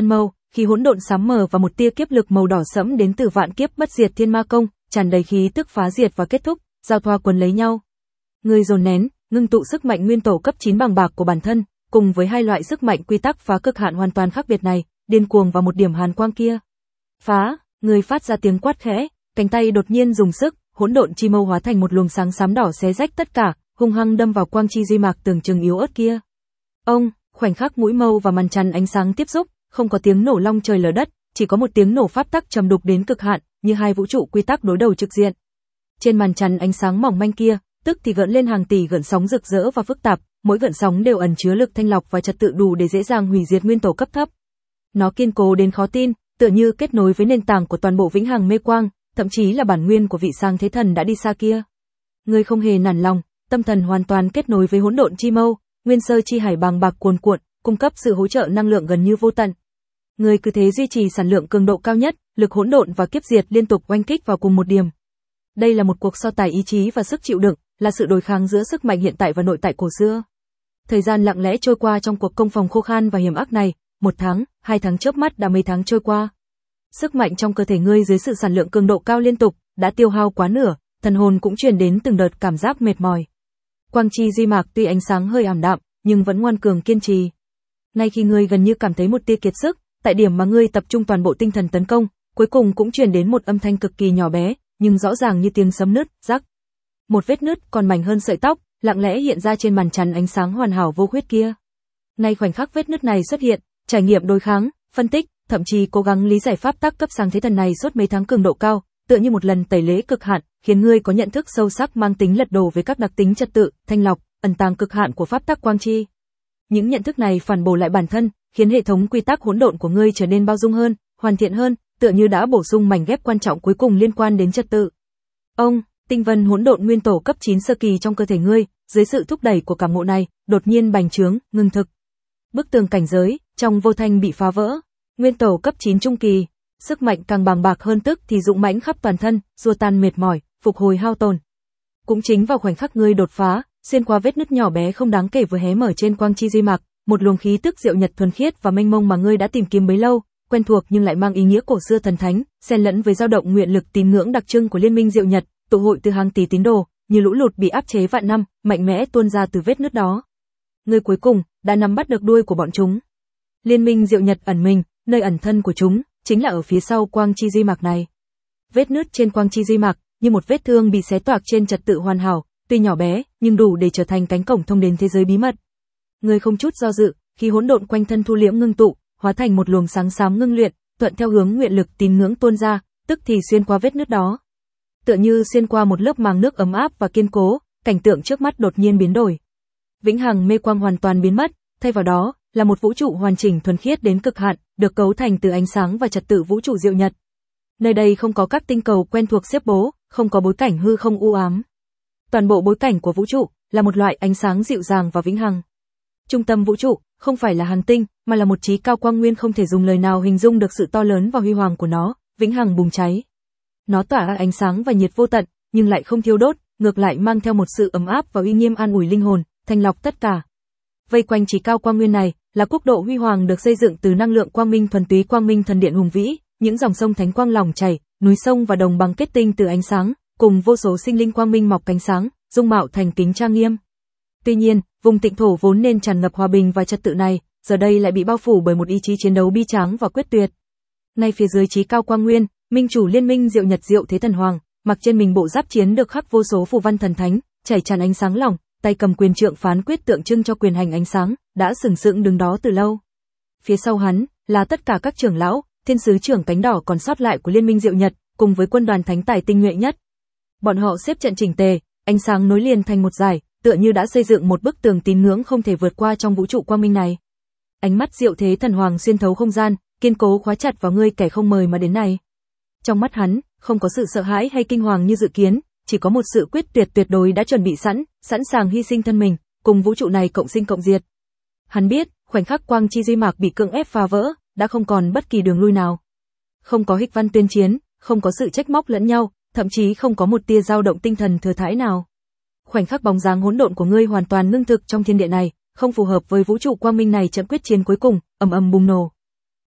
khí hỗn độn xám mờ và một tia kiếp lực màu đỏ sẫm đến từ vạn kiếp bất diệt thiên ma công, tràn đầy khí tức phá diệt và kết thúc, giao thoa quấn lấy nhau. Ngươi dồn nén, ngưng tụ sức mạnh nguyên tổ cấp 9 bằng bạc của bản thân, cùng với hai loại sức mạnh quy tắc phá cực hạn hoàn toàn khác biệt này, điên cuồng vào một điểm hàn quang kia. Phá, ngươi phát ra tiếng quát khẽ, cánh tay đột nhiên dùng sức, hỗn độn chi mâu hóa thành một luồng sáng xám đỏ xé rách tất cả, hung hăng đâm vào quang chi di mạc tưởng chừng yếu ớt kia. Ông, khoảnh khắc mũi mâu và màn chắn ánh sáng tiếp xúc, không có tiếng nổ long trời lở đất, chỉ có một tiếng nổ pháp tắc trầm đục đến cực hạn, như hai vũ trụ quy tắc đối đầu trực diện. Trên màn chắn ánh sáng mỏng manh kia, tức thì gợn lên hàng tỷ gợn sóng rực rỡ và phức tạp, mỗi gợn sóng đều ẩn chứa lực thanh lọc và trật tự đủ để dễ dàng hủy diệt nguyên tổ cấp thấp. Nó kiên cố đến khó tin, tựa như kết nối với nền tảng của toàn bộ vĩnh hằng mê quang, thậm chí là bản nguyên của vị sang thế thần đã đi xa kia. Ngươi không hề nản lòng, tâm thần hoàn toàn kết nối với hỗn độn chi mâu, nguyên sơ chi hải bàng bạc cuồn cuộn, cung cấp sự hỗ trợ năng lượng gần như vô tận. Ngươi cứ thế duy trì sản lượng cường độ cao nhất, lực hỗn độn và kiếp diệt liên tục oanh kích vào cùng một điểm. Đây là một cuộc so tài ý chí và sức chịu đựng, là sự đối kháng giữa sức mạnh hiện tại và nội tại cổ xưa. Thời gian lặng lẽ trôi qua trong cuộc công phòng khô khan và hiểm ác này, 1 tháng, 2 tháng chớp mắt đã mấy tháng trôi qua. Sức mạnh trong cơ thể ngươi dưới sự sản lượng cường độ cao liên tục đã tiêu hao quá nửa, thần hồn cũng truyền đến từng đợt cảm giác mệt mỏi. Quang chi di mạc tuy ánh sáng hơi ảm đạm, nhưng vẫn ngoan cường kiên trì. Nay khi ngươi gần như cảm thấy một tia kiệt sức, tại điểm mà ngươi tập trung toàn bộ tinh thần tấn công, cuối cùng cũng truyền đến một âm thanh cực kỳ nhỏ bé, nhưng rõ ràng như tiếng sấm nứt, rắc. Một vết nứt còn mảnh hơn sợi tóc, lặng lẽ hiện ra trên màn chắn ánh sáng hoàn hảo vô khuyết kia. Ngay khoảnh khắc vết nứt này xuất hiện, trải nghiệm đối kháng, phân tích, thậm chí cố gắng lý giải pháp tắc cấp sáng thế thần này suốt mấy tháng cường độ cao, tựa như một lần tẩy lễ cực hạn, khiến ngươi có nhận thức sâu sắc mang tính lật đổ về các đặc tính trật tự, thanh lọc, ẩn tàng cực hạn của pháp tắc quang chi. Những nhận thức này phản bổ lại bản thân, khiến hệ thống quy tắc hỗn độn của ngươi trở nên bao dung hơn, hoàn thiện hơn, tựa như đã bổ sung mảnh ghép quan trọng cuối cùng liên quan đến trật tự. Ông, tinh vân hỗn độn nguyên tổ cấp 9 sơ kỳ trong cơ thể ngươi, dưới sự thúc đẩy của cảm ngộ này, đột nhiên bành trướng, ngưng thực. Bức tường cảnh giới trong vô thanh bị phá vỡ. Nguyên tổ cấp 9 trung kỳ, sức mạnh càng bàng bạc hơn tức thì dũng mãnh khắp toàn thân, xua tan mệt mỏi, phục hồi hao tổn. Cũng chính vào khoảnh khắc ngươi đột phá, xuyên qua vết nứt nhỏ bé không đáng kể vừa hé mở trên quang chi di mạc, một luồng khí tức diệu nhật thuần khiết và mênh mông mà ngươi đã tìm kiếm bấy lâu, quen thuộc nhưng lại mang ý nghĩa cổ xưa thần thánh, xen lẫn với dao động nguyện lực tín ngưỡng đặc trưng của liên minh diệu nhật, tụ hội từ hàng tỷ tín đồ, như lũ lụt bị áp chế vạn năm, mạnh mẽ tuôn ra từ vết nứt đó. Ngươi cuối cùng đã nắm bắt được đuôi của bọn chúng. Liên minh diệu nhật ẩn mình, nơi ẩn thân của chúng chính là ở phía sau quang chi di mạc này. Vết nứt trên quang chi di mạc như một vết thương bị xé toạc trên trật tự hoàn hảo, tuy nhỏ bé nhưng đủ để trở thành cánh cổng thông đến thế giới bí mật. Ngươi không chút do dự, khi hỗn độn quanh thân thu liễm ngưng tụ, hóa thành một luồng sáng xám ngưng luyện, thuận theo hướng nguyện lực tín ngưỡng tuôn ra, tức thì xuyên qua vết nứt đó. Tựa như xuyên qua một lớp màng nước ấm áp và kiên cố, cảnh tượng trước mắt đột nhiên biến đổi. Vĩnh hằng mê quang hoàn toàn biến mất, thay vào đó là một vũ trụ hoàn chỉnh thuần khiết đến cực hạn, được cấu thành từ ánh sáng và trật tự vũ trụ diệu nhật. Nơi đây không có các tinh cầu quen thuộc xếp bố, không có bối cảnh hư không u ám. Toàn bộ bối cảnh của vũ trụ là một loại ánh sáng dịu dàng và vĩnh hằng. Trung tâm vũ trụ không phải là hành tinh, mà là một trí cao quang nguyên không thể dùng lời nào hình dung được sự to lớn và huy hoàng của nó, vĩnh hằng bùng cháy. Nó tỏa ra ánh sáng và nhiệt vô tận, nhưng lại không thiêu đốt, ngược lại mang theo một sự ấm áp và uy nghiêm an ủi linh hồn, thanh lọc tất cả. Vây quanh trí cao quang nguyên này là quốc độ huy hoàng được xây dựng từ năng lượng quang minh thuần túy, quang minh thần điện hùng vĩ, những dòng sông thánh quang lỏng chảy, núi sông và đồng bằng kết tinh từ ánh sáng, cùng vô số sinh linh quang minh mọc cánh sáng, dung mạo thành kính trang nghiêm. Tuy nhiên, vùng tịnh thổ vốn nên tràn ngập hòa bình và trật tự này, giờ đây lại bị bao phủ bởi một ý chí chiến đấu bi tráng và quyết tuyệt. Ngay phía dưới trí cao quang nguyên, minh chủ liên minh diệu nhật diệu thế thần hoàng, mặc trên mình bộ giáp chiến được khắc vô số phù văn thần thánh, chảy tràn ánh sáng lỏng, tay cầm quyền trượng phán quyết tượng trưng cho quyền hành ánh sáng, đã sừng sững đứng đó từ lâu. Phía sau hắn là tất cả các trưởng lão, thiên sứ trưởng cánh đỏ còn sót lại của liên minh diệu nhật, cùng với quân đoàn thánh tài tinh nhuệ nhất. Bọn họ xếp trận chỉnh tề, ánh sáng nối liền thành một dải, tựa như đã xây dựng một bức tường tín ngưỡng không thể vượt qua trong vũ trụ quang minh này. Ánh mắt diệu thế thần hoàng xuyên thấu không gian, kiên cố khóa chặt vào ngươi kẻ không mời mà đến này. Trong mắt hắn, không có sự sợ hãi hay kinh hoàng như dự kiến, chỉ có một sự quyết tuyệt tuyệt đối đã chuẩn bị sẵn sàng hy sinh thân mình, cùng vũ trụ này cộng sinh cộng diệt. Hắn biết, khoảnh khắc quang chi di mạc bị cưỡng ép phá vỡ, đã không còn bất kỳ đường lui nào. Không có hịch văn tuyên chiến, không có sự trách móc lẫn nhau, thậm chí không có một tia dao động tinh thần thừa thãi nào. Khoảnh khắc bóng dáng hỗn độn của ngươi hoàn toàn ngưng thực trong thiên địa này, không phù hợp với vũ trụ quang minh này, trận quyết chiến cuối cùng ầm ầm bùng nổ.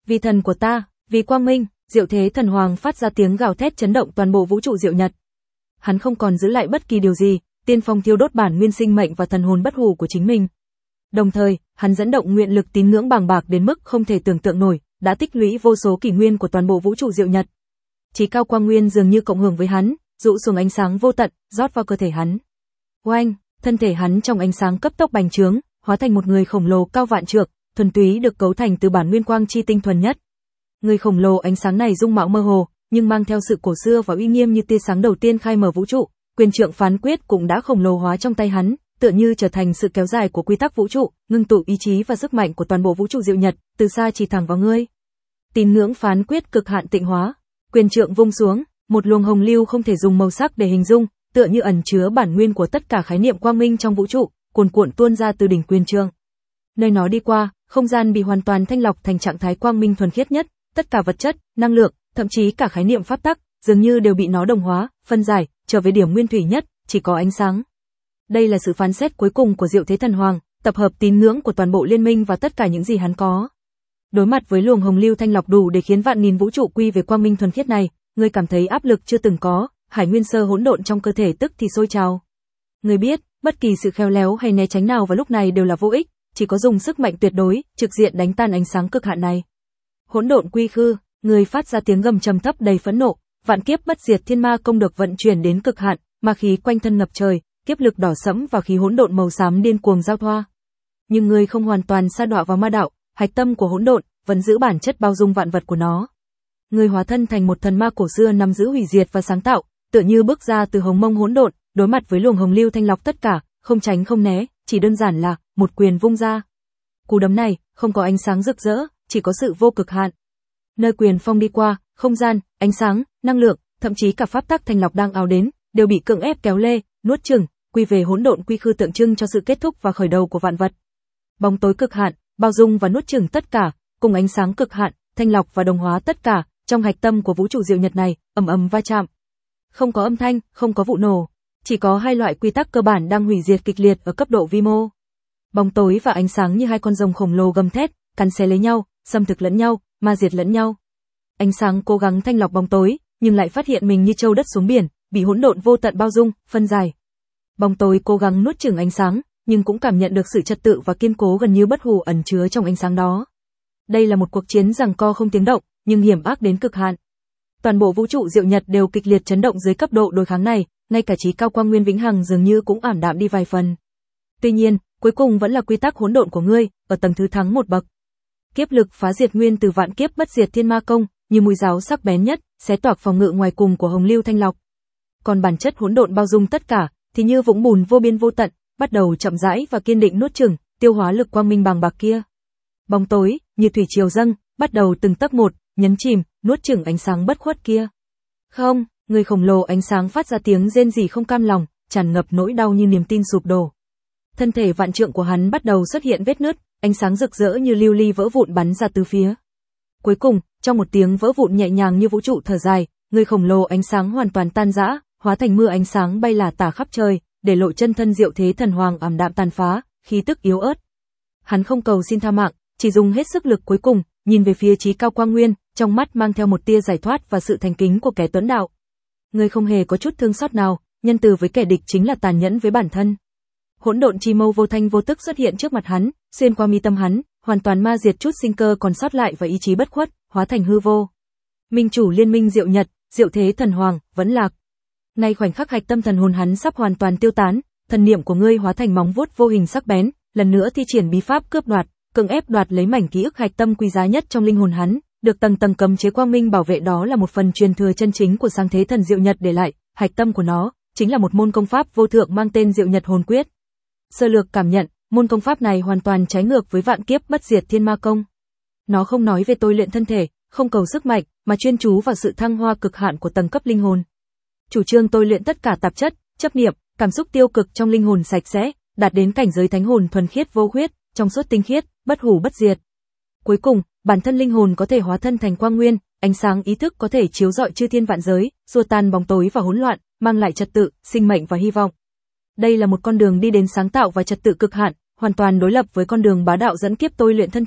Vì thần của ta, vì quang minh, Diệu Thế Thần Hoàng phát ra tiếng gào thét chấn động toàn bộ vũ trụ Diệu Nhật. Hắn không còn giữ lại bất kỳ điều gì, tiên phong thiêu đốt bản nguyên sinh mệnh và thần hồn bất hủ của chính mình. Đồng thời, hắn dẫn động nguyện lực tín ngưỡng bàng bạc đến mức không thể tưởng tượng nổi, đã tích lũy vô số kỷ nguyên của toàn bộ vũ trụ Diệu Nhật. Chí cao quang nguyên dường như cộng hưởng với hắn, dụ xuống ánh sáng vô tận, rót vào cơ thể hắn. Oanh, thân thể hắn trong ánh sáng cấp tốc bành trướng, hóa thành một người khổng lồ cao vạn trượng, thuần túy được cấu thành từ bản nguyên quang chi tinh thuần nhất. Người khổng lồ ánh sáng này dung mạo mơ hồ, nhưng mang theo sự cổ xưa và uy nghiêm như tia sáng đầu tiên khai mở vũ trụ, quyền trượng phán quyết cũng đã khổng lồ hóa trong tay hắn, tựa như trở thành sự kéo dài của quy tắc vũ trụ, ngưng tụ ý chí và sức mạnh của toàn bộ vũ trụ Diệu Nhật, từ xa chỉ thẳng vào ngươi. Tín ngưỡng phán quyết cực hạn tịnh hóa, quyền trượng vung xuống, một luồng hồng lưu không thể dùng màu sắc để hình dung, tựa như ẩn chứa bản nguyên của tất cả khái niệm quang minh trong vũ trụ, cuồn cuộn tuôn ra từ đỉnh quyền trượng. Nơi nó đi qua, không gian bị hoàn toàn thanh lọc thành trạng thái quang minh thuần khiết nhất, tất cả vật chất, năng lượng, thậm chí cả khái niệm pháp tắc, dường như đều bị nó đồng hóa, phân giải, trở về điểm nguyên thủy nhất, chỉ có ánh sáng. Đây là sự phán xét cuối cùng của Diệu Thế Thần Hoàng, tập hợp tín ngưỡng của toàn bộ liên minh và tất cả những gì hắn có. Đối mặt với luồng hồng lưu thanh lọc đủ để khiến vạn nghìn vũ trụ quy về quang minh thuần khiết này, ngươi cảm thấy áp lực chưa từng có, hải nguyên sơ hỗn độn trong cơ thể tức thì sôi trào. Ngươi biết, bất kỳ sự khéo léo hay né tránh nào vào lúc này đều là vô ích, chỉ có dùng sức mạnh tuyệt đối, trực diện đánh tan ánh sáng cực hạn này. Hỗn độn quy khư, ngươi phát ra tiếng gầm trầm thấp đầy phẫn nộ, vạn kiếp bất diệt thiên ma công được vận chuyển đến cực hạn, ma khí quanh thân ngập trời, kiếp lực đỏ sẫm và khí hỗn độn màu xám điên cuồng giao thoa. Nhưng ngươi không hoàn toàn sa đọa vào ma đạo, hạch tâm của hỗn độn vẫn giữ bản chất bao dung vạn vật của nó. Ngươi hóa thân thành một thần ma cổ xưa nắm giữ hủy diệt và sáng tạo, tựa như bước ra từ hồng mông hỗn độn, đối mặt với luồng hồng lưu thanh lọc tất cả, không tránh không né, chỉ đơn giản là một quyền vung ra. Cú đấm này không có ánh sáng rực rỡ, chỉ có sự vô cực hạn. Nơi quyền phong đi qua, không gian, ánh sáng, năng lượng, thậm chí cả pháp tắc thanh lọc đang ào đến, đều bị cưỡng ép kéo lê, nuốt chửng, quy về hỗn độn quy khư tượng trưng cho sự kết thúc và khởi đầu của vạn vật. Bóng tối cực hạn, bao dung và nuốt chửng tất cả, cùng ánh sáng cực hạn, thanh lọc và đồng hóa tất cả, trong hạch tâm của vũ trụ Diệu Nhật này, ầm ầm va chạm. Không có âm thanh, không có vụ nổ, chỉ có hai loại quy tắc cơ bản đang hủy diệt kịch liệt ở cấp độ vi mô. Bóng tối và ánh sáng như hai con rồng khổng lồ gầm thét, cắn xé lấy nhau, xâm thực lẫn nhau, ma diệt lẫn nhau. Ánh sáng cố gắng thanh lọc bóng tối, nhưng lại phát hiện mình như trâu đất xuống biển, bị hỗn độn vô tận bao dung, phân giải. Bóng tối cố gắng nuốt chửng ánh sáng, nhưng cũng cảm nhận được sự trật tự và kiên cố gần như bất hủ ẩn chứa trong ánh sáng đó. Đây là một cuộc chiến giằng co không tiếng động, nhưng hiểm ác đến cực hạn. Toàn bộ vũ trụ Diệu Nhật đều kịch liệt chấn động dưới cấp độ đối kháng này, ngay cả chí cao quang nguyên vĩnh hằng dường như cũng ảm đạm đi vài phần. Tuy nhiên, cuối cùng vẫn là quy tắc hỗn độn của ngươi, ở tầng thứ thắng một bậc. Kiếp lực phá diệt nguyên từ vạn kiếp bất diệt thiên ma công, như mũi giáo sắc bén nhất, xé toạc phòng ngự ngoài cùng của hồng lưu thanh lọc. Còn bản chất hỗn độn bao dung tất cả, thì như vũng bùn vô biên vô tận, bắt đầu chậm rãi và kiên định nuốt chửng, tiêu hóa lực quang minh bàng bạc kia. Bóng tối, như thủy triều dâng, bắt đầu từng tấc một, nhấn chìm, nuốt chửng ánh sáng bất khuất kia. Không, người khổng lồ ánh sáng phát ra tiếng rên rỉ không cam lòng, tràn ngập nỗi đau như niềm tin sụp đổ. Thân thể vạn trượng của hắn bắt đầu xuất hiện vết nứt, ánh sáng rực rỡ như lưu ly vỡ vụn bắn ra từ phía. Cuối cùng, trong một tiếng vỡ vụn nhẹ nhàng như vũ trụ thở dài, người khổng lồ ánh sáng hoàn toàn tan rã, hóa thành mưa ánh sáng bay lả tả khắp trời, để lộ chân thân Diệu Thế Thần Hoàng ảm đạm tàn phá, khí tức yếu ớt. Hắn không cầu xin tha mạng, chỉ dùng hết sức lực cuối cùng, nhìn về phía chí cao quang nguyên, trong mắt mang theo một tia giải thoát và sự thành kính của kẻ tuấn đạo. Người không hề có chút thương xót nào, nhân từ với kẻ địch chính là tàn nhẫn với bản thân. Hỗn độn chi mâu vô thanh vô tức xuất hiện trước mặt hắn, xuyên qua mi tâm hắn, hoàn toàn ma diệt chút sinh cơ còn sót lại và ý chí bất khuất, hóa thành hư vô. Minh chủ liên minh Diệu Nhật, Diệu Thế Thần Hoàng, vẫn lạc. Nay khoảnh khắc hạch tâm thần hồn hắn sắp hoàn toàn tiêu tán, thần niệm của ngươi hóa thành móng vuốt vô hình sắc bén, lần nữa thi triển bí pháp cướp đoạt, cưỡng ép đoạt lấy mảnh ký ức hạch tâm quý giá nhất trong linh hồn hắn, được tầng tầng cấm chế quang minh bảo vệ, đó là một phần truyền thừa chân chính của sáng thế thần Diệu Nhật để lại, hạch tâm của nó chính là một môn công pháp vô thượng mang tên Diệu Nhật Hồn Quyết. Sơ lược cảm nhận, môn công pháp này hoàn toàn trái ngược với vạn kiếp bất diệt thiên ma công. Nó không nói về tôi luyện thân thể, không cầu sức mạnh, mà chuyên chú vào sự thăng hoa cực hạn của tầng cấp linh hồn. Chủ trương tôi luyện tất cả tạp chất, chấp niệm, cảm xúc tiêu cực trong linh hồn sạch sẽ, đạt đến cảnh giới thánh hồn thuần khiết vô huyết, trong suốt tinh khiết, bất hủ bất diệt. Cuối cùng, bản thân linh hồn có thể hóa thân thành quang nguyên, ánh sáng ý thức có thể chiếu rọi chư thiên vạn giới, xua tan bóng tối và hỗn loạn, mang lại trật tự, sinh mệnh và hy vọng. Đây là một con đường đi đến sáng tạo và trật tự cực hạn, hoàn toàn đối lập với con đường bá đạo dẫn kiếp tôi luyện thân thể,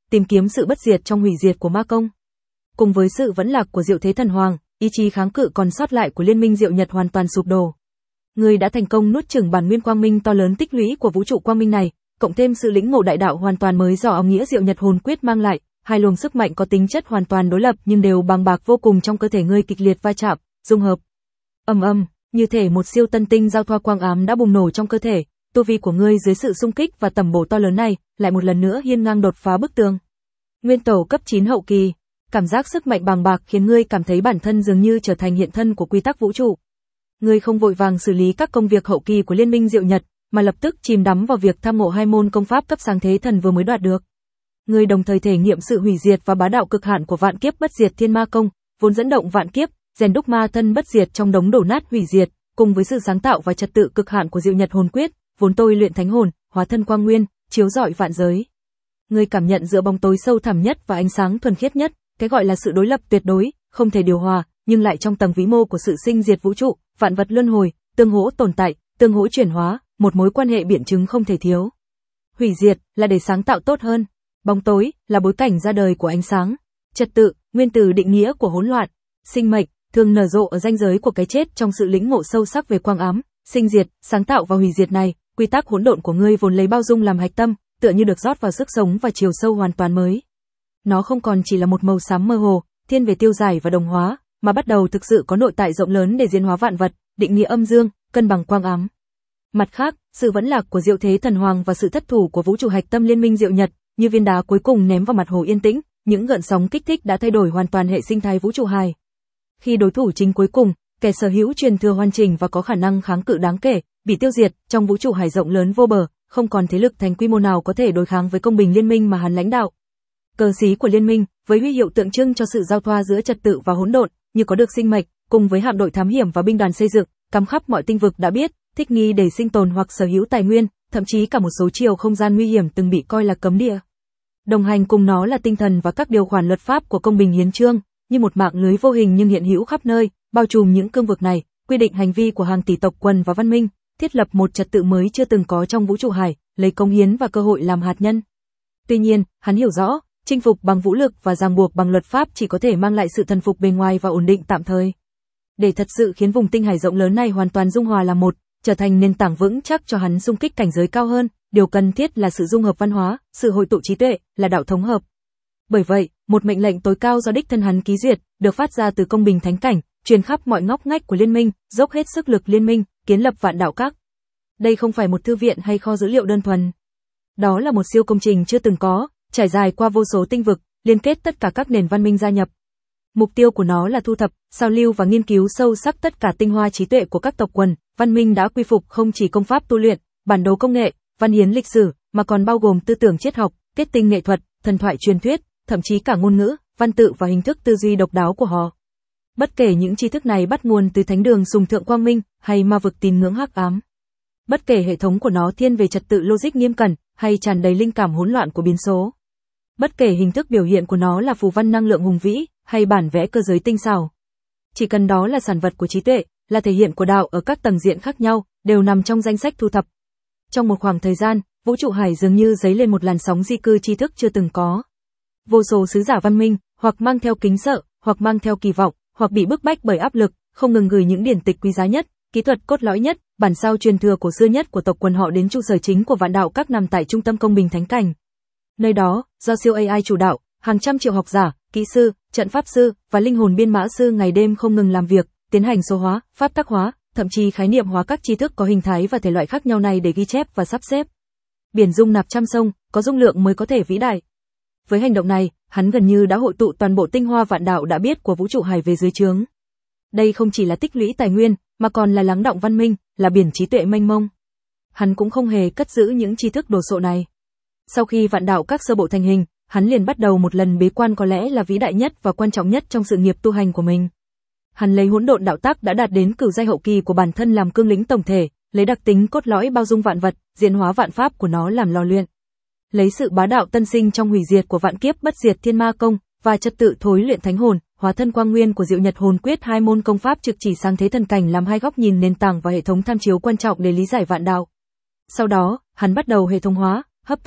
tìm kiếm sự bất diệt trong hủy diệt của ma công. Cùng với sự vẫn lạc của Diệu Thế Thần Hoàng, ý chí kháng cự còn sót lại của Liên minh Diệu Nhật hoàn toàn sụp đổ. Ngươi đã thành công nuốt chửng bản nguyên quang minh to lớn tích lũy của vũ trụ quang minh này, cộng thêm sự lĩnh ngộ đại đạo hoàn toàn mới do áo nghĩa Diệu Nhật hồn quyết mang lại, hai luồng sức mạnh có tính chất hoàn toàn đối lập nhưng đều bàng bạc vô cùng trong cơ thể ngươi kịch liệt va chạm, dung hợp. Ầm ầm, như thể một siêu tân tinh giao thoa quang ám đã bùng nổ trong cơ thể, tu vi của ngươi dưới sự xung kích và tầm bổ to lớn này, lại một lần nữa hiên ngang đột phá bức tường. Nguyên tổ cấp 9 hậu kỳ, cảm giác sức mạnh bàng bạc khiến ngươi cảm thấy bản thân dường như trở thành hiện thân của quy tắc vũ trụ. Ngươi không vội vàng xử lý các công việc hậu kỳ của Liên minh Diệu Nhật, mà lập tức chìm đắm vào việc tham ngộ hai môn công pháp cấp sáng thế thần vừa mới đoạt được. Ngươi đồng thời thể nghiệm sự hủy diệt và bá đạo cực hạn của vạn kiếp bất diệt thiên ma công, vốn dẫn động vạn kiếp, rèn đúc ma thân bất diệt trong đống đổ nát hủy diệt, cùng với sự sáng tạo và trật tự cực hạn của Diệu Nhật hồn quyết, vốn tôi luyện thánh hồn, hóa thân quang nguyên, chiếu rọi vạn giới. Ngươi cảm nhận giữa bóng tối sâu thẳm nhất và ánh sáng thuần khiết nhất, cái gọi là sự đối lập tuyệt đối, không thể điều hòa, nhưng lại trong tầng vĩ mô của sự sinh diệt vũ trụ, vạn vật luân hồi, tương hỗ tồn tại, tương hỗ chuyển hóa, một mối quan hệ biện chứng không thể thiếu. Hủy diệt là để sáng tạo tốt hơn, bóng tối là bối cảnh ra đời của ánh sáng, trật tự, nguyên từ định nghĩa của hỗn loạn, sinh mệnh thường nở rộ ở ranh giới của cái chết trong sự lĩnh ngộ sâu sắc về quang ám, sinh diệt, sáng tạo và hủy diệt này, quy tắc hỗn độn của ngươi vốn lấy bao dung làm hạch tâm, tựa như được rót vào sức sống và chiều sâu hoàn toàn mới. Nó không còn chỉ là một màu xám mơ hồ, thiên về tiêu giải và đồng hóa, mà bắt đầu thực sự có nội tại rộng lớn để diễn hóa vạn vật, định nghĩa âm dương, cân bằng quang ám. Mặt khác, sự vẫn lạc của Diệu Thế Thần Hoàng và sự thất thủ của vũ trụ hạch tâm Liên minh Diệu Nhật, như viên đá cuối cùng ném vào mặt hồ yên tĩnh, những gợn sóng kích thích đã thay đổi hoàn toàn hệ sinh thái vũ trụ hài. Khi đối thủ chính cuối cùng, kẻ sở hữu truyền thừa hoàn chỉnh và có khả năng kháng cự đáng kể, bị tiêu diệt, trong vũ trụ hải rộng lớn vô bờ, không còn thế lực thành quy mô nào có thể đối kháng với công bình liên minh mà hắn lãnh đạo. Cờ xí của liên minh, với huy hiệu tượng trưng cho sự giao thoa giữa trật tự và hỗn độn, như có được sinh mệnh, cùng với hạm đội thám hiểm và binh đoàn xây dựng, cắm khắp mọi tinh vực đã biết, thích nghi để sinh tồn hoặc sở hữu tài nguyên, thậm chí cả một số chiều không gian nguy hiểm từng bị coi là cấm địa. Đồng hành cùng nó là tinh thần và các điều khoản luật pháp của công bình hiến chương, như một mạng lưới vô hình nhưng hiện hữu khắp nơi, bao trùm những cương vực này, quy định hành vi của hàng tỷ tộc quần và văn minh, thiết lập một trật tự mới chưa từng có trong vũ trụ hải, lấy cống hiến và cơ hội làm hạt nhân. Tuy nhiên, hắn hiểu rõ, chinh phục bằng vũ lực và ràng buộc bằng luật pháp chỉ có thể mang lại sự thần phục bề ngoài và ổn định tạm thời. Để thật sự khiến vùng tinh hải rộng lớn này hoàn toàn dung hòa là một, trở thành nền tảng vững chắc cho hắn xung kích cảnh giới cao hơn, điều cần thiết là sự dung hợp văn hóa, sự hội tụ trí tuệ, là đạo thống hợp. Bởi vậy, một mệnh lệnh tối cao do đích thân hắn ký duyệt, được phát ra từ công bình thánh cảnh, truyền khắp mọi ngóc ngách của liên minh, dốc hết sức lực liên minh, kiến lập vạn đạo các. Đây không phải một thư viện hay kho dữ liệu đơn thuần. Đó là một siêu công trình chưa từng có, trải dài qua vô số tinh vực, liên kết tất cả các nền văn minh gia nhập. Mục tiêu của nó là thu thập, sao lưu và nghiên cứu sâu sắc tất cả tinh hoa trí tuệ của các tộc quần, văn minh đã quy phục không chỉ công pháp tu luyện, bản đồ công nghệ, văn hiến lịch sử, mà còn bao gồm tư tưởng triết học, kết tinh nghệ thuật, thần thoại truyền thuyết, thậm chí cả ngôn ngữ, văn tự và hình thức tư duy độc đáo của họ. Bất kể những tri thức này bắt nguồn từ thánh đường sùng thượng quang minh hay ma vực tín ngưỡng hắc ám. Bất kể hệ thống của nó thiên về trật tự logic nghiêm cẩn hay tràn đầy linh cảm hỗn loạn của biến số. Bất kể hình thức biểu hiện của nó là phù văn năng lượng hùng vĩ hay bản vẽ cơ giới tinh xảo. Chỉ cần đó là sản vật của trí tuệ, là thể hiện của đạo ở các tầng diện khác nhau, đều nằm trong danh sách thu thập. Trong một khoảng thời gian, vũ trụ hải dường như dấy lên một làn sóng di cư tri thức chưa từng có. Vô số sứ giả văn minh, hoặc mang theo kính sợ, hoặc mang theo kỳ vọng, hoặc bị bức bách bởi áp lực, không ngừng gửi những điển tịch quý giá nhất, kỹ thuật cốt lõi nhất, bản sao truyền thừa cổ xưa nhất của tộc quần họ đến trụ sở chính của vạn đạo các nằm tại trung tâm công bình thánh cảnh. Nơi đó, do siêu AI chủ đạo, hàng trăm triệu học giả, kỹ sư, trận pháp sư và linh hồn biên mã sư ngày đêm không ngừng làm việc, tiến hành số hóa, pháp tắc hóa, thậm chí khái niệm hóa các tri thức có hình thái và thể loại khác nhau này để ghi chép và sắp xếp. Biển dung nạp trăm sông, có dung lượng mới có thể vĩ đại. Với hành động này, hắn gần như đã hội tụ toàn bộ tinh hoa vạn đạo đã biết của vũ trụ hải về dưới trướng. Đây không chỉ là tích lũy tài nguyên, mà còn là lắng đọng văn minh, là biển trí tuệ mênh mông. Hắn cũng không hề cất giữ những tri thức đồ sộ này. Sau khi vạn đạo các sơ bộ thành hình, hắn liền bắt đầu một lần bế quan có lẽ là vĩ đại nhất và quan trọng nhất trong sự nghiệp tu hành của mình. Hắn lấy hỗn độn đạo tác đã đạt đến cửu giai hậu kỳ của bản thân làm cương lĩnh tổng thể, lấy đặc tính cốt lõi bao dung vạn vật, diễn hóa vạn pháp của nó làm lò luyện. Lấy sự bá đạo tân sinh trong hủy diệt của vạn kiếp bất diệt thiên ma công và trật tự thối luyện thánh hồn, hóa thân quang nguyên của Diệu Nhật hồn quyết, hai môn công pháp trực chỉ sáng thế thần cảnh làm hai góc nhìn nền tảng và hệ thống tham chiếu quan trọng để lý giải vạn đạo. Sau đó, hắn bắt đầu hệ thống hóa, hấp thu,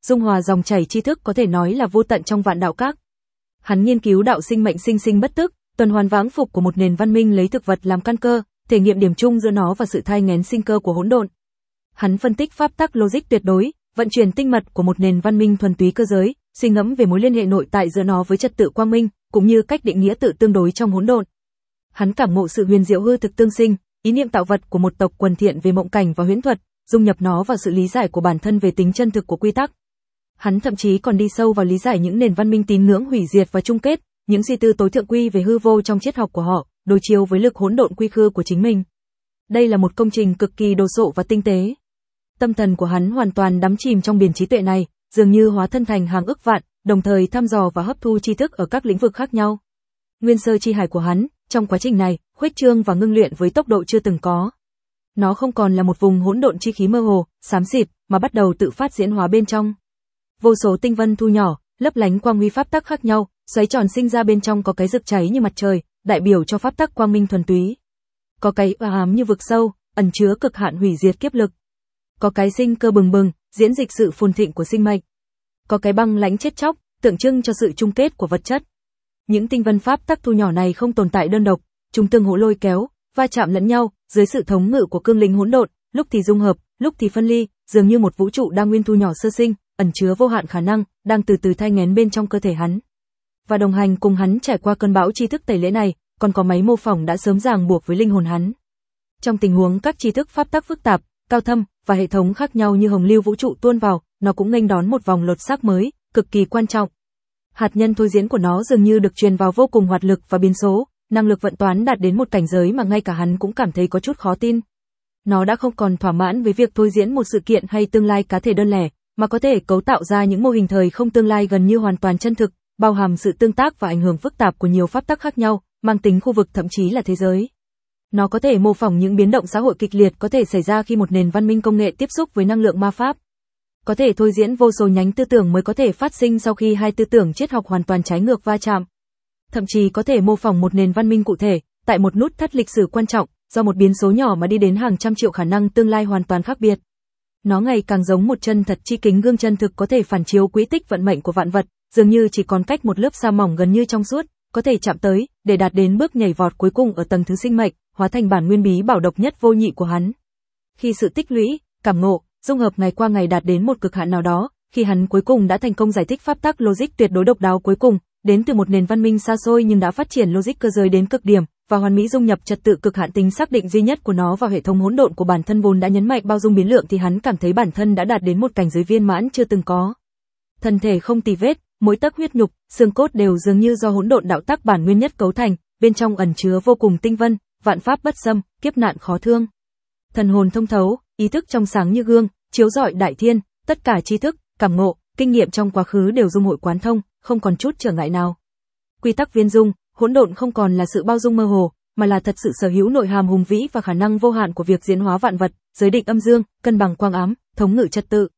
dung hòa dòng chảy tri thức có thể nói là vô tận trong vạn đạo các. Hắn nghiên cứu đạo sinh mệnh sinh sinh bất tức, tuần hoàn vãng phục của một nền văn minh lấy thực vật làm căn cơ, thể nghiệm điểm chung giữa nó và sự thai nghén sinh cơ của hỗn độn. Hắn phân tích pháp tắc logic tuyệt đối, vận chuyển tinh mật của một nền văn minh thuần túy cơ giới, suy ngẫm về mối liên hệ nội tại giữa nó với trật tự quang minh, cũng như cách định nghĩa tự tương đối trong hỗn độn. Hắn cảm ngộ sự huyền diệu hư thực tương sinh, ý niệm tạo vật của một tộc quần thiện về mộng cảnh và huyễn thuật, dung nhập nó vào sự lý giải của bản thân về tính chân thực của quy tắc. Hắn thậm chí còn đi sâu vào lý giải những nền văn minh tín ngưỡng hủy diệt và chung kết, những suy tư tối thượng quy về hư vô trong triết học của họ, đối chiếu với lực hỗn độn quy khư của chính mình. Đây là một công trình cực kỳ đồ sộ và tinh tế. Tâm thần của hắn hoàn toàn đắm chìm trong biển trí tuệ này, dường như hóa thân thành hàng ức vạn, đồng thời thăm dò và hấp thu tri thức ở các lĩnh vực khác nhau. Nguyên sơ chi hải của hắn, trong quá trình này, khuếch trương và ngưng luyện với tốc độ chưa từng có. Nó không còn là một vùng hỗn độn chi khí mơ hồ, xám xịt, mà bắt đầu tự phát diễn hóa bên trong. Vô số tinh vân thu nhỏ, lấp lánh quang huy pháp tắc khác nhau, xoáy tròn sinh ra bên trong có cái rực cháy như mặt trời, đại biểu cho pháp tắc quang minh thuần túy. Có cái ám như vực sâu, ẩn chứa cực hạn hủy diệt kiếp lực. Có cái sinh cơ bừng bừng, diễn dịch sự phồn thịnh của sinh mệnh. Có cái băng lãnh chết chóc, tượng trưng cho sự chung kết của vật chất. Những tinh vân pháp tắc thu nhỏ này không tồn tại đơn độc, chúng tương hỗ lôi kéo, va chạm lẫn nhau, dưới sự thống ngự của cương lĩnh hỗn độn, lúc thì dung hợp, lúc thì phân ly, dường như một vũ trụ đa nguyên thu nhỏ sơ sinh, ẩn chứa vô hạn khả năng, đang từ từ thai nghén bên trong cơ thể hắn. Và đồng hành cùng hắn trải qua cơn bão tri thức tẩy lễ này, còn có máy mô phỏng đã sớm ràng buộc với linh hồn hắn. Trong tình huống các tri thức pháp tắc phức tạp, cao thâm và hệ thống khác nhau như hồng lưu vũ trụ tuôn vào, nó cũng nghênh đón một vòng lột xác mới, cực kỳ quan trọng. Hạt nhân thôi diễn của nó dường như được truyền vào vô cùng hoạt lực và biến số, năng lực vận toán đạt đến một cảnh giới mà ngay cả hắn cũng cảm thấy có chút khó tin. Nó đã không còn thỏa mãn với việc thôi diễn một sự kiện hay tương lai cá thể đơn lẻ, mà có thể cấu tạo ra những mô hình thời không tương lai gần như hoàn toàn chân thực, bao hàm sự tương tác và ảnh hưởng phức tạp của nhiều pháp tắc khác nhau, mang tính khu vực thậm chí là thế giới. Nó có thể mô phỏng những biến động xã hội kịch liệt có thể xảy ra khi một nền văn minh công nghệ tiếp xúc với năng lượng ma pháp. Có thể thôi diễn vô số nhánh tư tưởng mới có thể phát sinh sau khi hai tư tưởng triết học hoàn toàn trái ngược va chạm. Thậm chí có thể mô phỏng một nền văn minh cụ thể, tại một nút thắt lịch sử quan trọng, do một biến số nhỏ mà đi đến hàng trăm triệu khả năng tương lai hoàn toàn khác biệt. Nó ngày càng giống một chân thật chi kính gương chân thực có thể phản chiếu quỹ tích vận mệnh của vạn vật, dường như chỉ còn cách một lớp sa mỏng gần như trong suốt, có thể chạm tới, để đạt đến bước nhảy vọt cuối cùng ở tầng thứ sinh mệnh, hóa thành bản nguyên bí bảo độc nhất vô nhị của hắn. Khi sự tích lũy, cảm ngộ, dung hợp ngày qua ngày đạt đến một cực hạn nào đó, khi hắn cuối cùng đã thành công giải thích pháp tắc logic tuyệt đối độc đáo cuối cùng, đến từ một nền văn minh xa xôi nhưng đã phát triển logic cơ giới đến cực điểm, và hoàn mỹ dung nhập trật tự cực hạn tính xác định duy nhất của nó vào hệ thống hỗn độn của bản thân vốn đã nhấn mạnh bao dung biến lượng, thì hắn cảm thấy bản thân đã đạt đến một cảnh giới viên mãn chưa từng có. Thân thể không tì vết, mỗi tấc huyết nhục, xương cốt đều dường như do hỗn độn đạo tắc bản nguyên nhất cấu thành, bên trong ẩn chứa vô cùng tinh vân, vạn pháp bất xâm, kiếp nạn khó thương. Thần hồn thông thấu, ý thức trong sáng như gương, chiếu rọi đại thiên, tất cả tri thức, cảm ngộ, kinh nghiệm trong quá khứ đều dung hội quán thông, không còn chút trở ngại nào. Quy tắc viên dung, hỗn độn không còn là sự bao dung mơ hồ, mà là thật sự sở hữu nội hàm hùng vĩ và khả năng vô hạn của việc diễn hóa vạn vật, giới định âm dương, cân bằng quang ám, thống ngự trật tự.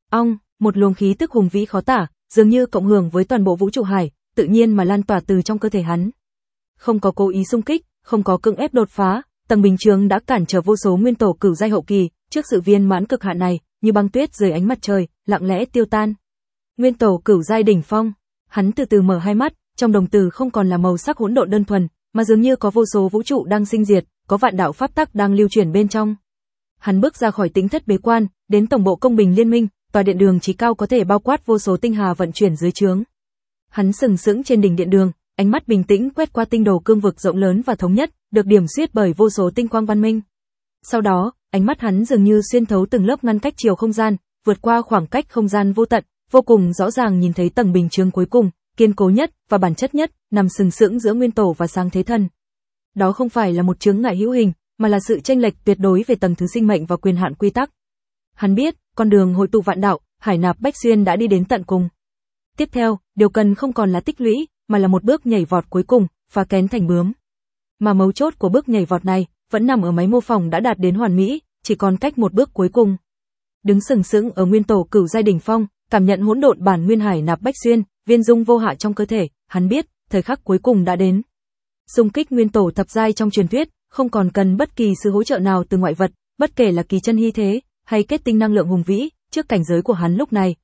Một luồng khí tức hùng vĩ khó tả, dường như cộng hưởng với toàn bộ vũ trụ hải, tự nhiên mà lan tỏa từ trong cơ thể hắn. Không có cố ý xung kích, không có cưỡng ép đột phá, tầng bình chướng đã cản trở vô số nguyên tổ cửu giai hậu kỳ, trước sự viên mãn cực hạn này, như băng tuyết dưới ánh mặt trời, lặng lẽ tiêu tan. Nguyên tổ cửu giai đỉnh phong, hắn từ từ mở hai mắt, trong đồng tử không còn là màu sắc hỗn độn đơn thuần, mà dường như có vô số vũ trụ đang sinh diệt, có vạn đạo pháp tắc đang lưu chuyển bên trong. Hắn bước ra khỏi tính thất bế quan, đến tổng bộ công bình liên minh, tòa điện đường chí cao có thể bao quát vô số tinh hà vận chuyển dưới trướng. Hắn sừng sững trên đỉnh điện đường, ánh mắt bình tĩnh quét qua tinh đồ cương vực rộng lớn và thống nhất, được điểm xuyết bởi vô số tinh quang văn minh. Sau đó, ánh mắt hắn dường như xuyên thấu từng lớp ngăn cách chiều không gian, vượt qua khoảng cách không gian vô tận, vô cùng rõ ràng nhìn thấy tầng bình chướng cuối cùng, kiên cố nhất và bản chất nhất, nằm sừng sững giữa nguyên tổ và sáng thế thần. Đó không phải là một chướng ngại hữu hình, mà là sự chênh lệch tuyệt đối về tầng thứ sinh mệnh và quyền hạn quy tắc. Hắn biết, con đường hội tụ vạn đạo, hải nạp bách xuyên đã đi đến tận cùng. Tiếp theo, điều cần không còn là tích lũy, mà là một bước nhảy vọt cuối cùng, phá kén thành bướm. Mà mấu chốt của bước nhảy vọt này, vẫn nằm ở máy mô phỏng đã đạt đến hoàn mỹ, chỉ còn cách một bước cuối cùng. Đứng sừng sững ở nguyên tổ cửu giai đỉnh phong, cảm nhận hỗn độn bản nguyên hải nạp bách xuyên, viên dung vô hạ trong cơ thể, hắn biết, thời khắc cuối cùng đã đến. Xung kích nguyên tổ thập giai trong truyền thuyết, không còn cần bất kỳ sự hỗ trợ nào từ ngoại vật, bất kể là kỳ chân hy thế, hay kết tinh năng lượng hùng vĩ, trước cảnh giới của hắn lúc này,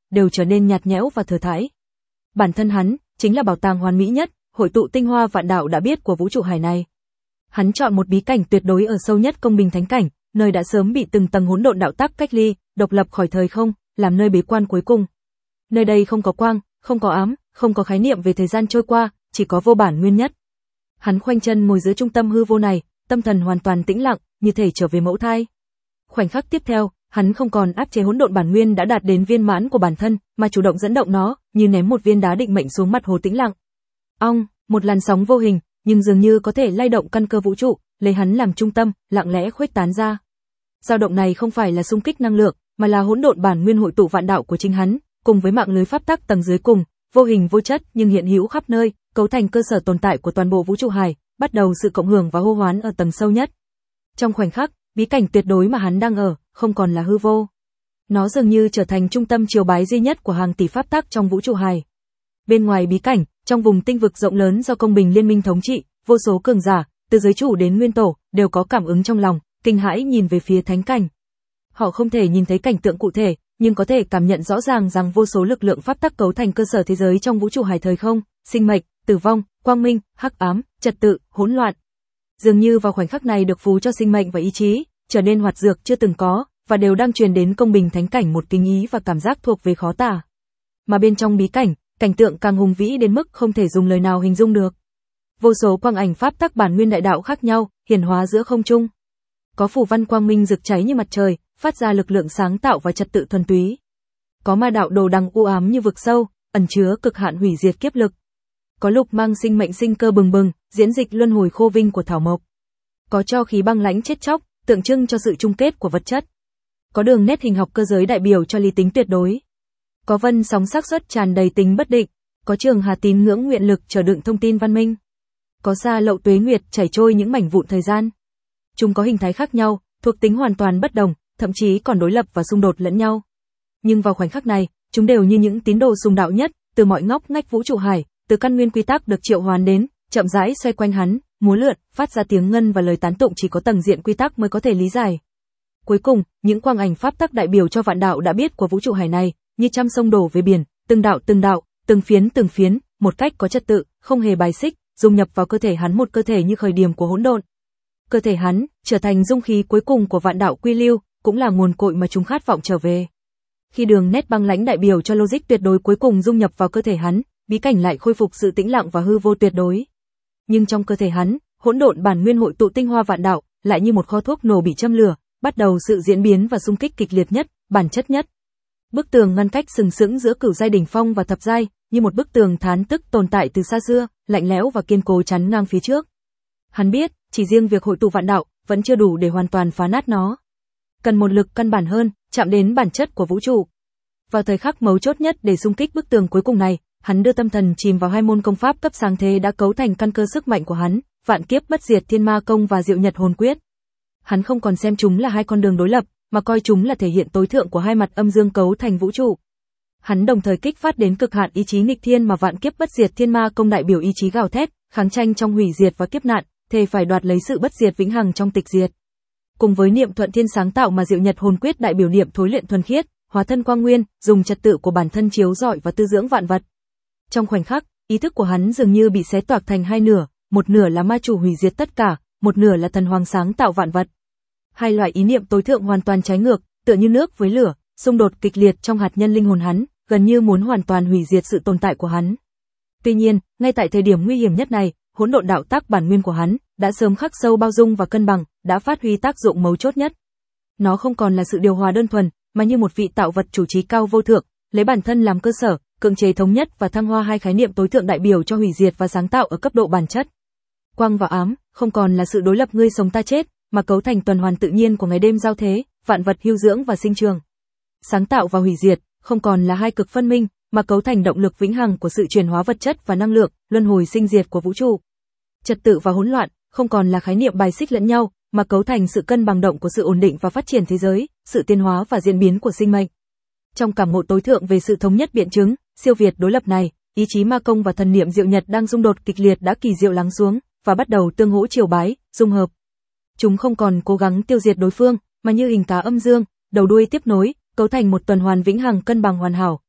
đều trở nên nhạt nhẽo và thừa thãi. Bản thân hắn chính là bảo tàng hoàn mỹ nhất, hội tụ tinh hoa vạn đạo đã biết của vũ trụ hải này. Hắn chọn một bí cảnh tuyệt đối ở sâu nhất công bình thánh cảnh, nơi đã sớm bị từng tầng hỗn độn đạo tắc cách ly, độc lập khỏi thời không, làm nơi bế quan cuối cùng. Nơi đây không có quang, không có ám, không có khái niệm về thời gian trôi qua, chỉ có vô bản nguyên nhất. Hắn khoanh chân ngồi giữa trung tâm hư vô này, tâm thần hoàn toàn tĩnh lặng, như thể trở về mẫu thai. Khoảnh khắc tiếp theo, hắn không còn áp chế hỗn độn bản nguyên đã đạt đến viên mãn của bản thân, mà chủ động dẫn động nó, như ném một viên đá định mệnh xuống mặt hồ tĩnh lặng. Ong, một làn sóng vô hình, nhưng dường như có thể lay động căn cơ vũ trụ, lấy hắn làm trung tâm, lặng lẽ khuếch tán ra. Dao động này không phải là xung kích năng lượng, mà là hỗn độn bản nguyên hội tụ vạn đạo của chính hắn, cùng với mạng lưới pháp tắc tầng dưới cùng, vô hình vô chất nhưng hiện hữu khắp nơi, cấu thành cơ sở tồn tại của toàn bộ vũ trụ hải, bắt đầu sự cộng hưởng và hô hoán ở tầng sâu nhất. Trong khoảnh khắc, bí cảnh tuyệt đối mà hắn đang ở, không còn là hư vô. Nó dường như trở thành trung tâm triều bái duy nhất của hàng tỷ pháp tắc trong vũ trụ hải. Bên ngoài bí cảnh, trong vùng tinh vực rộng lớn do công bình liên minh thống trị, vô số cường giả, từ giới chủ đến nguyên tổ, đều có cảm ứng trong lòng, kinh hãi nhìn về phía thánh cảnh. Họ không thể nhìn thấy cảnh tượng cụ thể, nhưng có thể cảm nhận rõ ràng rằng vô số lực lượng pháp tắc cấu thành cơ sở thế giới trong vũ trụ hải thời không, sinh mệnh, tử vong, quang minh, hắc ám, trật tự, hỗn loạn. Dường như vào khoảnh khắc này được phú cho sinh mệnh và ý chí, trở nên hoạt dược chưa từng có, và đều đang truyền đến công bình thánh cảnh một kinh ý và cảm giác thuộc về khó tả. Mà bên trong bí cảnh, cảnh tượng càng hùng vĩ đến mức không thể dùng lời nào hình dung được. Vô số quang ảnh pháp tắc bản nguyên đại đạo khác nhau, hiển hóa giữa không trung. Có phù văn quang minh rực cháy như mặt trời, phát ra lực lượng sáng tạo và trật tự thuần túy. Có ma đạo đồ đằng u ám như vực sâu, ẩn chứa cực hạn hủy diệt kiếp lực. Có lục mang sinh mệnh sinh cơ bừng bừng, diễn dịch luân hồi khô vinh của thảo mộc. Có cho khí băng lãnh chết chóc, tượng trưng cho sự chung kết của vật chất. Có đường nét hình học cơ giới đại biểu cho lý tính tuyệt đối. Có vân sóng xác suất tràn đầy tính bất định, có trường hà tín ngưỡng nguyện lực chở đựng thông tin văn minh. Có xa lậu tuế nguyệt chảy trôi những mảnh vụn thời gian. Chúng có hình thái khác nhau, thuộc tính hoàn toàn bất đồng, thậm chí còn đối lập và xung đột lẫn nhau. Nhưng vào khoảnh khắc này, chúng đều như những tín đồ sùng đạo nhất, từ mọi ngóc ngách vũ trụ hải, từ căn nguyên quy tắc được triệu hoán đến, chậm rãi xoay quanh hắn, múa lượn, phát ra tiếng ngân và lời tán tụng chỉ có tầng diện quy tắc mới có thể lý giải. Cuối cùng, những quang ảnh pháp tắc đại biểu cho vạn đạo đã biết của vũ trụ hải này, như trăm sông đổ về biển, từng đạo, từng phiến, một cách có trật tự, không hề bài xích, dung nhập vào cơ thể hắn, một cơ thể như khởi điểm của hỗn độn. Cơ thể hắn trở thành dung khí cuối cùng của vạn đạo quy lưu, cũng là nguồn cội mà chúng khát vọng trở về. Khi đường nét băng lãnh đại biểu cho logic tuyệt đối cuối cùng dung nhập vào cơ thể hắn, bí cảnh lại khôi phục sự tĩnh lặng và hư vô tuyệt đối. Nhưng trong cơ thể hắn, hỗn độn bản nguyên hội tụ tinh hoa vạn đạo, lại như một kho thuốc nổ bị châm lửa, bắt đầu sự diễn biến và xung kích kịch liệt nhất, bản chất nhất. Bức tường ngăn cách sừng sững giữa cửu giai đỉnh phong và thập giai, như một bức tường thán tức tồn tại từ xa xưa, lạnh lẽo và kiên cố chắn ngang phía trước. Hắn biết, chỉ riêng việc hội tụ vạn đạo vẫn chưa đủ để hoàn toàn phá nát nó. Cần một lực căn bản hơn, chạm đến bản chất của vũ trụ. Vào thời khắc mấu chốt nhất để xung kích bức tường cuối cùng này, hắn đưa tâm thần chìm vào hai môn công pháp cấp sáng thế đã cấu thành căn cơ sức mạnh của hắn, Vạn Kiếp Bất Diệt Thiên Ma Công và Diệu Nhật Hồn Quyết. Hắn không còn xem chúng là hai con đường đối lập, mà coi chúng là thể hiện tối thượng của hai mặt âm dương cấu thành vũ trụ. Hắn đồng thời kích phát đến cực hạn ý chí nghịch thiên mà Vạn Kiếp Bất Diệt Thiên Ma Công đại biểu ý chí gào thét, kháng tranh trong hủy diệt và kiếp nạn, thề phải đoạt lấy sự bất diệt vĩnh hằng trong tịch diệt. Cùng với niệm thuận thiên sáng tạo mà Diệu Nhật Hồn Quyết đại biểu niệm thối luyện thuần khiết, hóa thân quang nguyên, dùng trật tự của bản thân chiếu rọi và tư dưỡng vạn vật. Trong khoảnh khắc, ý thức của hắn dường như bị xé toạc thành hai nửa, một nửa là ma chủ hủy diệt tất cả, một nửa là thần hoàng sáng tạo vạn vật. Hai loại ý niệm tối thượng hoàn toàn trái ngược, tựa như nước với lửa, xung đột kịch liệt trong hạt nhân linh hồn hắn, gần như muốn hoàn toàn hủy diệt sự tồn tại của hắn. Tuy nhiên, ngay tại thời điểm nguy hiểm nhất này, hỗn độn đạo tác bản nguyên của hắn đã sớm khắc sâu bao dung và cân bằng, đã phát huy tác dụng mấu chốt nhất. Nó không còn là sự điều hòa đơn thuần, mà như một vị tạo vật chủ trí cao vô thượng, lấy bản thân làm cơ sở, cưỡng chế thống nhất và thăng hoa hai khái niệm tối thượng đại biểu cho hủy diệt và sáng tạo ở cấp độ bản chất. Quang và ám không còn là sự đối lập ngươi sống ta chết, mà cấu thành tuần hoàn tự nhiên của ngày đêm giao thế, vạn vật hưu dưỡng và sinh trường. Sáng tạo và hủy diệt không còn là hai cực phân minh, mà cấu thành động lực vĩnh hằng của sự chuyển hóa vật chất và năng lượng, luân hồi sinh diệt của vũ trụ. Trật tự và hỗn loạn không còn là khái niệm bài xích lẫn nhau, mà cấu thành sự cân bằng động của sự ổn định và phát triển thế giới, sự tiến hóa và diễn biến của sinh mệnh. Trong cảm ngộ tối thượng về sự thống nhất biện chứng, siêu việt đối lập này, ý chí ma công và thần niệm Diệu Nhật đang xung đột kịch liệt đã kỳ diệu lắng xuống và bắt đầu tương hỗ chiều bái, dung hợp. Chúng không còn cố gắng tiêu diệt đối phương, mà như hình cá âm dương, đầu đuôi tiếp nối, cấu thành một tuần hoàn vĩnh hằng cân bằng hoàn hảo,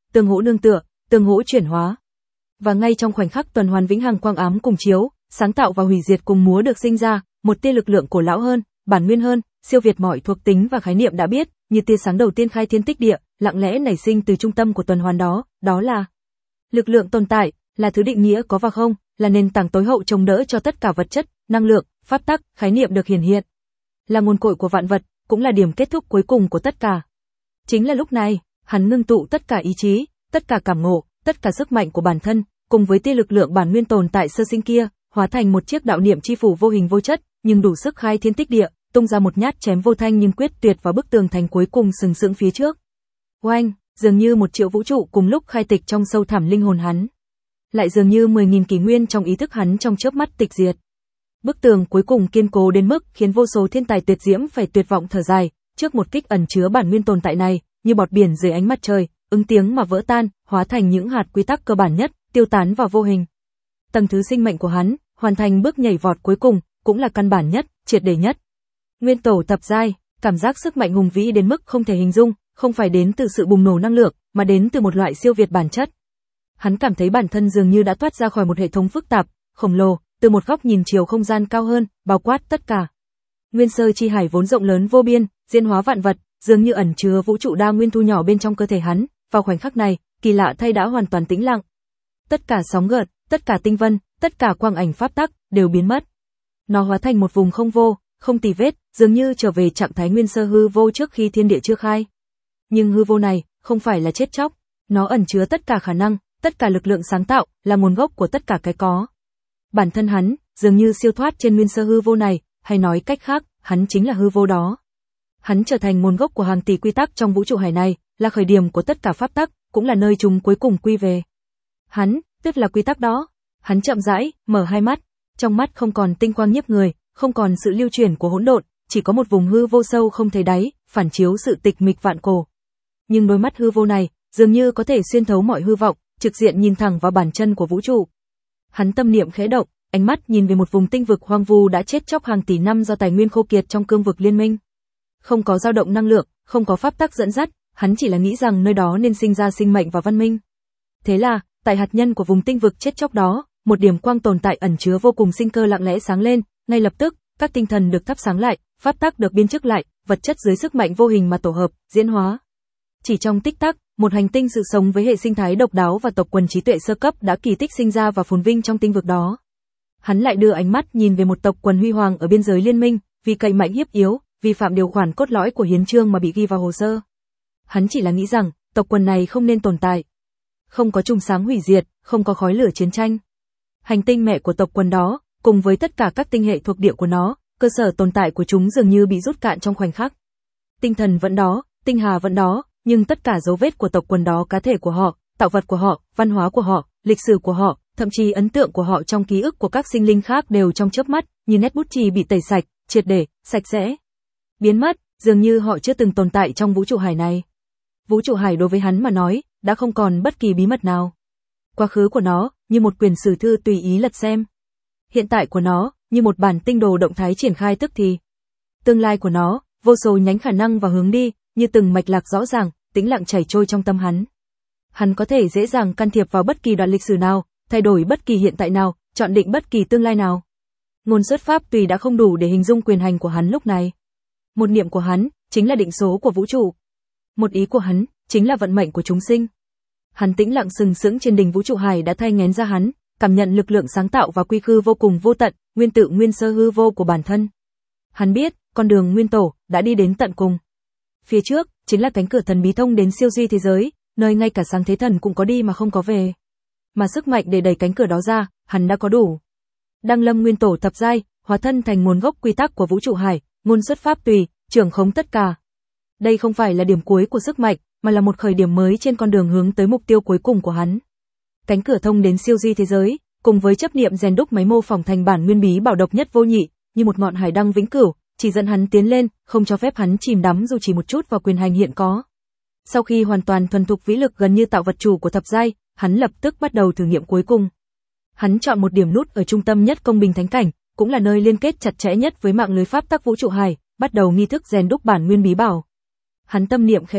tương hỗ nương tựa, tương hỗ chuyển hóa. Và ngay trong khoảnh khắc tuần hoàn vĩnh hằng quang ám cùng chiếu, sáng tạo và hủy diệt cùng múa được sinh ra, một tia lực lượng cổ lão hơn, bản nguyên hơn, siêu việt mọi thuộc tính và khái niệm đã biết, như tia sáng đầu tiên khai thiên tích địa, lặng lẽ nảy sinh từ trung tâm của tuần hoàn đó, đó là lực lượng tồn tại, là thứ định nghĩa có và không, là nền tảng tối hậu chống đỡ cho tất cả vật chất, năng lượng, pháp tắc, khái niệm được hiển hiện. Là nguồn cội của vạn vật, cũng là điểm kết thúc cuối cùng của tất cả. Chính là lúc này, hắn ngưng tụ tất cả ý chí, tất cả cảm ngộ, tất cả sức mạnh của bản thân, cùng với tia lực lượng bản nguyên tồn tại sơ sinh kia, hóa thành một chiếc đạo niệm chi phủ vô hình vô chất, nhưng đủ sức khai thiên tích địa, tung ra một nhát chém vô thanh nhưng quyết tuyệt vào bức tường thành cuối cùng sừng sững phía trước. Oanh, dường như 1 triệu vũ trụ cùng lúc khai tịch trong sâu thẳm linh hồn hắn. Lại dường như 10.000 kỷ nguyên trong ý thức hắn trong chớp mắt tịch diệt. Bức tường cuối cùng kiên cố đến mức khiến vô số thiên tài tuyệt diễm phải tuyệt vọng thở dài, trước một kích ẩn chứa bản nguyên tồn tại này, như bọt biển dưới ánh mặt trời, ứng tiếng mà vỡ tan, hóa thành những hạt quy tắc cơ bản nhất, tiêu tán vào vô hình. Tầng thứ sinh mệnh của hắn, hoàn thành bước nhảy vọt cuối cùng, cũng là căn bản nhất, triệt để nhất. Nguyên tổ thập giai, cảm giác sức mạnh hùng vĩ đến mức không thể hình dung, không phải đến từ sự bùng nổ năng lượng, mà đến từ một loại siêu việt bản chất. Hắn cảm thấy bản thân dường như đã thoát ra khỏi một hệ thống phức tạp, khổng lồ, từ một góc nhìn chiều không gian cao hơn, bao quát tất cả. Nguyên sơ chi hải vốn rộng lớn vô biên, diễn hóa vạn vật, dường như ẩn chứa vũ trụ đa nguyên thu nhỏ bên trong cơ thể hắn, vào khoảnh khắc này, kỳ lạ thay đã hoàn toàn tĩnh lặng. Tất cả sóng gợn, tất cả tinh vân, tất cả quang ảnh pháp tắc đều biến mất. Nó hóa thành một vùng không vô, không tì vết, dường như trở về trạng thái nguyên sơ hư vô trước khi thiên địa chưa khai. Nhưng hư vô này không phải là chết chóc, nó ẩn chứa tất cả khả năng, tất cả lực lượng sáng tạo, là nguồn gốc của tất cả cái có. Bản thân hắn dường như siêu thoát trên nguyên sơ hư vô này, hay nói cách khác, hắn chính là hư vô đó. Hắn trở thành nguồn gốc của hàng tỷ quy tắc trong vũ trụ hải này, là khởi điểm của tất cả pháp tắc, cũng là nơi chúng cuối cùng quy về. Hắn, tức là quy tắc đó. Hắn chậm rãi mở hai mắt, trong mắt không còn tinh quang nhiếp người, không còn sự lưu chuyển của hỗn độn, chỉ có một vùng hư vô sâu không thấy đáy, phản chiếu sự tịch mịch vạn cổ. Nhưng đôi mắt hư vô này, dường như có thể xuyên thấu mọi hư vọng, trực diện nhìn thẳng vào bản chân của vũ trụ. Hắn tâm niệm khẽ động, ánh mắt nhìn về một vùng tinh vực hoang vu đã chết chóc hàng tỷ năm do tài nguyên khô kiệt trong cương vực liên minh. Không có dao động năng lượng, không có pháp tắc dẫn dắt, hắn chỉ là nghĩ rằng nơi đó nên sinh ra sinh mệnh và văn minh. Thế là, tại hạt nhân của vùng tinh vực chết chóc đó, một điểm quang tồn tại ẩn chứa vô cùng sinh cơ lặng lẽ sáng lên, ngay lập tức, các tinh thần được thắp sáng lại, pháp tắc được biên chức lại, vật chất dưới sức mạnh vô hình mà tổ hợp, diễn hóa. Chỉ trong tích tắc, một hành tinh sự sống với hệ sinh thái độc đáo và tộc quần trí tuệ sơ cấp đã kỳ tích sinh ra và phồn vinh trong tinh vực đó. Hắn lại đưa ánh mắt nhìn về một tộc quần huy hoàng ở biên giới liên minh, vì cậy mạnh hiếp yếu, vi phạm điều khoản cốt lõi của hiến chương mà bị ghi vào hồ sơ. Hắn chỉ là nghĩ rằng, tộc quần này không nên tồn tại. Không có trùng sáng hủy diệt, không có khói lửa chiến tranh. Hành tinh mẹ của tộc quần đó, cùng với tất cả các tinh hệ thuộc địa của nó, cơ sở tồn tại của chúng dường như bị rút cạn trong khoảnh khắc. Tinh thần vẫn đó, tinh hà vẫn đó, nhưng tất cả dấu vết của tộc quần đó, cá thể của họ, tạo vật của họ, văn hóa của họ, lịch sử của họ, thậm chí ấn tượng của họ trong ký ức của các sinh linh khác đều trong chớp mắt, như nét bút chì bị tẩy sạch, triệt để, sạch sẽ. Biến mất, dường như họ chưa từng tồn tại trong vũ trụ hải này. Vũ trụ hải đối với hắn mà nói, đã không còn bất kỳ bí mật nào. Quá khứ của nó, như một quyển sử thư tùy ý lật xem. Hiện tại của nó, như một bản tinh đồ động thái triển khai tức thì. Tương lai của nó, vô số nhánh khả năng và hướng đi, như từng mạch lạc rõ ràng, tĩnh lặng chảy trôi trong tâm hắn. Hắn có thể dễ dàng can thiệp vào bất kỳ đoạn lịch sử nào, thay đổi bất kỳ hiện tại nào, chọn định bất kỳ tương lai nào. Ngôn xuất pháp tùy đã không đủ để hình dung quyền hành của hắn lúc này. Một niệm của hắn, chính là định số của vũ trụ. Một ý của hắn, chính là vận mệnh của chúng sinh. Hắn tĩnh lặng sừng sững trên đỉnh vũ trụ hải đã thay ngén ra hắn, cảm nhận lực lượng sáng tạo và quy khư vô cùng vô tận, nguyên tự nguyên sơ hư vô của bản thân. Hắn biết, con đường nguyên tổ đã đi đến tận cùng. Phía trước chính là cánh cửa thần bí thông đến siêu duy thế giới, nơi ngay cả sáng thế thần cũng có đi mà không có về. Mà sức mạnh để đẩy cánh cửa đó ra, hắn đã có đủ. Đăng lâm nguyên tổ thập giai, hóa thân thành nguồn gốc quy tắc của vũ trụ hải, ngôn xuất pháp tùy, trưởng khống tất cả. Đây không phải là điểm cuối của sức mạnh, mà là một khởi điểm mới trên con đường hướng tới mục tiêu cuối cùng của hắn. Cánh cửa thông đến siêu duy thế giới, cùng với chấp niệm rèn đúc máy mô phỏng thành bản nguyên bí bảo độc nhất vô nhị, như một ngọn hải đăng vĩnh cửu, chỉ dẫn hắn tiến lên, không cho phép hắn chìm đắm dù chỉ một chút vào quyền hành hiện có. Sau khi hoàn toàn thuần thục vĩ lực gần như tạo vật chủ của thập giai, hắn lập tức bắt đầu thử nghiệm cuối cùng. Hắn chọn một điểm nút ở trung tâm nhất công bình thánh cảnh, cũng là nơi liên kết chặt chẽ nhất với mạng lưới pháp tắc vũ trụ hải, bắt đầu nghi thức rèn đúc bản nguyên bí bảo. Hắn tâm niệm khẽ động,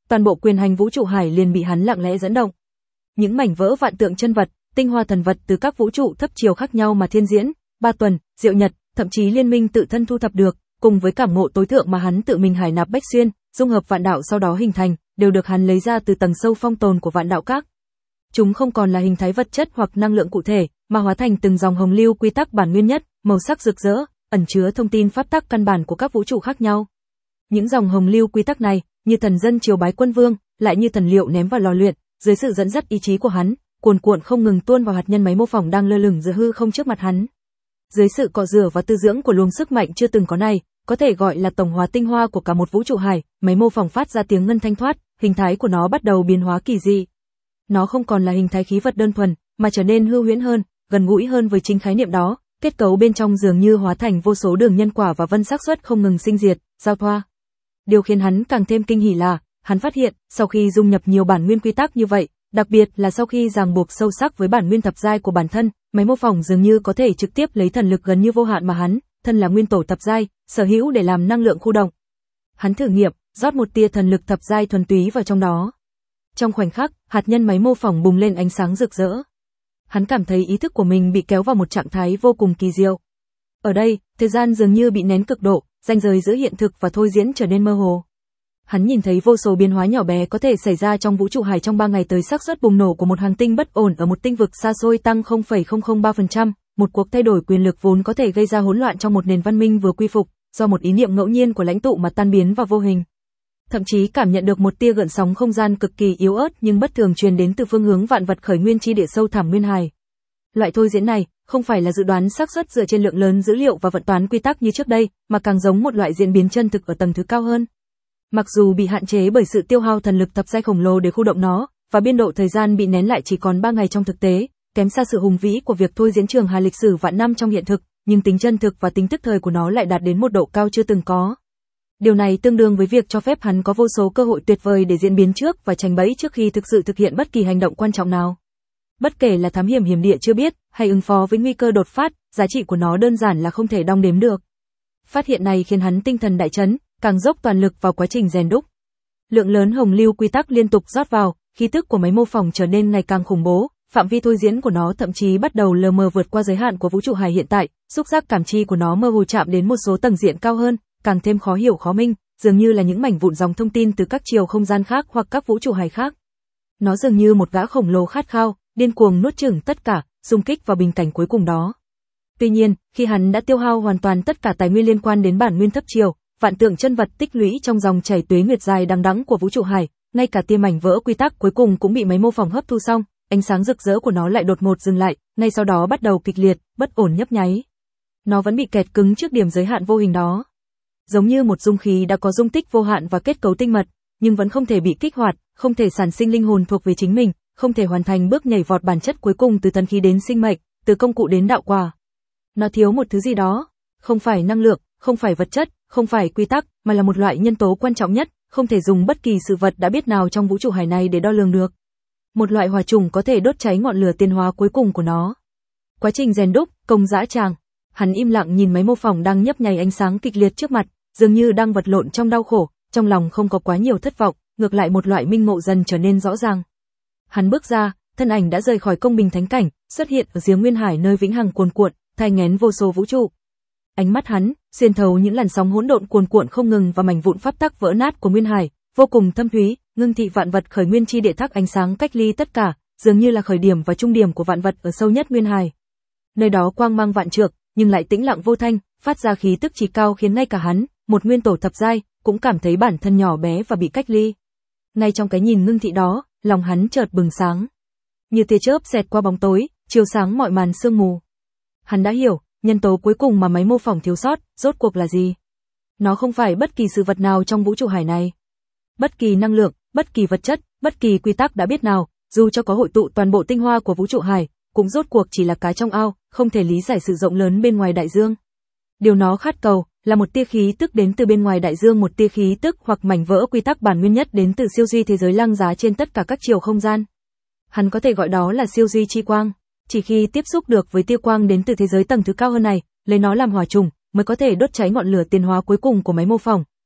toàn bộ quyền hành vũ trụ hải liền bị hắn lặng lẽ dẫn động. Những mảnh vỡ vạn tượng chân vật, tinh hoa thần vật từ các vũ trụ thấp chiều khác nhau mà thiên diễn, Ba Tuần, Diệu Nhật, thậm chí liên minh tự thân thu thập được, cùng với cảm ngộ tối thượng mà hắn tự mình hải nạp bách xuyên, dung hợp vạn đạo sau đó hình thành, đều được hắn lấy ra từ tầng sâu phong tồn của vạn đạo các. Chúng không còn là hình thái vật chất hoặc năng lượng cụ thể, mà hóa thành từng dòng hồng lưu quy tắc bản nguyên nhất, màu sắc rực rỡ, ẩn chứa thông tin pháp tắc căn bản của các vũ trụ khác nhau. Những dòng hồng lưu quy tắc này, như thần dân triều bái quân vương, lại như thần liệu ném vào lò luyện, dưới sự dẫn dắt ý chí của hắn, cuồn cuộn không ngừng tuôn vào hạt nhân máy mô phỏng đang lơ lửng giữa hư không trước mặt hắn. Dưới sự cọ rửa và tư dưỡng của luồng sức mạnh chưa từng có này, có thể gọi là tổng hòa tinh hoa của cả một vũ trụ hải, máy mô phỏng phát ra tiếng ngân thanh thoát, hình thái của nó bắt đầu biến hóa kỳ dị. Nó không còn là hình thái khí vật đơn thuần, mà trở nên hư huyễn hơn, gần gũi hơn với chính khái niệm đó, kết cấu bên trong dường như hóa thành vô số đường nhân quả và vân xác suất không ngừng sinh diệt, giao thoa. Điều khiến hắn càng thêm kinh hỉ là, hắn phát hiện, sau khi dung nhập nhiều bản nguyên quy tắc như vậy, đặc biệt là sau khi ràng buộc sâu sắc với bản nguyên thập giai của bản thân, máy mô phỏng dường như có thể trực tiếp lấy thần lực gần như vô hạn mà hắn, thân là nguyên tổ thập giai, sở hữu để làm năng lượng khu động. Hắn thử nghiệm, rót một tia thần lực thập giai thuần túy vào trong đó. Trong khoảnh khắc, hạt nhân máy mô phỏng bùng lên ánh sáng rực rỡ. Hắn cảm thấy ý thức của mình bị kéo vào một trạng thái vô cùng kỳ diệu. Ở đây, thời gian dường như bị nén cực độ, ranh giới giữa hiện thực và thôi diễn trở nên mơ hồ. Hắn nhìn thấy vô số biến hóa nhỏ bé có thể xảy ra trong vũ trụ hải trong 3 ngày tới, xác suất bùng nổ của một hành tinh bất ổn ở một tinh vực xa xôi tăng 0,003%, một cuộc thay đổi quyền lực vốn có thể gây ra hỗn loạn trong một nền văn minh vừa quy phục, do một ý niệm ngẫu nhiên của lãnh tụ mà tan biến vào vô hình. Thậm chí cảm nhận được một tia gợn sóng không gian cực kỳ yếu ớt nhưng bất thường truyền đến từ phương hướng vạn vật khởi nguyên chi địa sâu thẳm nguyên hải. Loại thôi diễn này không phải là dự đoán xác suất dựa trên lượng lớn dữ liệu và vận toán quy tắc như trước đây, mà càng giống một loại diễn biến chân thực ở tầng thứ cao hơn. Mặc dù bị hạn chế bởi sự tiêu hao thần lực thập giai khổng lồ để khu động nó, và biên độ thời gian bị nén lại chỉ còn 3 ngày trong thực tế, kém xa sự hùng vĩ của việc thôi diễn trường hà lịch sử vạn năm trong hiện thực, nhưng tính chân thực và tính tức thời của nó lại đạt đến một độ cao chưa từng có. Điều này tương đương với việc cho phép hắn có vô số cơ hội tuyệt vời để diễn biến trước và tránh bẫy trước khi thực sự thực hiện bất kỳ hành động quan trọng nào. Bất kể là thám hiểm hiểm địa chưa biết, hay ứng phó với nguy cơ đột phát, giá trị của nó đơn giản là không thể đong đếm được. Phát hiện này khiến hắn tinh thần đại chấn, càng dốc toàn lực vào quá trình rèn đúc. Lượng lớn hồng lưu quy tắc liên tục rót vào, khí tức của máy mô phỏng trở nên ngày càng khủng bố, phạm vi thôi diễn của nó thậm chí bắt đầu lờ mờ vượt qua giới hạn của vũ trụ hải hiện tại, xúc giác cảm chi của nó mơ hồ chạm đến một số tầng diện cao hơn, càng thêm khó hiểu khó minh, dường như là những mảnh vụn dòng thông tin từ các chiều không gian khác hoặc các vũ trụ hải khác. Nó dường như một gã khổng lồ khát khao, điên cuồng nuốt chửng tất cả, xung kích vào bình cảnh cuối cùng đó. Tuy nhiên, khi hắn đã tiêu hao hoàn toàn tất cả tài nguyên liên quan đến bản nguyên thấp chiều, vạn tượng chân vật tích lũy trong dòng chảy tuế nguyệt dài đằng đẵng của vũ trụ hải, ngay cả tia mảnh vỡ quy tắc cuối cùng cũng bị máy mô phỏng hấp thu xong, ánh sáng rực rỡ của nó lại đột ngột dừng lại, ngay sau đó bắt đầu kịch liệt, bất ổn nhấp nháy. Nó vẫn bị kẹt cứng trước điểm giới hạn vô hình đó. Giống như một dung khí đã có dung tích vô hạn và kết cấu tinh mật, nhưng vẫn không thể bị kích hoạt, không thể sản sinh linh hồn thuộc về chính mình, không thể hoàn thành bước nhảy vọt bản chất cuối cùng từ thần khí đến sinh mệnh, từ công cụ đến đạo quả. Nó thiếu một thứ gì đó, không phải năng lượng, không phải vật chất, không phải quy tắc, mà là một loại nhân tố quan trọng nhất, không thể dùng bất kỳ sự vật đã biết nào trong vũ trụ hải này để đo lường được. Một loại hỏa trùng có thể đốt cháy ngọn lửa tiến hóa cuối cùng của nó. Quá trình rèn đúc, công dã tràng. Hắn im lặng nhìn máy mô phỏng đang nhấp nháy ánh sáng kịch liệt trước mặt, dường như đang vật lộn trong đau khổ, trong lòng không có quá nhiều thất vọng, ngược lại một loại minh ngộ dần trở nên rõ ràng. Hắn bước ra, thân ảnh đã rời khỏi công bình thánh cảnh, xuất hiện ở giếng nguyên hải nơi vĩnh hằng cuồn cuộn, thai nghén vô số vũ trụ. Ánh mắt hắn xuyên thấu những làn sóng hỗn độn cuồn cuộn không ngừng và mảnh vụn pháp tắc vỡ nát của nguyên hải, vô cùng thâm thúy, ngưng thị vạn vật khởi nguyên chi địa thác ánh sáng cách ly tất cả, dường như là khởi điểm và trung điểm của vạn vật ở sâu nhất nguyên hải. Nơi đó quang mang vạn trượng, nhưng lại tĩnh lặng vô thanh, phát ra khí tức trí cao khiến ngay cả hắn, một nguyên tổ thập giai, cũng cảm thấy bản thân nhỏ bé và bị cách ly. Ngay trong cái nhìn ngưng thị đó, lòng hắn chợt bừng sáng. Như tia chớp xẹt qua bóng tối, chiếu sáng mọi màn sương mù. Hắn đã hiểu, nhân tố cuối cùng mà máy mô phỏng thiếu sót, rốt cuộc là gì? Nó không phải bất kỳ sự vật nào trong vũ trụ hải này. Bất kỳ năng lượng, bất kỳ vật chất, bất kỳ quy tắc đã biết nào, dù cho có hội tụ toàn bộ tinh hoa của vũ trụ hải, cũng rốt cuộc chỉ là cá trong ao, không thể lý giải sự rộng lớn bên ngoài đại dương. Điều nó khát cầu là một tia khí tức đến từ bên ngoài đại dương, một tia khí tức hoặc mảnh vỡ quy tắc bản nguyên nhất đến từ siêu duy thế giới lăng giá trên tất cả các chiều không gian. Hắn có thể gọi đó là siêu duy chi quang. Chỉ khi tiếp xúc được với tia quang đến từ thế giới tầng thứ cao hơn này, lấy nó làm hỏa trùng, mới có thể đốt cháy ngọn lửa tiến hóa cuối cùng của máy mô phỏng,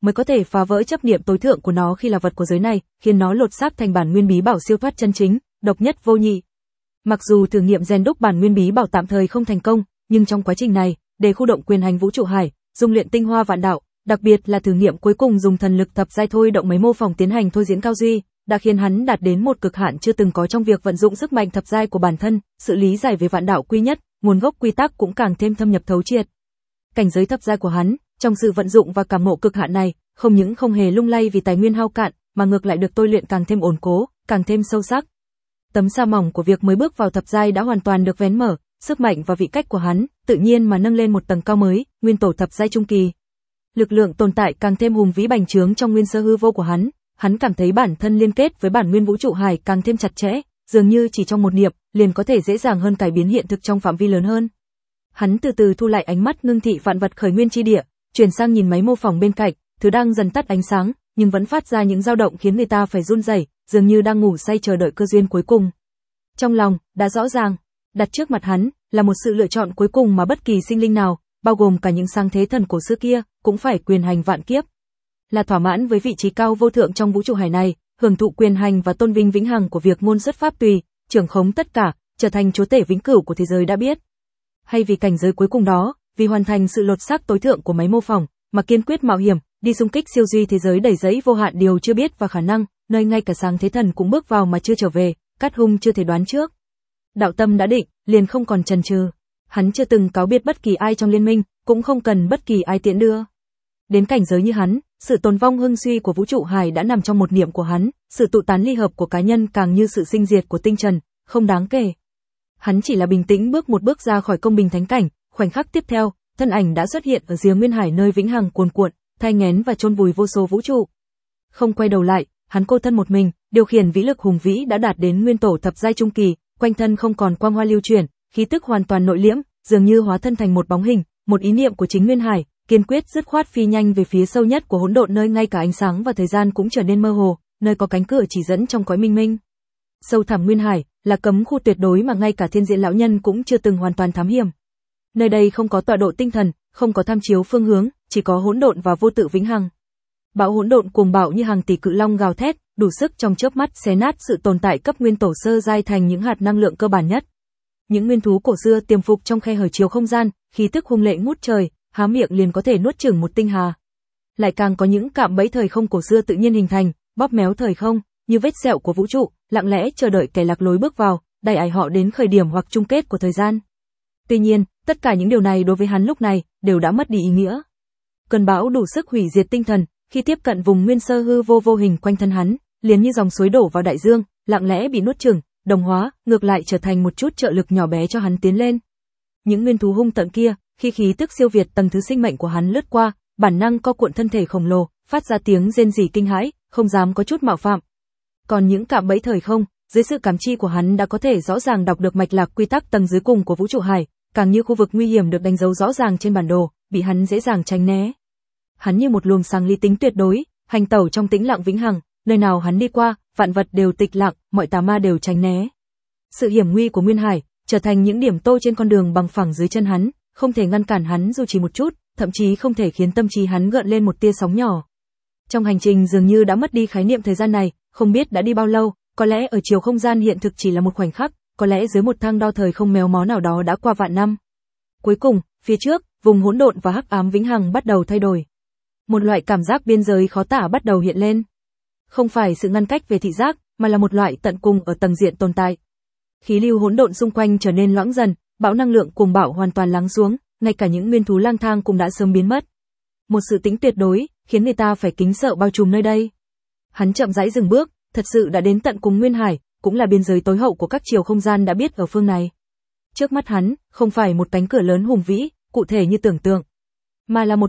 mới có thể phá vỡ chấp niệm tối thượng của nó khi là vật của giới này, khiến nó lột xác thành bản nguyên bí bảo siêu thoát chân chính, độc nhất vô nhị. Mặc dù thử nghiệm rèn đúc bản nguyên bí bảo tạm thời không thành công, nhưng trong quá trình này, để khu động quyền hành vũ trụ hải, dung luyện tinh hoa vạn đạo, đặc biệt là thử nghiệm cuối cùng dùng thần lực thập giai thôi động mấy mô phỏng tiến hành thôi diễn cao duy, đã khiến hắn đạt đến một cực hạn chưa từng có trong việc vận dụng sức mạnh thập giai của bản thân, sự lý giải về vạn đạo quy nhất, nguồn gốc quy tắc cũng càng thêm thâm nhập thấu triệt. Cảnh giới thập giai của hắn, trong sự vận dụng và cảm ngộ cực hạn này, không những không hề lung lay vì tài nguyên hao cạn, mà ngược lại được tôi luyện càng thêm ổn cố, càng thêm sâu sắc. Tấm sa mỏng của việc mới bước vào thập giai đã hoàn toàn được vén mở, sức mạnh và vị cách của hắn tự nhiên mà nâng lên một tầng cao mới, nguyên tổ thập giai trung kỳ. Lực lượng tồn tại càng thêm hùng vĩ bành trướng trong nguyên sơ hư vô của hắn cảm thấy bản thân liên kết với bản nguyên vũ trụ hải càng thêm chặt chẽ, dường như chỉ trong một niệm liền có thể dễ dàng hơn cải biến hiện thực trong phạm vi lớn hơn. Hắn từ từ thu lại ánh mắt ngưng thị vạn vật khởi nguyên chi địa, chuyển sang nhìn máy mô phỏng bên cạnh, thứ đang dần tắt ánh sáng, nhưng vẫn phát ra những dao động khiến người ta phải run rẩy, dường như đang ngủ say chờ đợi cơ duyên cuối cùng. Trong lòng đã rõ ràng, đặt trước mặt hắn là một sự lựa chọn cuối cùng mà bất kỳ sinh linh nào, bao gồm cả những sáng thế thần cổ xưa kia, cũng phải quyền hành vạn kiếp. Là thỏa mãn với vị trí cao vô thượng trong vũ trụ hải này, hưởng thụ quyền hành và tôn vinh vĩnh hằng của việc ngôn xuất pháp tùy, trưởng khống tất cả, trở thành chúa tể vĩnh cửu của thế giới đã biết. Hay vì cảnh giới cuối cùng đó, vì hoàn thành sự lột xác tối thượng của máy mô phỏng, mà kiên quyết mạo hiểm, đi xung kích siêu duy thế giới đầy dẫy vô hạn điều chưa biết và khả năng, nơi ngay cả sáng thế thần cũng bước vào mà chưa trở về, cát hung chưa thể đoán trước. Đạo tâm đã định, liền không còn chần chừ. Hắn chưa từng cáo biệt bất kỳ ai trong liên minh, cũng không cần bất kỳ ai tiễn đưa. Đến cảnh giới như hắn, sự tồn vong hưng suy của vũ trụ hải đã nằm trong một niệm của hắn, sự tụ tán ly hợp của cá nhân càng như sự sinh diệt của tinh trần, không đáng kể. Hắn chỉ là bình tĩnh bước một bước ra khỏi công bình thánh cảnh, khoảnh khắc tiếp theo, thân ảnh đã xuất hiện ở rìa nguyên hải nơi vĩnh hằng cuồn cuộn, thai nghén và chôn vùi vô số vũ trụ. Không quay đầu lại, hắn cô thân một mình, điều khiển vĩ lực hùng vĩ đã đạt đến nguyên tổ thập giai trung kỳ, quanh thân không còn quang hoa lưu chuyển, khí tức hoàn toàn nội liễm, dường như hóa thân thành một bóng hình, một ý niệm của chính nguyên hải, kiên quyết dứt khoát phi nhanh về phía sâu nhất của hỗn độn nơi ngay cả ánh sáng và thời gian cũng trở nên mơ hồ, nơi có cánh cửa chỉ dẫn trong cõi minh minh. Sâu thẳm nguyên hải là cấm khu tuyệt đối mà ngay cả thiên diện lão nhân cũng chưa từng hoàn toàn thám hiểm. Nơi đây không có tọa độ tinh thần, không có tham chiếu phương hướng, chỉ có hỗn độn và vô tự vĩnh hằng. Bão hỗn độn cuồng bạo như hàng tỷ cự long gào thét, đủ sức trong chớp mắt xé nát sự tồn tại cấp nguyên tổ sơ giai thành những hạt năng lượng cơ bản nhất. Những nguyên thú cổ xưa tiềm phục trong khe hở chiều không gian, khí tức hung lệ ngút trời, há miệng liền có thể nuốt chửng một tinh hà. Lại càng có những cạm bẫy thời không cổ xưa tự nhiên hình thành, bóp méo thời không, như vết sẹo của vũ trụ, lặng lẽ chờ đợi kẻ lạc lối bước vào, đẩy ải họ đến khởi điểm hoặc chung kết của thời gian. Tuy nhiên, tất cả những điều này đối với hắn lúc này đều đã mất đi ý nghĩa. Cơn bão đủ sức hủy diệt tinh thần, khi tiếp cận vùng nguyên sơ hư vô vô hình quanh thân hắn, liền như dòng suối đổ vào đại dương, lặng lẽ bị nuốt chửng, đồng hóa, ngược lại trở thành một chút trợ lực nhỏ bé cho hắn tiến lên. Những nguyên thú hung tợn kia, khi khí tức siêu việt tầng thứ sinh mệnh của hắn lướt qua, bản năng co cuộn thân thể khổng lồ, phát ra tiếng rên rỉ kinh hãi, không dám có chút mạo phạm. Còn những cạm bẫy thời không, dưới sự cảm chi của hắn đã có thể rõ ràng đọc được mạch lạc quy tắc tầng dưới cùng của vũ trụ hải, càng như khu vực nguy hiểm được đánh dấu rõ ràng trên bản đồ, bị hắn dễ dàng tránh né. Hắn như một luồng sáng lý tính tuyệt đối, hành tẩu trong tĩnh lặng vĩnh hằng, nơi nào hắn đi qua, vạn vật đều tịch lặng, mọi tà ma đều tránh né. Sự hiểm nguy của nguyên hải trở thành những điểm tô trên con đường bằng phẳng dưới chân hắn, không thể ngăn cản hắn dù chỉ một chút, thậm chí không thể khiến tâm trí hắn gợn lên một tia sóng nhỏ. Trong hành trình dường như đã mất đi khái niệm thời gian này, không biết đã đi bao lâu, có lẽ ở chiều không gian hiện thực chỉ là một khoảnh khắc, có lẽ dưới một thang đo thời không méo mó nào đó đã qua vạn năm. Cuối cùng, phía trước, vùng hỗn độn và hắc ám vĩnh hằng bắt đầu thay đổi. Một loại cảm giác biên giới khó tả bắt đầu hiện lên. Không phải sự ngăn cách về thị giác, mà là một loại tận cùng ở tầng diện tồn tại. Khí lưu hỗn độn xung quanh trở nên loãng dần, bão năng lượng cuồng bạo hoàn toàn lắng xuống, ngay cả những nguyên thú lang thang cũng đã sớm biến mất. Một sự tĩnh tuyệt đối, khiến người ta phải kính sợ bao trùm nơi đây. Hắn chậm rãi dừng bước, thật sự đã đến tận cùng nguyên hải, cũng là biên giới tối hậu của các chiều không gian đã biết ở phương này. Trước mắt hắn, không phải một cánh cửa lớn hùng vĩ, cụ thể như tưởng tượng, mà là một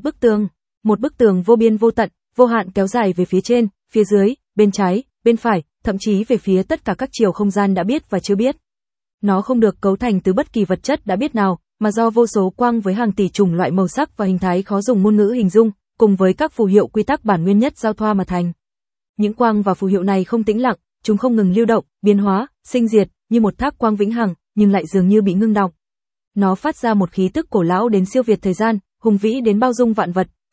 bức tường vô biên vô tận, vô hạn kéo dài về phía trên, phía dưới, bên trái, bên phải, thậm chí về phía tất cả các chiều không gian đã biết và chưa biết. Nó không được cấu thành từ bất kỳ vật chất đã biết nào, mà do vô số quang với hàng tỷ chủng loại màu sắc và hình thái khó dùng ngôn ngữ hình dung, cùng với các phù hiệu quy tắc bản nguyên nhất giao thoa mà thành. Những quang và phù hiệu này không tĩnh lặng, chúng không ngừng lưu động, biến hóa, sinh diệt, như một thác quang vĩnh hằng, nhưng lại dường như bị ngưng đọng. Nó phát ra một khí tức cổ lão đến siêu việt thời gian, hùng vĩ đến bao dung vạn vật,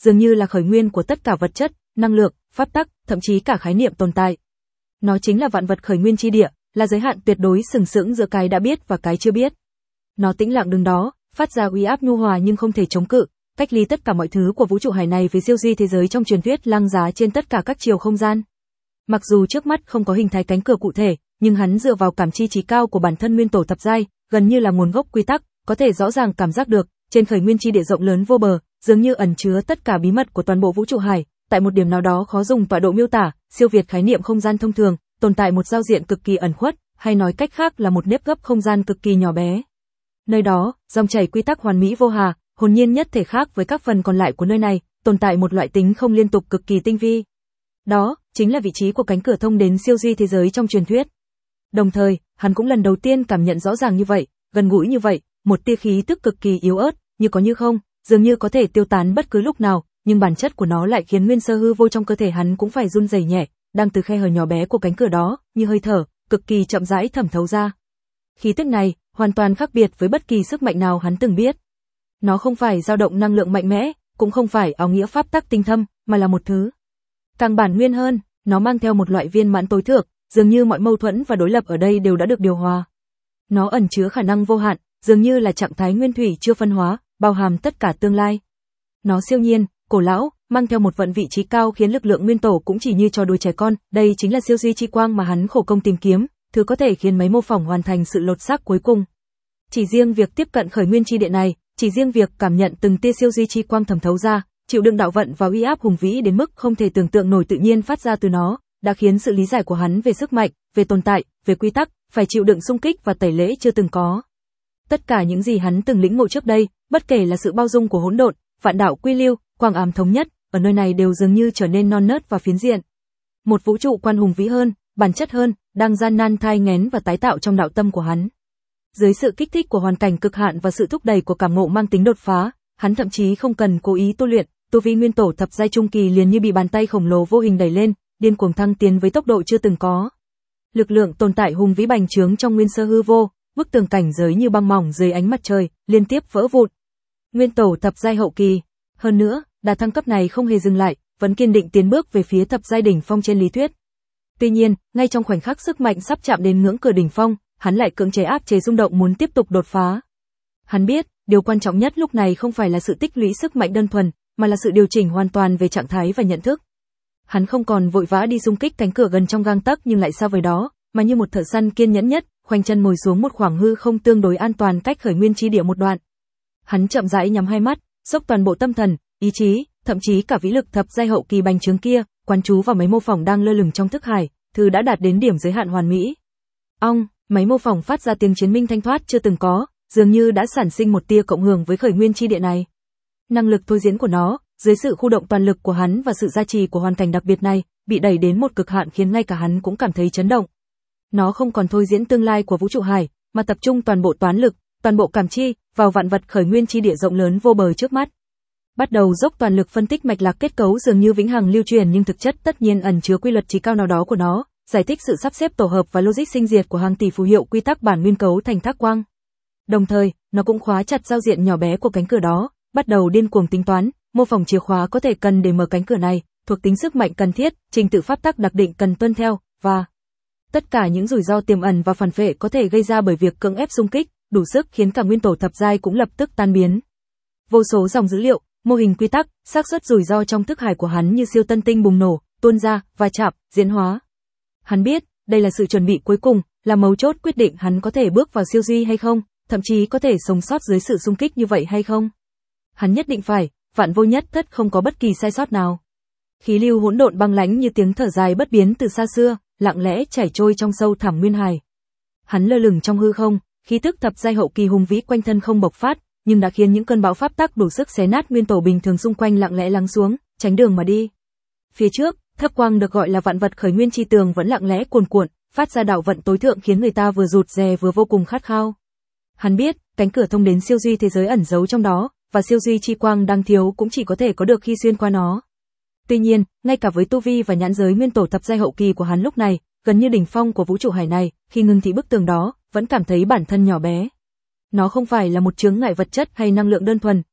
dường như là khởi nguyên của tất cả vật chất, năng lượng, pháp tắc, thậm chí cả khái niệm tồn tại. Nó chính là vạn vật khởi nguyên chi địa, là giới hạn tuyệt đối sừng sững giữa cái đã biết và cái chưa biết. Nó tĩnh lặng đứng đó, phát ra uy áp nhu hòa nhưng không thể chống cự, cách ly tất cả mọi thứ của vũ trụ hải này với siêu di thế giới trong truyền thuyết lăng giá trên tất cả các chiều không gian. Mặc dù trước mắt không có hình thái cánh cửa cụ thể, nhưng hắn dựa vào cảm chi trí cao của bản thân nguyên tổ thập giai, gần như là nguồn gốc quy tắc, có thể rõ ràng cảm giác được, trên khởi nguyên chi địa rộng lớn vô bờ, dường như ẩn chứa tất cả bí mật của toàn bộ vũ trụ hải, tại một điểm nào đó khó dùng tọa độ miêu tả, siêu việt khái niệm không gian thông thường, tồn tại một giao diện cực kỳ ẩn khuất, hay nói cách khác là một nếp gấp không gian cực kỳ nhỏ bé. Nơi đó, dòng chảy quy tắc hoàn mỹ vô hà, hồn nhiên nhất thể khác với các phần còn lại của nơi này, tồn tại một loại tính không liên tục cực kỳ tinh vi. Đó chính là vị trí của cánh cửa thông đến siêu di thế giới trong truyền thuyết. Đồng thời, hắn cũng lần đầu tiên cảm nhận rõ ràng như vậy, gần gũi như vậy, một tia khí tức cực kỳ yếu ớt, như có như không, dường như có thể tiêu tán bất cứ lúc nào, nhưng bản chất của nó lại khiến nguyên sơ hư vô trong cơ thể hắn cũng phải run rẩy nhẹ, đang từ khe hở nhỏ bé của cánh cửa đó, như hơi thở, cực kỳ chậm rãi thẩm thấu ra. Khí tức này, hoàn toàn khác biệt với bất kỳ sức mạnh nào hắn từng biết. Nó không phải dao động năng lượng mạnh mẽ, cũng không phải áo nghĩa pháp tắc tinh thâm, mà là một thứ càng bản nguyên hơn, nó mang theo một loại viên mãn tối thượng, dường như mọi mâu thuẫn và đối lập ở đây đều đã được điều hòa. Nó ẩn chứa khả năng vô hạn, dường như là trạng thái nguyên thủy chưa phân hóa, bao hàm tất cả tương lai. Nó siêu nhiên, cổ lão, mang theo một vận vị trí cao khiến lực lượng nguyên tổ cũng chỉ như trò đùa trẻ con, đây chính là siêu di chi quang mà hắn khổ công tìm kiếm, thứ có thể khiến máy mô phỏng hoàn thành sự lột xác cuối cùng. Chỉ riêng việc tiếp cận khởi nguyên chi địa này, chỉ riêng việc cảm nhận từng tia siêu di chi quang thẩm thấu ra, chịu đựng đạo vận và uy áp hùng vĩ đến mức không thể tưởng tượng nổi tự nhiên phát ra từ nó, đã khiến sự lý giải của hắn về sức mạnh, về tồn tại, về quy tắc, phải chịu đựng xung kích và tẩy lễ chưa từng có. Tất cả những gì hắn từng lĩnh ngộ trước đây, bất kể là sự bao dung của hỗn độn, vạn đạo quy lưu, quang ám thống nhất, ở nơi này đều dường như trở nên non nớt và phiến diện. Một vũ trụ quan hùng vĩ hơn, bản chất hơn, đang gian nan thai nghén và tái tạo trong đạo tâm của hắn. Dưới sự kích thích của hoàn cảnh cực hạn và sự thúc đẩy của cảm ngộ mang tính đột phá, hắn thậm chí không cần cố ý tu luyện, tu vi nguyên tổ thập giai trung kỳ liền như bị bàn tay khổng lồ vô hình đẩy lên, điên cuồng thăng tiến với tốc độ chưa từng có. Lực lượng tồn tại hùng vĩ bành trướng trong nguyên sơ hư vô, bức tường cảnh giới như băng mỏng dưới ánh mặt trời, liên tiếp vỡ vụn. Nguyên tổ thập giai hậu kỳ, hơn nữa, đà thăng cấp này không hề dừng lại, vẫn kiên định tiến bước về phía thập giai đỉnh phong trên lý thuyết. Tuy nhiên, ngay trong khoảnh khắc sức mạnh sắp chạm đến ngưỡng cửa đỉnh phong, hắn lại cưỡng chế áp chế rung động muốn tiếp tục đột phá. Hắn biết, điều quan trọng nhất lúc này không phải là sự tích lũy sức mạnh đơn thuần, mà là sự điều chỉnh hoàn toàn về trạng thái và nhận thức. Hắn không còn vội vã đi xung kích cánh cửa gần trong gang tấc nhưng lại xa vời đó, mà như một thợ săn kiên nhẫn nhất, khoanh chân ngồi xuống một khoảng hư không tương đối an toàn cách khởi nguyên chi địa một đoạn. Hắn chậm rãi nhắm hai mắt, dốc toàn bộ tâm thần, ý chí, thậm chí cả vĩ lực thập giai hậu kỳ bành trướng kia, quán chú vào máy mô phỏng đang lơ lửng trong thức hải, thứ đã đạt đến điểm giới hạn hoàn mỹ. Ong, máy mô phỏng phát ra tiếng chiến minh thanh thoát chưa từng có, dường như đã sản sinh một tia cộng hưởng với khởi nguyên chi địa này. Năng lực thôi diễn của nó, dưới sự khu động toàn lực của hắn và sự gia trì của hoàn cảnh đặc biệt này, bị đẩy đến một cực hạn khiến ngay cả hắn cũng cảm thấy chấn động. Nó không còn thôi diễn tương lai của vũ trụ hải, mà tập trung toàn bộ toán lực, toàn bộ cảm chi vào vạn vật khởi nguyên chi địa rộng lớn vô bờ trước mắt. Bắt đầu dốc toàn lực phân tích mạch lạc kết cấu dường như vĩnh hằng lưu truyền nhưng thực chất tất nhiên ẩn chứa quy luật trí cao nào đó của nó, giải thích sự sắp xếp tổ hợp và logic sinh diệt của hàng tỷ phù hiệu quy tắc bản nguyên cấu thành thác quang. Đồng thời, nó cũng khóa chặt giao diện nhỏ bé của cánh cửa đó, bắt đầu điên cuồng tính toán, mô phỏng chìa khóa có thể cần để mở cánh cửa này, thuộc tính sức mạnh cần thiết, trình tự pháp tắc đặc định cần tuân theo, và tất cả những rủi ro tiềm ẩn và phản phệ có thể gây ra bởi việc cưỡng ép xung kích, đủ sức khiến cả nguyên tổ thập giai cũng lập tức tan biến. Vô số dòng dữ liệu, mô hình quy tắc, xác suất rủi ro trong thức hải của hắn như siêu tân tinh bùng nổ, tuôn ra, va chạm, diễn hóa. Hắn biết, đây là sự chuẩn bị cuối cùng, là mấu chốt quyết định hắn có thể bước vào siêu duy hay không, thậm chí có thể sống sót dưới sự xung kích như vậy hay không. Hắn nhất định phải, vạn vô nhất thất không có bất kỳ sai sót nào. Khí lưu hỗn độn băng lãnh như tiếng thở dài bất biến từ xa xưa, lặng lẽ chảy trôi trong sâu thẳm nguyên hải. Hắn lơ lửng trong hư không, khí tức thập giai hậu kỳ hùng vĩ quanh thân không bộc phát, nhưng đã khiến những cơn bão pháp tắc đủ sức xé nát nguyên tổ bình thường xung quanh lặng lẽ lắng xuống, tránh đường mà đi. Phía trước, thấp quang được gọi là vạn vật khởi nguyên chi tường vẫn lặng lẽ cuồn cuộn, phát ra đạo vận tối thượng khiến người ta vừa rụt rè vừa vô cùng khát khao. Hắn biết, cánh cửa thông đến siêu duy thế giới ẩn giấu trong đó, và siêu duy chi quang đang thiếu cũng chỉ có thể có được khi xuyên qua nó. Tuy nhiên, ngay cả với tu vi và nhãn giới nguyên tổ thập giai hậu kỳ của hắn lúc này, gần như đỉnh phong của vũ trụ hải này, khi ngưng thị bức tường đó, vẫn cảm thấy bản thân nhỏ bé. Nó không phải là một chướng ngại vật chất hay năng lượng đơn thuần,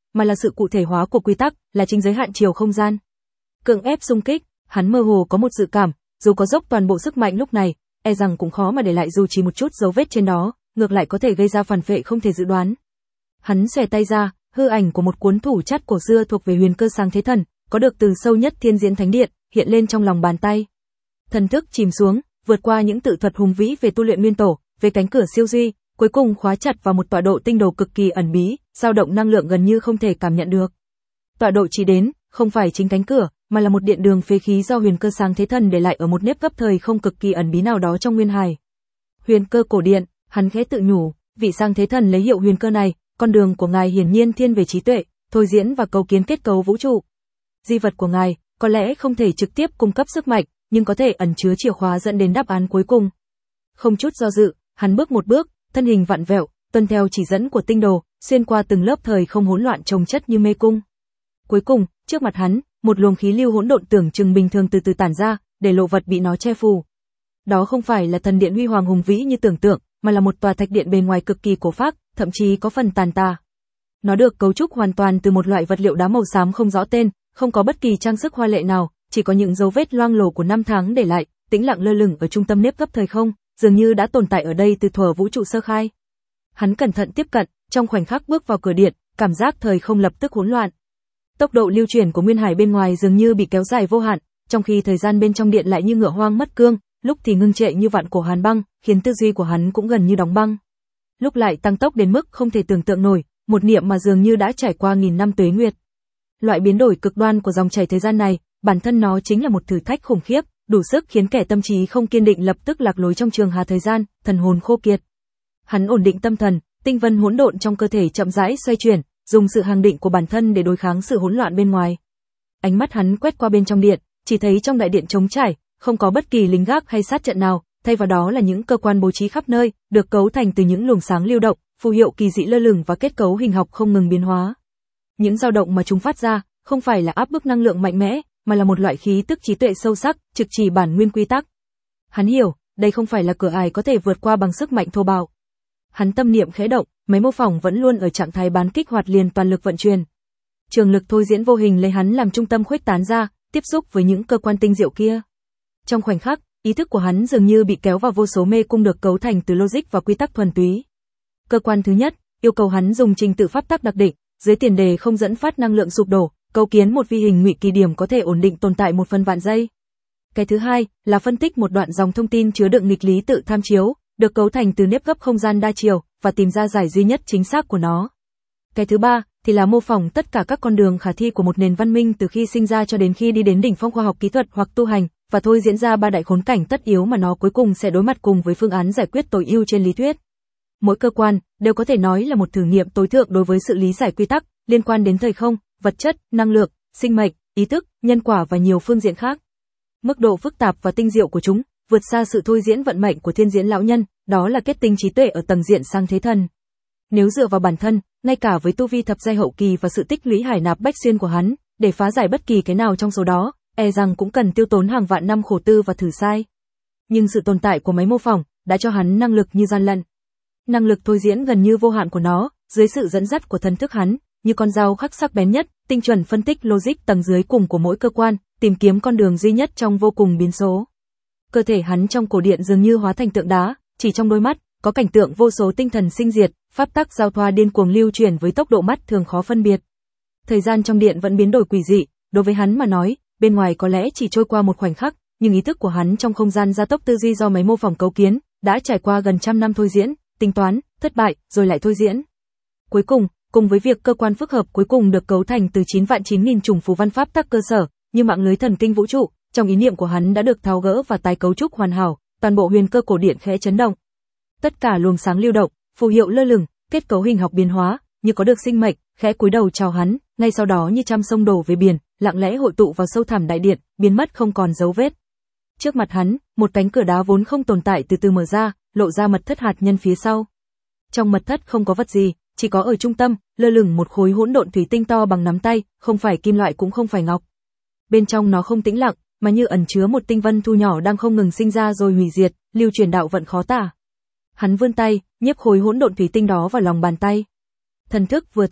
mà là sự cụ thể hóa của quy tắc, là chính giới hạn chiều không gian. Cưỡng ép xung kích, hắn mơ hồ có một dự cảm, dù có dốc toàn bộ sức mạnh lúc này, e rằng cũng khó mà để lại dù chỉ một chút dấu vết trên đó, ngược lại có thể gây ra phản vệ không thể dự đoán. Hắn xòe tay ra, hư ảnh của một cuốn thủ chắt cổ xưa thuộc về Huyền Cơ Sáng Thế Thần, có được từ sâu nhất Thiên Diễn Thánh Điện, hiện lên trong lòng bàn tay. Thần thức chìm xuống, vượt qua những tự thuật hùng vĩ về tu luyện nguyên tổ, về cánh cửa siêu duy, cuối cùng khóa chặt vào một tọa độ tinh đồ cực kỳ ẩn bí, dao động năng lượng gần như không thể cảm nhận được. Tọa độ chỉ đến, không phải chính cánh cửa, mà là một điện đường phế khí do Huyền Cơ Sáng Thế Thần để lại ở một nếp gấp thời không cực kỳ ẩn bí nào đó trong nguyên hải. Huyền Cơ cổ điện, hắn khẽ tự nhủ, vị Sáng Thế Thần lấy hiệu huyền cơ này, con đường của ngài hiển nhiên thiên về trí tuệ, thôi diễn và cấu kiến kết cấu vũ trụ. Di vật của ngài có lẽ không thể trực tiếp cung cấp sức mạnh, nhưng có thể ẩn chứa chìa khóa dẫn đến đáp án cuối cùng. Không chút do dự, hắn bước một bước, thân hình vặn vẹo, tuân theo chỉ dẫn của tinh đồ, xuyên qua từng lớp thời không hỗn loạn chồng chất như mê cung. Cuối cùng, trước mặt hắn, một luồng khí lưu hỗn độn tưởng chừng bình thường từ từ tản ra, để lộ vật bị nó che phủ. Đó không phải là thần điện huy hoàng hùng vĩ như tưởng tượng, mà là một tòa thạch điện bề ngoài cực kỳ cổ phác, thậm chí có phần tàn tà. Nó được cấu trúc hoàn toàn từ một loại vật liệu đá màu xám không rõ tên, không có bất kỳ trang sức hoa lệ nào, chỉ có những dấu vết loang lổ của năm tháng để lại, tĩnh lặng lơ lửng ở trung tâm nếp gấp thời không, dường như đã tồn tại ở đây từ thuở vũ trụ sơ khai. Hắn cẩn thận tiếp cận, trong khoảnh khắc bước vào cửa điện, cảm giác thời không lập tức hỗn loạn. Tốc độ lưu chuyển của nguyên hải bên ngoài dường như bị kéo dài vô hạn, trong khi thời gian bên trong điện lại như ngựa hoang mất cương, lúc thì ngưng trệ như vạn cổ hàn băng, khiến tư duy của hắn cũng gần như đóng băng. Lúc lại tăng tốc đến mức không thể tưởng tượng nổi, một niệm mà dường như đã trải qua nghìn năm tuế nguyệt. Loại biến đổi cực đoan của dòng chảy thời gian này, bản thân nó chính là một thử thách khủng khiếp, đủ sức khiến kẻ tâm trí không kiên định lập tức lạc lối trong trường hà thời gian, thần hồn khô kiệt. Hắn ổn định tâm thần, tinh vân hỗn độn trong cơ thể chậm rãi xoay chuyển, dùng sự hàng định của bản thân để đối kháng sự hỗn loạn bên ngoài. Ánh mắt hắn quét qua bên trong điện, chỉ thấy trong đại điện trống trải, không có bất kỳ lính gác hay sát trận nào, thay vào đó là những cơ quan bố trí khắp nơi, được cấu thành từ những luồng sáng lưu động, phù hiệu kỳ dị lơ lửng và kết cấu hình học không ngừng biến hóa. Những dao động mà chúng phát ra, không phải là áp bức năng lượng mạnh mẽ, mà là một loại khí tức trí tuệ sâu sắc, trực chỉ bản nguyên quy tắc. Hắn hiểu, đây không phải là cửa ải có thể vượt qua bằng sức mạnh thô bạo. Hắn tâm niệm khẽ động, máy mô phỏng vẫn luôn ở trạng thái bán kích hoạt liền toàn lực vận chuyển. Trường lực thôi diễn vô hình lấy hắn làm trung tâm khuếch tán ra, tiếp xúc với những cơ quan tinh diệu kia. Trong khoảnh khắc, ý thức của hắn dường như bị kéo vào vô số mê cung được cấu thành từ logic và quy tắc thuần túy. Cơ quan thứ nhất, yêu cầu hắn dùng trình tự pháp tắc đặc định, dưới tiền đề không dẫn phát năng lượng sụp đổ, cấu kiến một vi hình ngụy kỳ điểm có thể ổn định tồn tại một phần vạn giây. Cái thứ hai là phân tích một đoạn dòng thông tin chứa đựng nghịch lý tự tham chiếu, được cấu thành từ nếp gấp không gian đa chiều và tìm ra giải duy nhất chính xác của nó. Cái thứ ba thì là mô phỏng tất cả các con đường khả thi của một nền văn minh từ khi sinh ra cho đến khi đi đến đỉnh phong khoa học kỹ thuật hoặc tu hành, và thôi diễn ra ba đại khốn cảnh tất yếu mà nó cuối cùng sẽ đối mặt cùng với phương án giải quyết tối ưu trên lý thuyết. Mỗi cơ quan đều có thể nói là một thử nghiệm tối thượng đối với sự lý giải quy tắc liên quan đến thời không, vật chất, năng lượng, sinh mệnh, ý thức, nhân quả và nhiều phương diện khác. Mức độ phức tạp và tinh diệu của chúng vượt xa sự thôi diễn vận mệnh của thiên diễn lão nhân, đó là kết tinh trí tuệ ở tầng diện Sáng Thế Thần. Nếu dựa vào bản thân, ngay cả với tu vi thập giai hậu kỳ và sự tích lũy hải nạp bách xuyên của hắn, để phá giải bất kỳ cái nào trong số đó, e rằng cũng cần tiêu tốn hàng vạn năm khổ tư và thử sai. Nhưng sự tồn tại của máy mô phỏng đã cho hắn năng lực như gian lận. Năng lực thôi diễn gần như vô hạn của nó, dưới sự dẫn dắt của thần thức hắn, như con dao khắc sắc bén nhất, tinh chuẩn phân tích logic tầng dưới cùng của mỗi cơ quan, tìm kiếm con đường duy nhất trong vô cùng biến số. Cơ thể hắn trong cổ điện dường như hóa thành tượng đá, chỉ trong đôi mắt có cảnh tượng vô số tinh thần sinh diệt, pháp tắc giao thoa điên cuồng lưu chuyển với tốc độ mắt thường khó phân biệt. Thời gian trong điện vẫn biến đổi quỷ dị, đối với hắn mà nói, bên ngoài có lẽ chỉ trôi qua một khoảnh khắc, nhưng ý thức của hắn trong không gian gia tốc tư duy do máy mô phỏng cấu kiến, đã trải qua gần trăm năm thôi diễn, tính toán, thất bại, rồi lại thôi diễn. Cuối cùng, cùng với việc cơ quan phức hợp cuối cùng được cấu thành từ 9.000 chủng phù văn pháp tắc cơ sở, như mạng lưới thần kinh vũ trụ, trong ý niệm của hắn đã được tháo gỡ và tái cấu trúc hoàn hảo, toàn bộ huyền cơ cổ điện khẽ chấn động. Tất cả luồng sáng lưu động, phù hiệu lơ lửng, kết cấu hình học biến hóa, như có được sinh mệnh, khẽ cúi đầu chào hắn, ngay sau đó như trăm sông đổ về biển, lặng lẽ hội tụ vào sâu thẳm đại điện, biến mất không còn dấu vết. Trước mặt hắn, một cánh cửa đá vốn không tồn tại từ từ mở ra, lộ ra mật thất hạt nhân phía sau. Trong mật thất không có vật gì, chỉ có ở trung tâm, lơ lửng một khối hỗn độn thủy tinh to bằng nắm tay, không phải kim loại cũng không phải ngọc. Bên trong nó không tĩnh lặng, mà như ẩn chứa một tinh vân thu nhỏ đang không ngừng sinh ra rồi hủy diệt, lưu truyền đạo vận khó tả. Hắn vươn tay, nhếp khối hỗn độn thủy tinh đó vào lòng bàn tay. Thần thức vừa thâm nhập,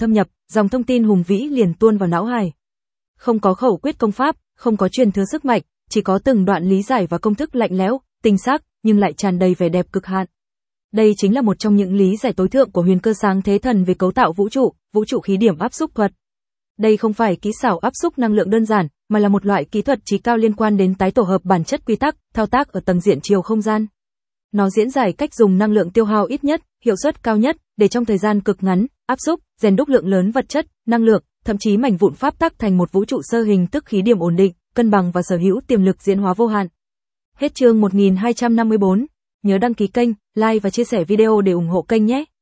dòng thông tin hùng vĩ liền tuôn vào não hải. Không có khẩu quyết công pháp, không có truyền thừa sức mạnh, chỉ có từng đoạn lý giải và công thức lạnh lẽo, tinh xác, nhưng lại tràn đầy vẻ đẹp cực hạn. Đây chính là một trong những lý giải tối thượng của Huyền Cơ Sáng Thế Thần về cấu tạo vũ trụ khí điểm áp xúc thuật. Đây không phải kỹ xảo áp xúc năng lượng đơn giản, mà là một loại kỹ thuật trí cao liên quan đến tái tổ hợp bản chất quy tắc, thao tác ở tầng diện chiều không gian. Nó diễn giải cách dùng năng lượng tiêu hao ít nhất, hiệu suất cao nhất, để trong thời gian cực ngắn, áp xúc, rèn đúc lượng lớn vật chất, năng lượng, thậm chí mảnh vụn pháp tắc thành một vũ trụ sơ hình tức khí điểm ổn định, cân bằng và sở hữu tiềm lực diễn hóa vô hạn. Hết chương 1254. Nhớ đăng ký kênh, like và chia sẻ video để ủng hộ kênh nhé.